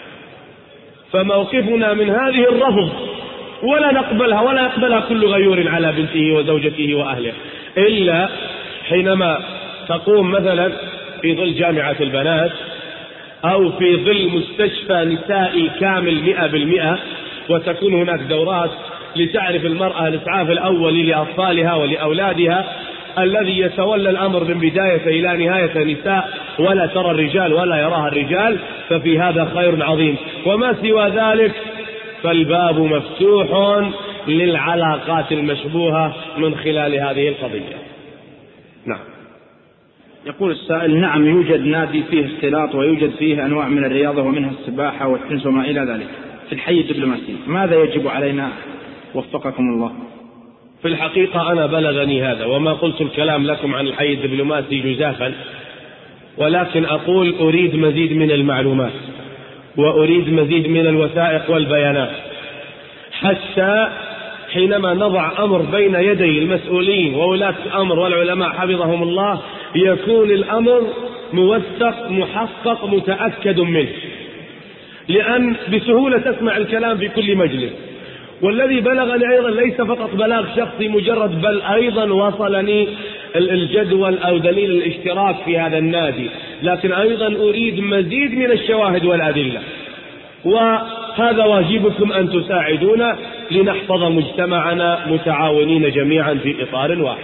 فموقفنا من هذه الرفض، ولا نقبلها ولا يقبلها كل غيور على بنته وزوجته وأهله، إلا حينما تقوم مثلا في ظل جامعة البنات أو في ظل مستشفى نسائي كامل 100%، وتكون هناك دورات لتعرف المرأة الإسعاف الأولي لأطفالها ولأولادها، الذي يتولى الأمر من بداية إلى نهاية نساء ولا ترى الرجال ولا يراها الرجال، ففي هذا خير عظيم. وما سوى ذلك فالباب مفتوح للعلاقات المشبوهة من خلال هذه القضية. نعم. يقول السائل: نعم، يوجد نادي فيه اختلاط ويوجد فيه أنواع من الرياضة ومنها السباحة والتنس وما إلى ذلك في الحي الدبلوماسي، ماذا يجب علينا وفقكم الله؟ في الحقيقة أنا بلغني هذا، وما قلت الكلام لكم عن الحي الدبلوماسي جزافا، ولكن أقول أريد مزيد من المعلومات وأريد مزيد من الوثائق والبيانات، حتى حينما نضع أمر بين يدي المسؤولين وولاة الأمر والعلماء حفظهم الله يكون الأمر موثق محقق متأكد منه، لأن بسهولة تسمع الكلام في كل مجلس. والذي بلغني أيضا ليس فقط بلاغ شخصي مجرد، بل أيضا وصلني الجدول أو دليل الاشتراك في هذا النادي، لكن أيضا أريد مزيد من الشواهد والأدلة، وهذا واجبكم أن تساعدونا لنحفظ مجتمعنا متعاونين جميعا في إطار واحد.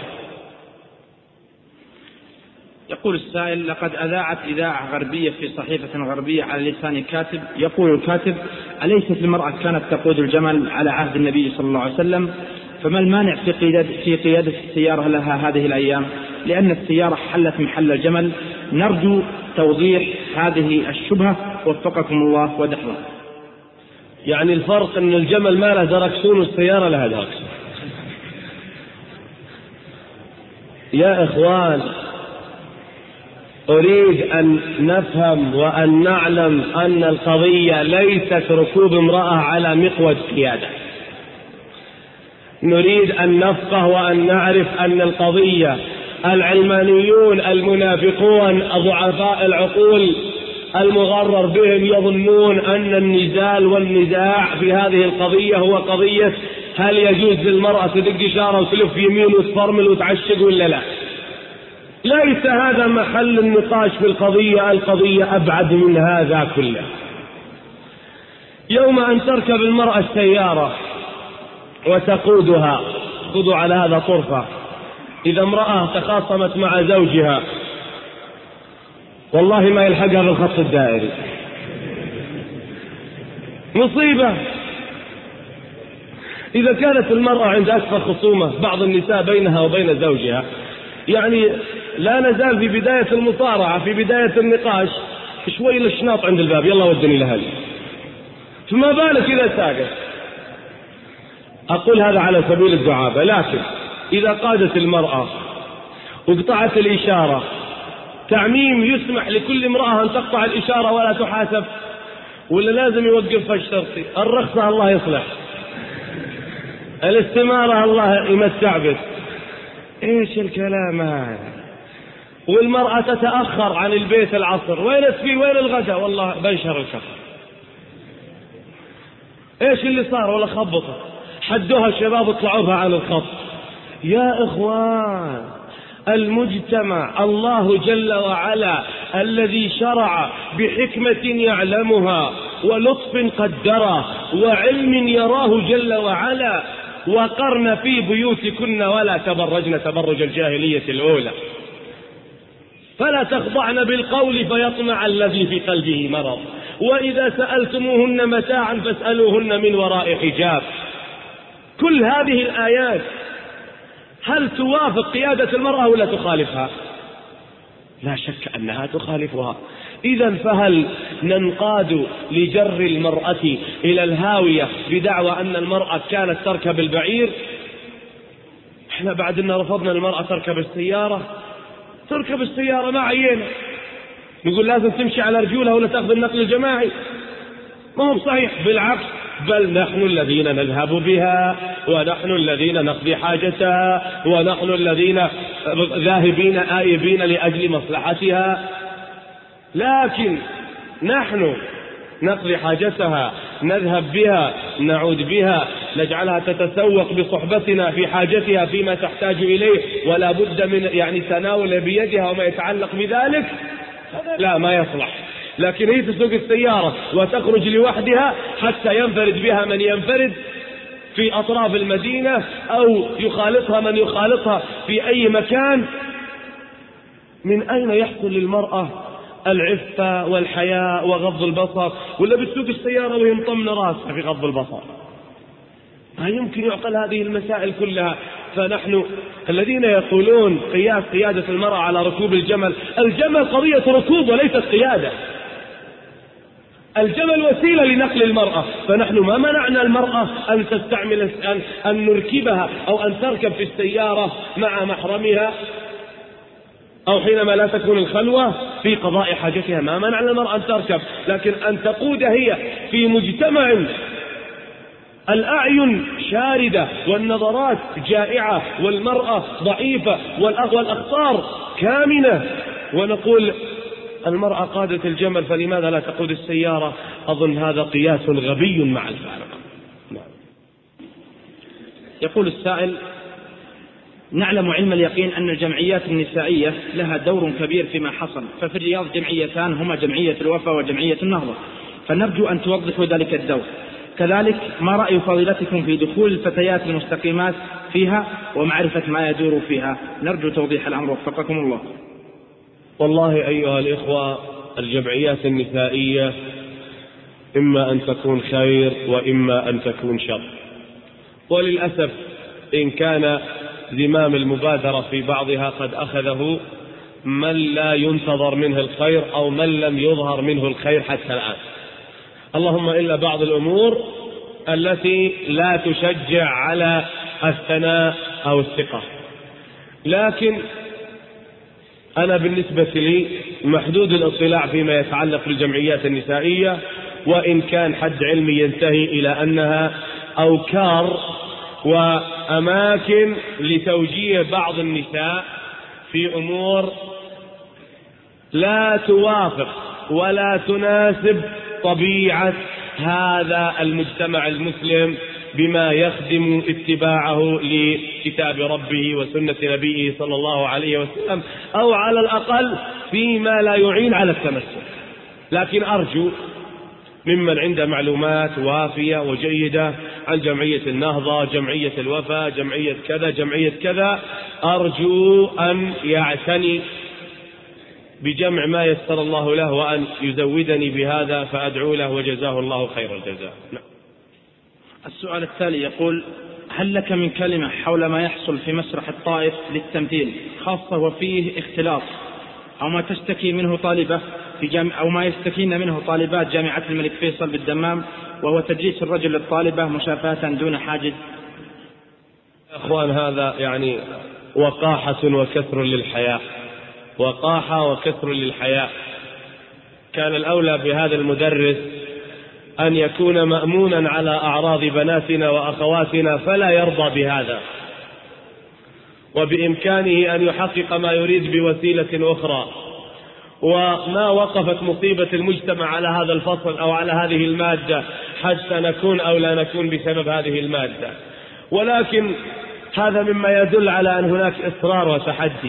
يقول السائل: لقد أذاعت إذاعة غربية في صحيفة غربية على لسان كاتب، يقول الكاتب: أليست المرأة كانت تقود الجمل على عهد النبي صلى الله عليه وسلم؟ فما المانع في قيادة السيارة لها هذه الأيام؟ لأن السيارة حلت محل الجمل. نرجو توضيح هذه الشبهة وفقكم الله ودحضه. يعني الفرق أن الجمل ما له دركسون والسيارة لها دركسون. يا إخوان، أريد أن نفهم وأن نعلم أن القضية ليست ركوب امرأة على مقود قيادة. نريد أن نفقه وأن نعرف أن القضية العلمانيون المنافقون ضعفاء العقول المغرر بهم يظنون أن النزال والنزاع في هذه القضية هو قضية هل يجوز للمرأة تدق إشارة وتلف يمين وتفرمل وتعشق ولا لا. ليس هذا محل النقاش في القضية. القضية أبعد من هذا كله. يوم أن تركب المرأة السيارة وتقودها، خذوا على هذا طرفة، إذا امرأة تخاصمت مع زوجها والله ما يلحقها بالخط الدائري، مصيبة. إذا كانت المرأة عند أكثر خصومة بعض النساء بينها وبين زوجها، يعني لا نزال في بداية المصارعة، في بداية النقاش، شوي الشناط عند الباب، يلا ودني لهلي، فما بالك إذا ساقت. أقول هذا على سبيل الدعابة، لكن إذا قادت المرأة وقطعت الإشارة، تعميم يسمح لكل امرأة أن تقطع الإشارة ولا تحاسب، ولا لازم يوقفها الشرطي؟ الرخصة الله يصلح. الاستمارة الله يمتع بك. ايش الكلام هذا؟ والمرأة تتأخر عن البيت العصر، وين السفي وين الغداء؟ والله بنشر الكفر. ايش اللي صار؟ ولا خبطت حدوها الشباب اطلعوها عن الخط. يا اخوان، المجتمع الله جل وعلا الذي شرع بحكمة يعلمها ولطف قدره وعلم يراه جل وعلا: وقرن في بيوتكن ولا تبرجن تبرج الجاهلية الأولى فلا تخضعن بالقول فيطمع الذي في قلبه مرض وإذا سألتموهن متاعا فاسألوهن من وراء حجاب. كل هذه الآيات هل توافق قيادة المرأة ولا تخالفها؟ لا شك أنها تخالفها. إذن فهل ننقاد لجر المرأة إلى الهاوية بدعوى أن المرأة كانت تركب البعير؟ احنا بعد أن رفضنا المرأة تركب السيارة، تركب السيارة ما عينا نقول لازم تمشي على رجولها ولا تأخذ النقل الجماعي. ما هو صحيح، بالعكس، بل نحن الذين نذهب بها ونحن الذين نقضي حاجتها ونحن الذين ذاهبين آيبين لأجل مصلحتها. لكن نحن نقضي حاجتها، نذهب بها، نعود بها، نجعلها تتسوق بصحبتنا في حاجتها فيما تحتاج إليه ولا بد من تناول بيدها وما يتعلق بذلك، لا ما يصلح. لكن هي تسوق السيارة وتخرج لوحدها حتى ينفرد بها من ينفرد في أطراف المدينة أو يخالطها من يخالطها في أي مكان. من أين يحصل للمرأة العفة والحياء وغض البصر؟ ولا بتسوق السيارة وهي مطمنة راسها في غض البصر؟ ما يمكن يعقل هذه المسائل كلها. فنحن الذين يقولون قياس قيادة المرأة على ركوب الجمل، الجمل قضية ركوب وليست قيادة. الجمل وسيلة لنقل المرأة، فنحن ما منعنا المرأة أن تستعمل أن نركبها أو أن تركب في السيارة مع محرمها أو حينما لا تكون الخلوة في قضاء حاجتها، ما منعنا المرأة أن تركب. لكن أن تقود هي في مجتمع الأعين شاردة والنظرات جائعة والمرأة ضعيفة والأخطار كامنة ونقول المرأة قادت الجمل فلماذا لا تقود السيارة؟ أظن هذا قياس غبي مع الفارق. يقول السائل: نعلم علم اليقين أن الجمعيات النسائية لها دور كبير فيما حصل، ففي الرياض جمعيتان هما جمعية الوفا وجمعية النهضة، فنرجو أن توضحوا ذلك الدور. كذلك ما رأي فضيلتكم في دخول الفتيات المستقيمات فيها ومعرفة ما يدور فيها؟ نرجو توضيح الأمر وفقكم الله. والله أيها الإخوة، الجمعيات النسائية إما أن تكون خير وإما أن تكون شر، وللأسف إن كان زمام المبادرة في بعضها قد أخذه من لا ينتظر منه الخير أو من لم يظهر منه الخير حتى الآن، اللهم إلا بعض الأمور التي لا تشجع على الثناء أو الثقة. لكن أنا بالنسبة لي محدود الاطلاع فيما يتعلق بالجمعيات النسائية، وإن كان حد علمي ينتهي إلى أنها أوكار وأماكن لتوجيه بعض النساء في أمور لا توافق ولا تناسب طبيعة هذا المجتمع المسلم بما يخدم اتباعه لكتاب ربه وسنة نبيه صلى الله عليه وسلم، أو على الأقل فيما لا يعين على التمسك. لكن أرجو ممن عنده معلومات وافية وجيدة عن جمعية النهضة، جمعية الوفا، جمعية كذا، جمعية كذا، أرجو أن يعتني بجمع ما يسر الله له وأن يزودني بهذا، فأدعو له وجزاه الله خير الجزاء. السؤال التالي يقول: هل لك من كلمة حول ما يحصل في مسرح الطائف للتمثيل، خاصة وفيه اختلاط أو ما تشتكي منه طالبة أو ما يستكين منه طالبات جامعة الملك فيصل بالدمام، وهو تدريس الرجل للطالبة مشافهة دون حاجز؟ أخوان، هذا وقاحة وكثر للحياة، وقاحة وكثر للحياة. كان الأولى بهذا المدرس أن يكون مأمونا على أعراض بناتنا وأخواتنا فلا يرضى بهذا، وبإمكانه أن يحقق ما يريد بوسيلة أخرى. وما وقفت مصيبة المجتمع على هذا الفصل أو على هذه المادة حتى نكون أو لا نكون بسبب هذه المادة، ولكن هذا مما يدل على أن هناك إصرار وتحدي.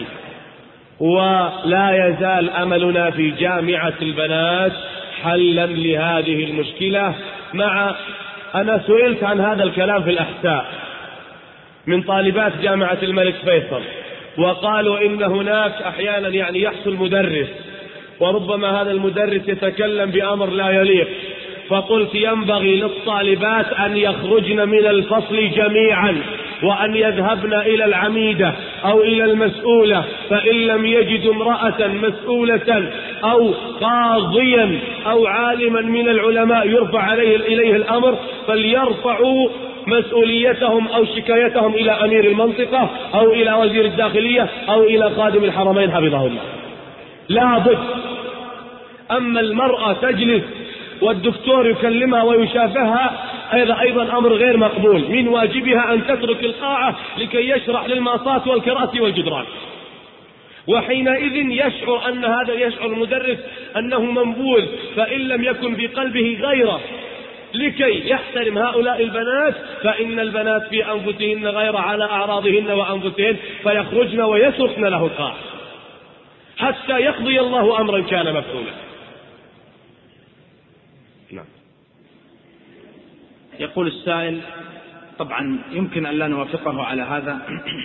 ولا يزال أملنا في جامعة البنات حلا لهذه المشكلة. أنا سئلت عن هذا الكلام في الأحساء من طالبات جامعة الملك فيصل، وقالوا إن هناك أحيانا يحصل مدرس وربما هذا المدرس يتكلم بأمر لا يليق، فقلت ينبغي للطالبات أن يخرجن من الفصل جميعا وأن يذهبن إلى العميدة أو إلى المسؤولة، فإن لم يجدوا امرأة مسؤولة أو قاضيا أو عالما من العلماء يرفع إليه الأمر فليرفعوا مسؤوليتهم أو شكايتهم إلى أمير المنطقة أو إلى وزير الداخلية أو إلى خادم الحرمين حفظه الله. لا بد. أما المرأة تجلس والدكتور يكلمها ويشافهها هذا أيضا أمر غير مقبول، من واجبها أن تترك القاعة لكي يشرح للماصات والكراسي والجدران، وحينئذ يشعر المدرس أنه منبوذ، فإن لم يكن بقلبه غيره لكي يحترم هؤلاء البنات فإن البنات في أنفسهن غير على أعراضهن وأنفسهن، فيخرجن ويسرقن له القاعة حتى يقضي الله أمرا كان مفعولا. نعم. يقول السائل، طبعا يمكن أن لا نوافقه على هذا،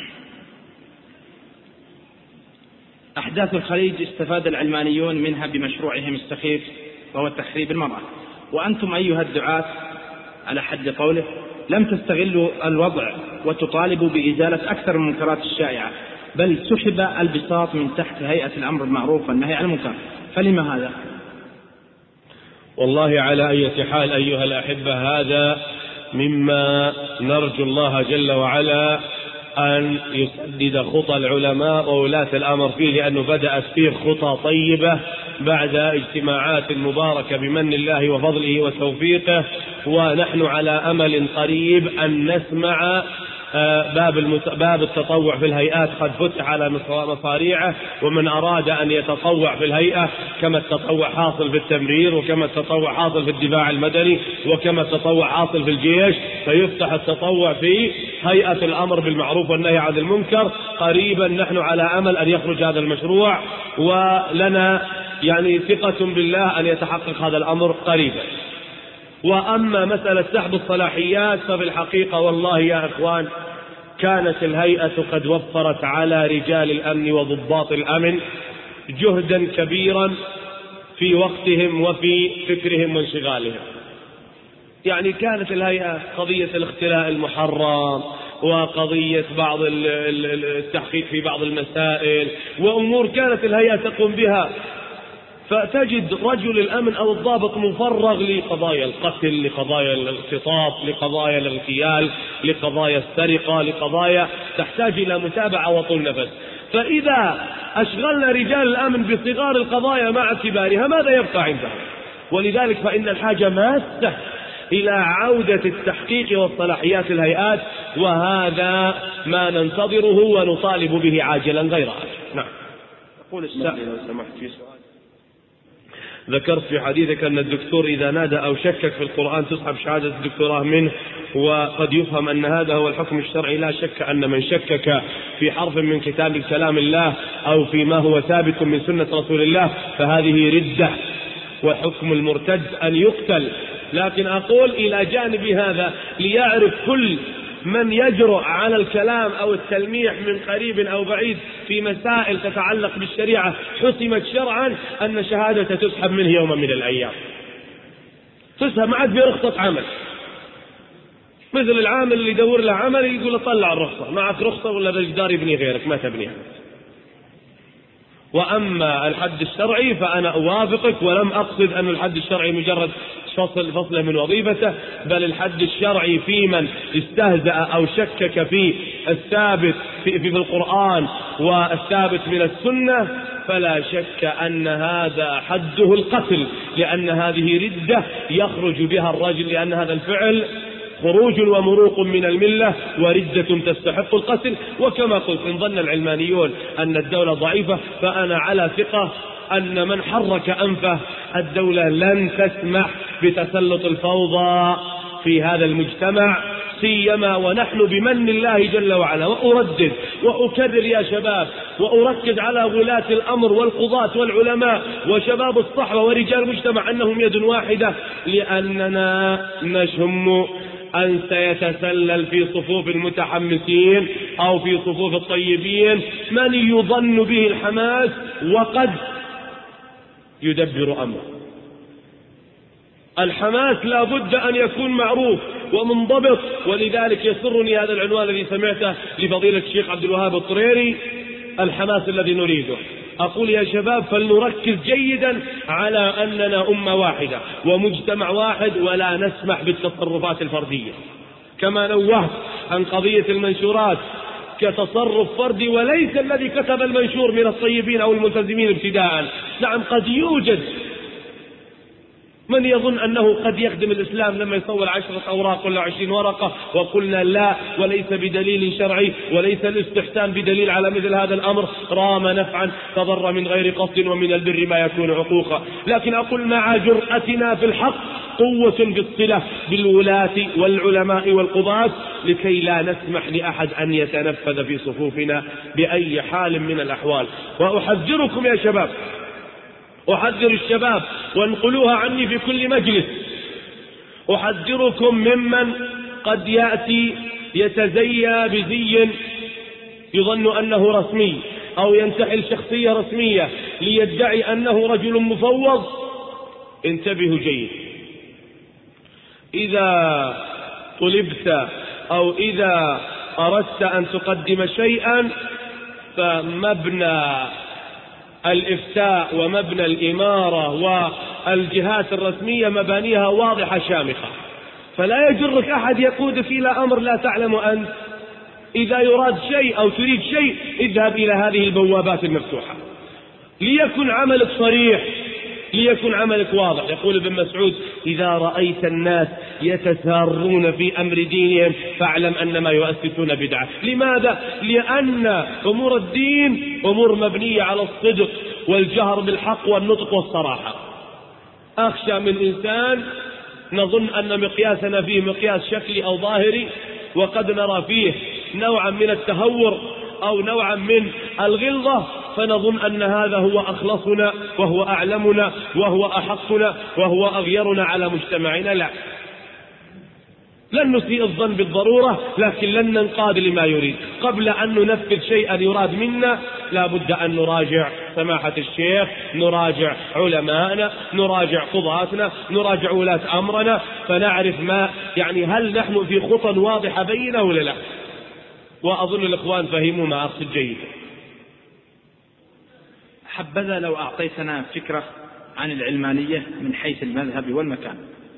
أحداث الخليج استفاد العلمانيون منها بمشروعهم السخيف وهو تخريب المرأة، وأنتم أيها الدعاة على حد قوله لم تستغلوا الوضع وتطالبوا بإزالة أكثر المنكرات الشائعة، بل سحب البساط من تحت هيئة الأمر بالمعروف والنهي عن المنكر، فلما هذا؟ والله على أي حال أيها الأحبة هذا مما نرجو الله جل وعلا أن يسدد خطى العلماء وولاة الأمر فيه، لأنه بدأت فيه خطى طيبة بعد اجتماعات مباركة بمن الله وفضله وتوفيقه، ونحن على أمل قريب أن نسمع باب التطوع في الهيئات قد فتح على مصاريعه، ومن أراد أن يتطوع في الهيئة كما التطوع حاصل في التمرير وكما التطوع حاصل في الدفاع المدني وكما التطوع حاصل في الجيش، فيفتح التطوع في هيئة الأمر بالمعروف والنهي عن المنكر قريبا. نحن على أمل أن يخرج هذا المشروع، ولنا ثقة بالله أن يتحقق هذا الأمر قريبا. وأما مسألة سحب الصلاحيات ففي الحقيقة والله يا إخوان كانت الهيئة قد وفرت على رجال الأمن وضباط الأمن جهدا كبيرا في وقتهم وفي فكرهم وانشغالهم. كانت الهيئة قضية الاختلاء المحرم وقضية بعض التحقيق في بعض المسائل وأمور كانت الهيئة تقوم بها، فتجد رجل الأمن أو الضابط مفرغ لقضايا القتل، لقضايا الاختطاف، لقضايا الاغتيال، لقضايا السرقة، لقضايا تحتاج إلى متابعة وطول نفس. فإذا أشغلنا رجال الأمن بصغار القضايا مع كبارها ماذا يبقى عندهم؟ ولذلك فإن الحاجة ماسة إلى عودة التحقيق والصلاحيات الهيئات، وهذا ما ننتظره ونطالب به عاجلا غير آجل. نعم. يقول السائل لو سمحت في سؤال. ذكرت في حديثك أن الدكتور إذا نادى أو شكك في القرآن تسحب شهادة الدكتوراه منه، وقد يفهم أن هذا هو الحكم الشرعي. لا شك أن من شكك في حرف من كلام الله أو فيما هو ثابت من سنة رسول الله فهذه ردة، وحكم المرتد أن يقتل. لكن أقول إلى جانب هذا ليعرف كل من يجرؤ على الكلام أو التلميح من قريب أو بعيد في مسائل تتعلق بالشريعة حسمت شرعا أن شهادة تسحب منه يوما من الأيام، تسحب معك برخصة عمل، مثل العامل اللي يدور له عمل يقول طلع الرخصة، معك رخصة ولا بالجدار يبني غيرك ما تبنيها. وأما الحد الشرعي فأنا أوافقك، ولم أقصد أن الحد الشرعي مجرد فصل من وظيفته، بل الحد الشرعي في من استهزأ أو شكك في الثابت في القرآن والثابت من السنة فلا شك أن هذا حده القتل، لأن هذه ردة يخرج بها الرجل، لأن هذا الفعل خروج ومروق من الملة وردة تستحق القتل. وكما قلت إن ظن العلمانيون أن الدولة ضعيفة فأنا على ثقة أن من حرك أنفه الدولة لن تسمح بتسلط الفوضى في هذا المجتمع، سيما ونحن بمن الله جل وعلا. وأردد وأكرر يا شباب وأركز على ولاة الأمر والقضاة والعلماء وشباب الصحوة ورجال المجتمع أنهم يد واحدة، لأننا نشم أن سيتسلل في صفوف المتحمسين أو في صفوف الطيبين من يظن به الحماس وقد يدبر أمره. الحماس لا بد أن يكون معروف ومنضبط، ولذلك يسرني هذا العنوان الذي سمعته لفضيلة الشيخ عبد الوهاب الطريري، الحماس الذي نريده. أقول يا شباب فلنركز جيدا على أننا أمة واحدة ومجتمع واحد، ولا نسمح بالتصرفات الفردية. كما نوهت عن قضية المنشورات كتصرف فردي وليس الذي كتب المنشور من الطيبين أو الملتزمين ابتداء. نعم قد يوجد من يظن أنه قد يخدم الإسلام لما يصور 10 أوراق ولا 20 ورقة، وقلنا لا، وليس بدليل شرعي، وليس الاستحسان بدليل على مثل هذا الأمر. رام نفعا فضر من غير قصد، ومن البر ما يكون عقوقا. لكن أقول مع جرأتنا في الحق قوة بالصلة بالولاة والعلماء والقضاة، لكي لا نسمح لأحد أن يتنفذ في صفوفنا بأي حال من الأحوال. وأحذركم يا شباب، أحذر الشباب وانقلوها عني في كل مجلس، أحذركم ممن قد يأتي يتزيى بزي يظن أنه رسمي أو ينتحل شخصية رسمية ليدعي أنه رجل مفوض. انتبهوا جيد، إذا طلبت أو إذا أردت أن تقدم شيئا فمبنى الإفتاء ومبنى الإمارة والجهات الرسمية مبانيها واضحة شامخة، فلا يجرك أحد يقودك إلى أمر لا تعلم أنت. إذا يراد شيء أو تريد شيء اذهب إلى هذه البوابات المفتوحة ليكن عملك صريح، ليكن عملك واضح. يقول ابن مسعود إذا رأيت الناس يتسارون في أمر دينهم فاعلم أنما يؤسسون بدعة. لماذا؟ لأن أمور الدين أمور مبنية على الصدق والجهر بالحق والنطق والصراحة. أخشى من إنسان نظن أن مقياسنا فيه مقياس شكلي أو ظاهري، وقد نرى فيه نوعا من التهور أو نوعا من الغلظة، فنظن أن هذا هو أخلصنا وهو أعلمنا وهو أحقنا وهو أغيرنا على مجتمعنا. لا، لن نسيء الظن بالضرورة، لكن لن ننقاد لما يريد. قبل أن ننفذ شيئا يراد منا لا بد أن نراجع سماحة الشيخ، نراجع علماءنا، نراجع قضاتنا، نراجع ولاة أمرنا، فنعرف ما يعني هل نحن في خطى واضحة بينه ولا لا. وأظن الإخوان فهموا ما أقصد جيدا. حبذا لو أعطيتنا فكرة عن العلمانية من حيث المذهب والمكان.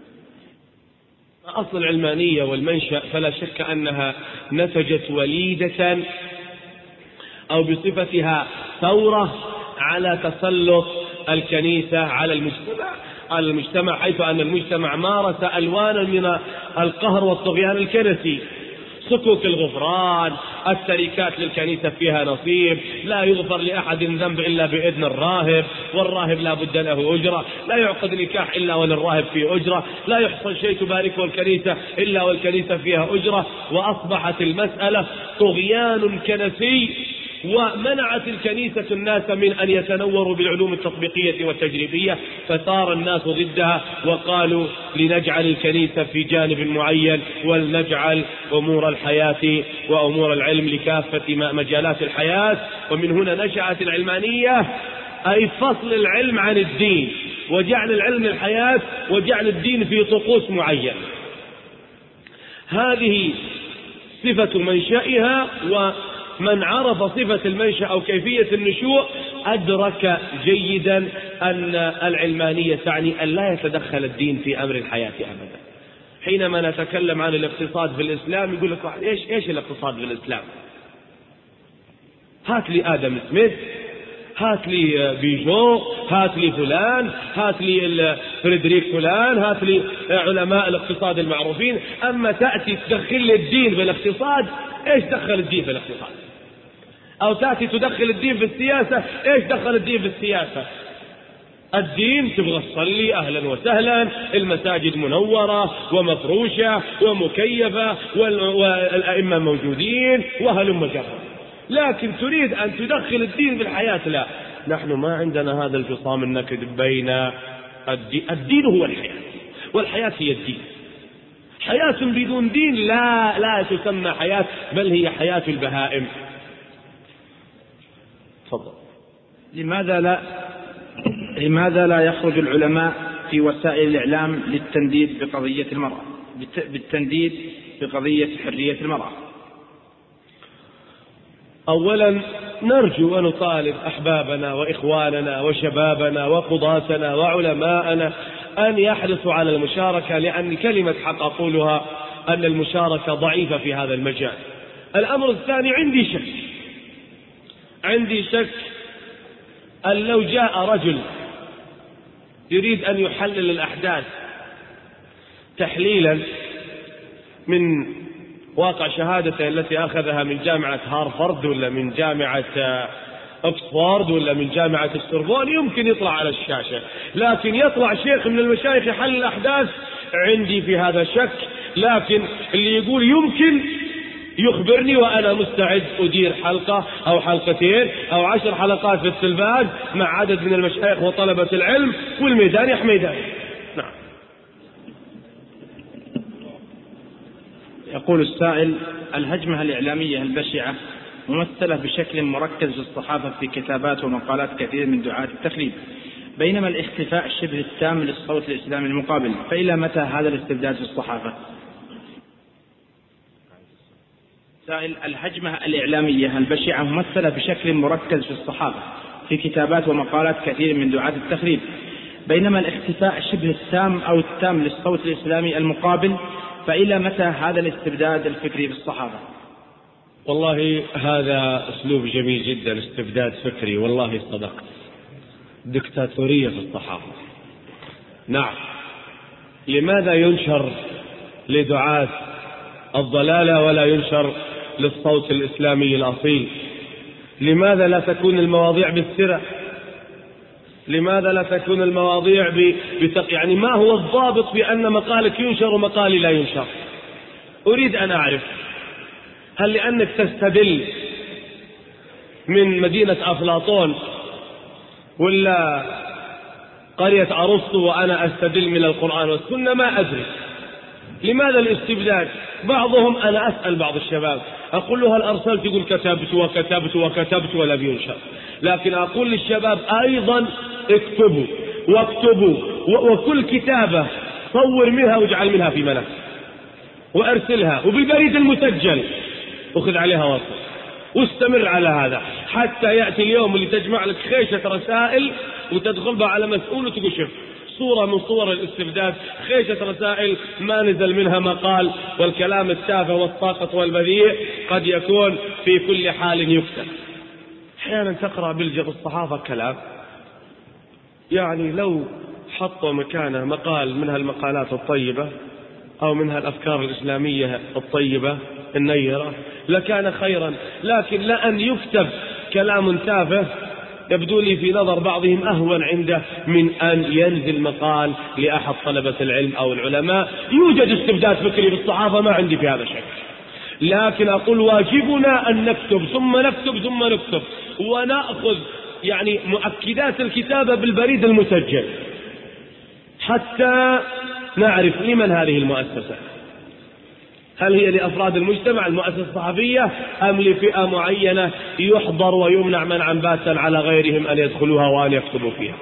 أصل العلمانية والمنشأ فلا شك أنها نتجت وليدة أو بصفتها ثورة على تسلط الكنيسة على المجتمع، حيث أن المجتمع مارس ألوانا من القهر والطغيان الكنسي. سكوك الغفران، التركات للكنيسة فيها نصيب، لا يغفر لأحد ذنب إلا بإذن الراهب، والراهب لا بد له أجرة، لا يعقد نكاح إلا وللراهب فيه أجرة، لا يحصل شيء تباركه الكنيسة إلا والكنيسة فيها أجرة. وأصبحت المسألة طغيان كنسي، ومنعت الكنيسة الناس من أن يتنوروا بالعلوم التطبيقية والتجريبية، فثار الناس ضدها وقالوا لنجعل الكنيسة في جانب معين ولنجعل أمور الحياة وأمور العلم لكافة مجالات الحياة. ومن هنا نشأت العلمانية، أي فصل العلم عن الدين وجعل العلم الحياة وجعل الدين في طقوس معين. هذه صفة منشأها، ومن عرف صفة المنشأ أو كيفية النشوء أدرك جيدا أن العلمانية تعني أن لا يتدخل الدين في أمر الحياة أبدا. حينما نتكلم عن الاقتصاد في الإسلام يقول لك إيش الاقتصاد في الإسلام؟ هات لي آدم سميث هات لي بيجو، هات لي فلان، هات لي فريدريك فلان، هات لي علماء الاقتصاد المعروفين. أما تأتي تدخل لي الدين بالاقتصاد، إيش دخل الدين بالاقتصاد؟ أو تأتي تدخل الدين في السياسة، إيش دخل الدين في السياسة؟ الدين تبغى تصلي أهلا وسهلا، المساجد منورة ومفروشة ومكيفة والأئمة موجودين وهلم جرا. لكن تريد أن تدخل الدين بالحياة، لا، نحن ما عندنا هذا الفصام النكد بين الدين هو الحياة والحياة هي الدين. حياة بدون دين لا تسمى حياة، بل هي حياة البهائم. تفضل. لماذا لا يخرج العلماء في وسائل الإعلام للتنديد بقضية المرأة، بالتنديد بقضية حرية المرأة؟ أولا نرجو ونطالب أحبابنا وإخواننا وشبابنا وقضاتنا وعلماءنا أن يحرصوا على المشاركة، لأن كلمة حق أقولها أن المشاركة ضعيفة في هذا المجال. الأمر الثاني، عندي شك أن لو جاء رجل يريد أن يحلل الأحداث تحليلا من واقع شهادته التي أخذها من جامعة هارفارد ولا من جامعة أكسفورد ولا من جامعة السوربون، يمكن يطلع على الشاشة، لكن يطلع شيخ من المشايخ يحلل الأحداث، عندي في هذا شك. لكن اللي يقول يمكن يخبرني وأنا مستعد أدير حلقة أو حلقتين أو 10 حلقات في التلفاز مع عدد من المشايخ وطلبة العلم، والميدان يحمي ميدان. نعم. يقول السائل: الهجمة الإعلامية البشعة ممثلة بشكل مركز في الصحافة في كتابات ومقالات كثير من دعاة التخريب، بينما الاختفاء شبه التام للصوت الإسلامي المقابل، فإلى متى هذا الاستبداد في الصحافة؟ سائل: الهجمة الإعلامية البشعة ممثلة بشكل مركز في الصحافة في كتابات ومقالات كثير من دعاة التخريب، بينما الاختفاء شبه التام أو التام للصوت الإسلامي المقابل، فإلى متى هذا الاستبداد الفكري في الصحافة؟ والله هذا أسلوب جميل جدا، استبداد فكري. والله صدقت، دكتاتورية في الصحافة. نعم. لماذا ينشر لدعاة الضلالة ولا ينشر للصوت الإسلامي الأصيل؟ لماذا لا تكون المواضيع بالسرة؟ لماذا لا تكون المواضيع يعني ما هو الضابط بأن مقالك ينشر ومقالي لا ينشر؟ أريد أن أعرف، هل لأنك تستدل من مدينة أفلاطون ولا قرية أرسطو وأنا أستدل من القرآن والسنة؟ ما أدري. لماذا الاستبداد؟ بعضهم، أنا أسأل بعض الشباب أقول له هل أرسلت؟ يقول كتبت وكتبت وكتبت ولا بينشر. لكن أقول للشباب أيضا اكتبوا واكتبوا، وكل كتابة صور منها واجعل منها في ملف وأرسلها، وبالبريد المسجل أخذ عليها وصل، واستمر على هذا حتى يأتي اليوم اللي تجمع لك خيشة رسائل وتدخل بها على مسؤول وتقول شوف صورة من صور الاستبداد، خيشة رسائل ما نزل منها مقال، والكلام التافه والساقط والبذيء قد يكون في كل حال يكتب. أحيانا تقرأ بالصحافة كلام يعني لو حطوا مكانه مقال من هالمقالات الطيبة أو منها الأفكار الإسلامية الطيبة النيرة لكان خيرا، لكن لأن يكتب كلام تافه يبدو لي في نظر بعضهم أهون عنده من أن ينزل مقال لأحد طلبة العلم أو العلماء. يوجد استبداد فكري في الصحافة، ما عندي في هذا شك، لكن أقول واجبنا أن نكتب ثم نكتب ثم نكتب، ونأخذ يعني مؤكدات الكتابة بالبريد المسجل حتى نعرف لمن هذه المؤسسة، هل هي لأفراد المجتمع المؤسسة الصحفية أم لفئة معينة يحضر ويمنع منعا باتا على غيرهم أن يدخلوها وأن يكتبوا فيها.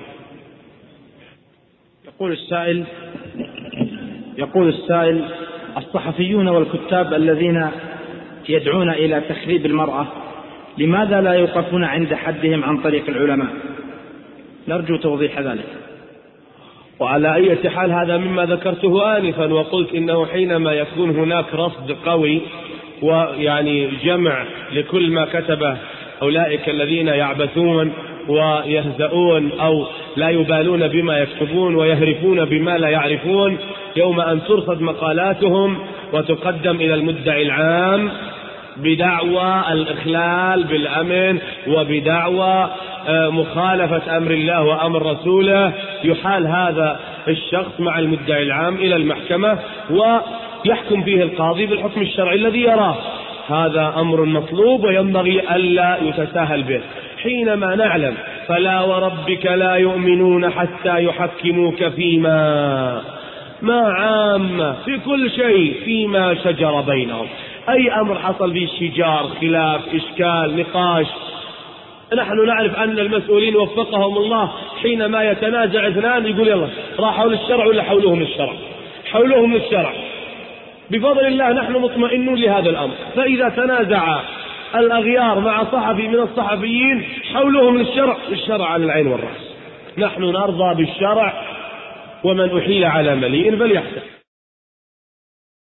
يقول السائل: الصحفيون والكتاب الذين يدعون إلى تخريب المرأة لماذا لا يوقفون عند حدهم عن طريق العلماء؟ نرجو توضيح ذلك. وعلى أي حال هذا مما ذكرته آنفا، وقلت إنه حينما يكون هناك رصد قوي ويعني جمع لكل ما كتبه أولئك الذين يعبثون ويهزؤون أو لا يبالون بما يكتبون ويهرفون بما لا يعرفون، يوم أن ترصد مقالاتهم وتقدم إلى المدعي العام بدعوى الإخلال بالأمن وبدعوى مخالفة أمر الله وأمر رسوله، يحال هذا الشخص مع المدعي العام إلى المحكمة ويحكم فيه القاضي بالحكم الشرعي الذي يراه. هذا أمر مطلوب وينبغي ألا يتساهل به. حينما نعلم فلا وربك لا يؤمنون حتى يحكموك فيما عامة في كل شيء فيما شجر بينهم، أي أمر حصل فيه شجار خلاف إشكال نقاش، نحن نعرف أن المسؤولين وفقهم الله حينما يتنازع اثنان يقول يلا راحوا للشرع ولا حولوهم للشرع. بفضل الله نحن مطمئنون لهذا الأمر، فإذا تنازع الأغيار مع صحفي من الصحفيين حولوهم للشرع، الشرع على العين والرأس. نحن نرضى بالشرع، ومن أحيل على مليء فليحسن.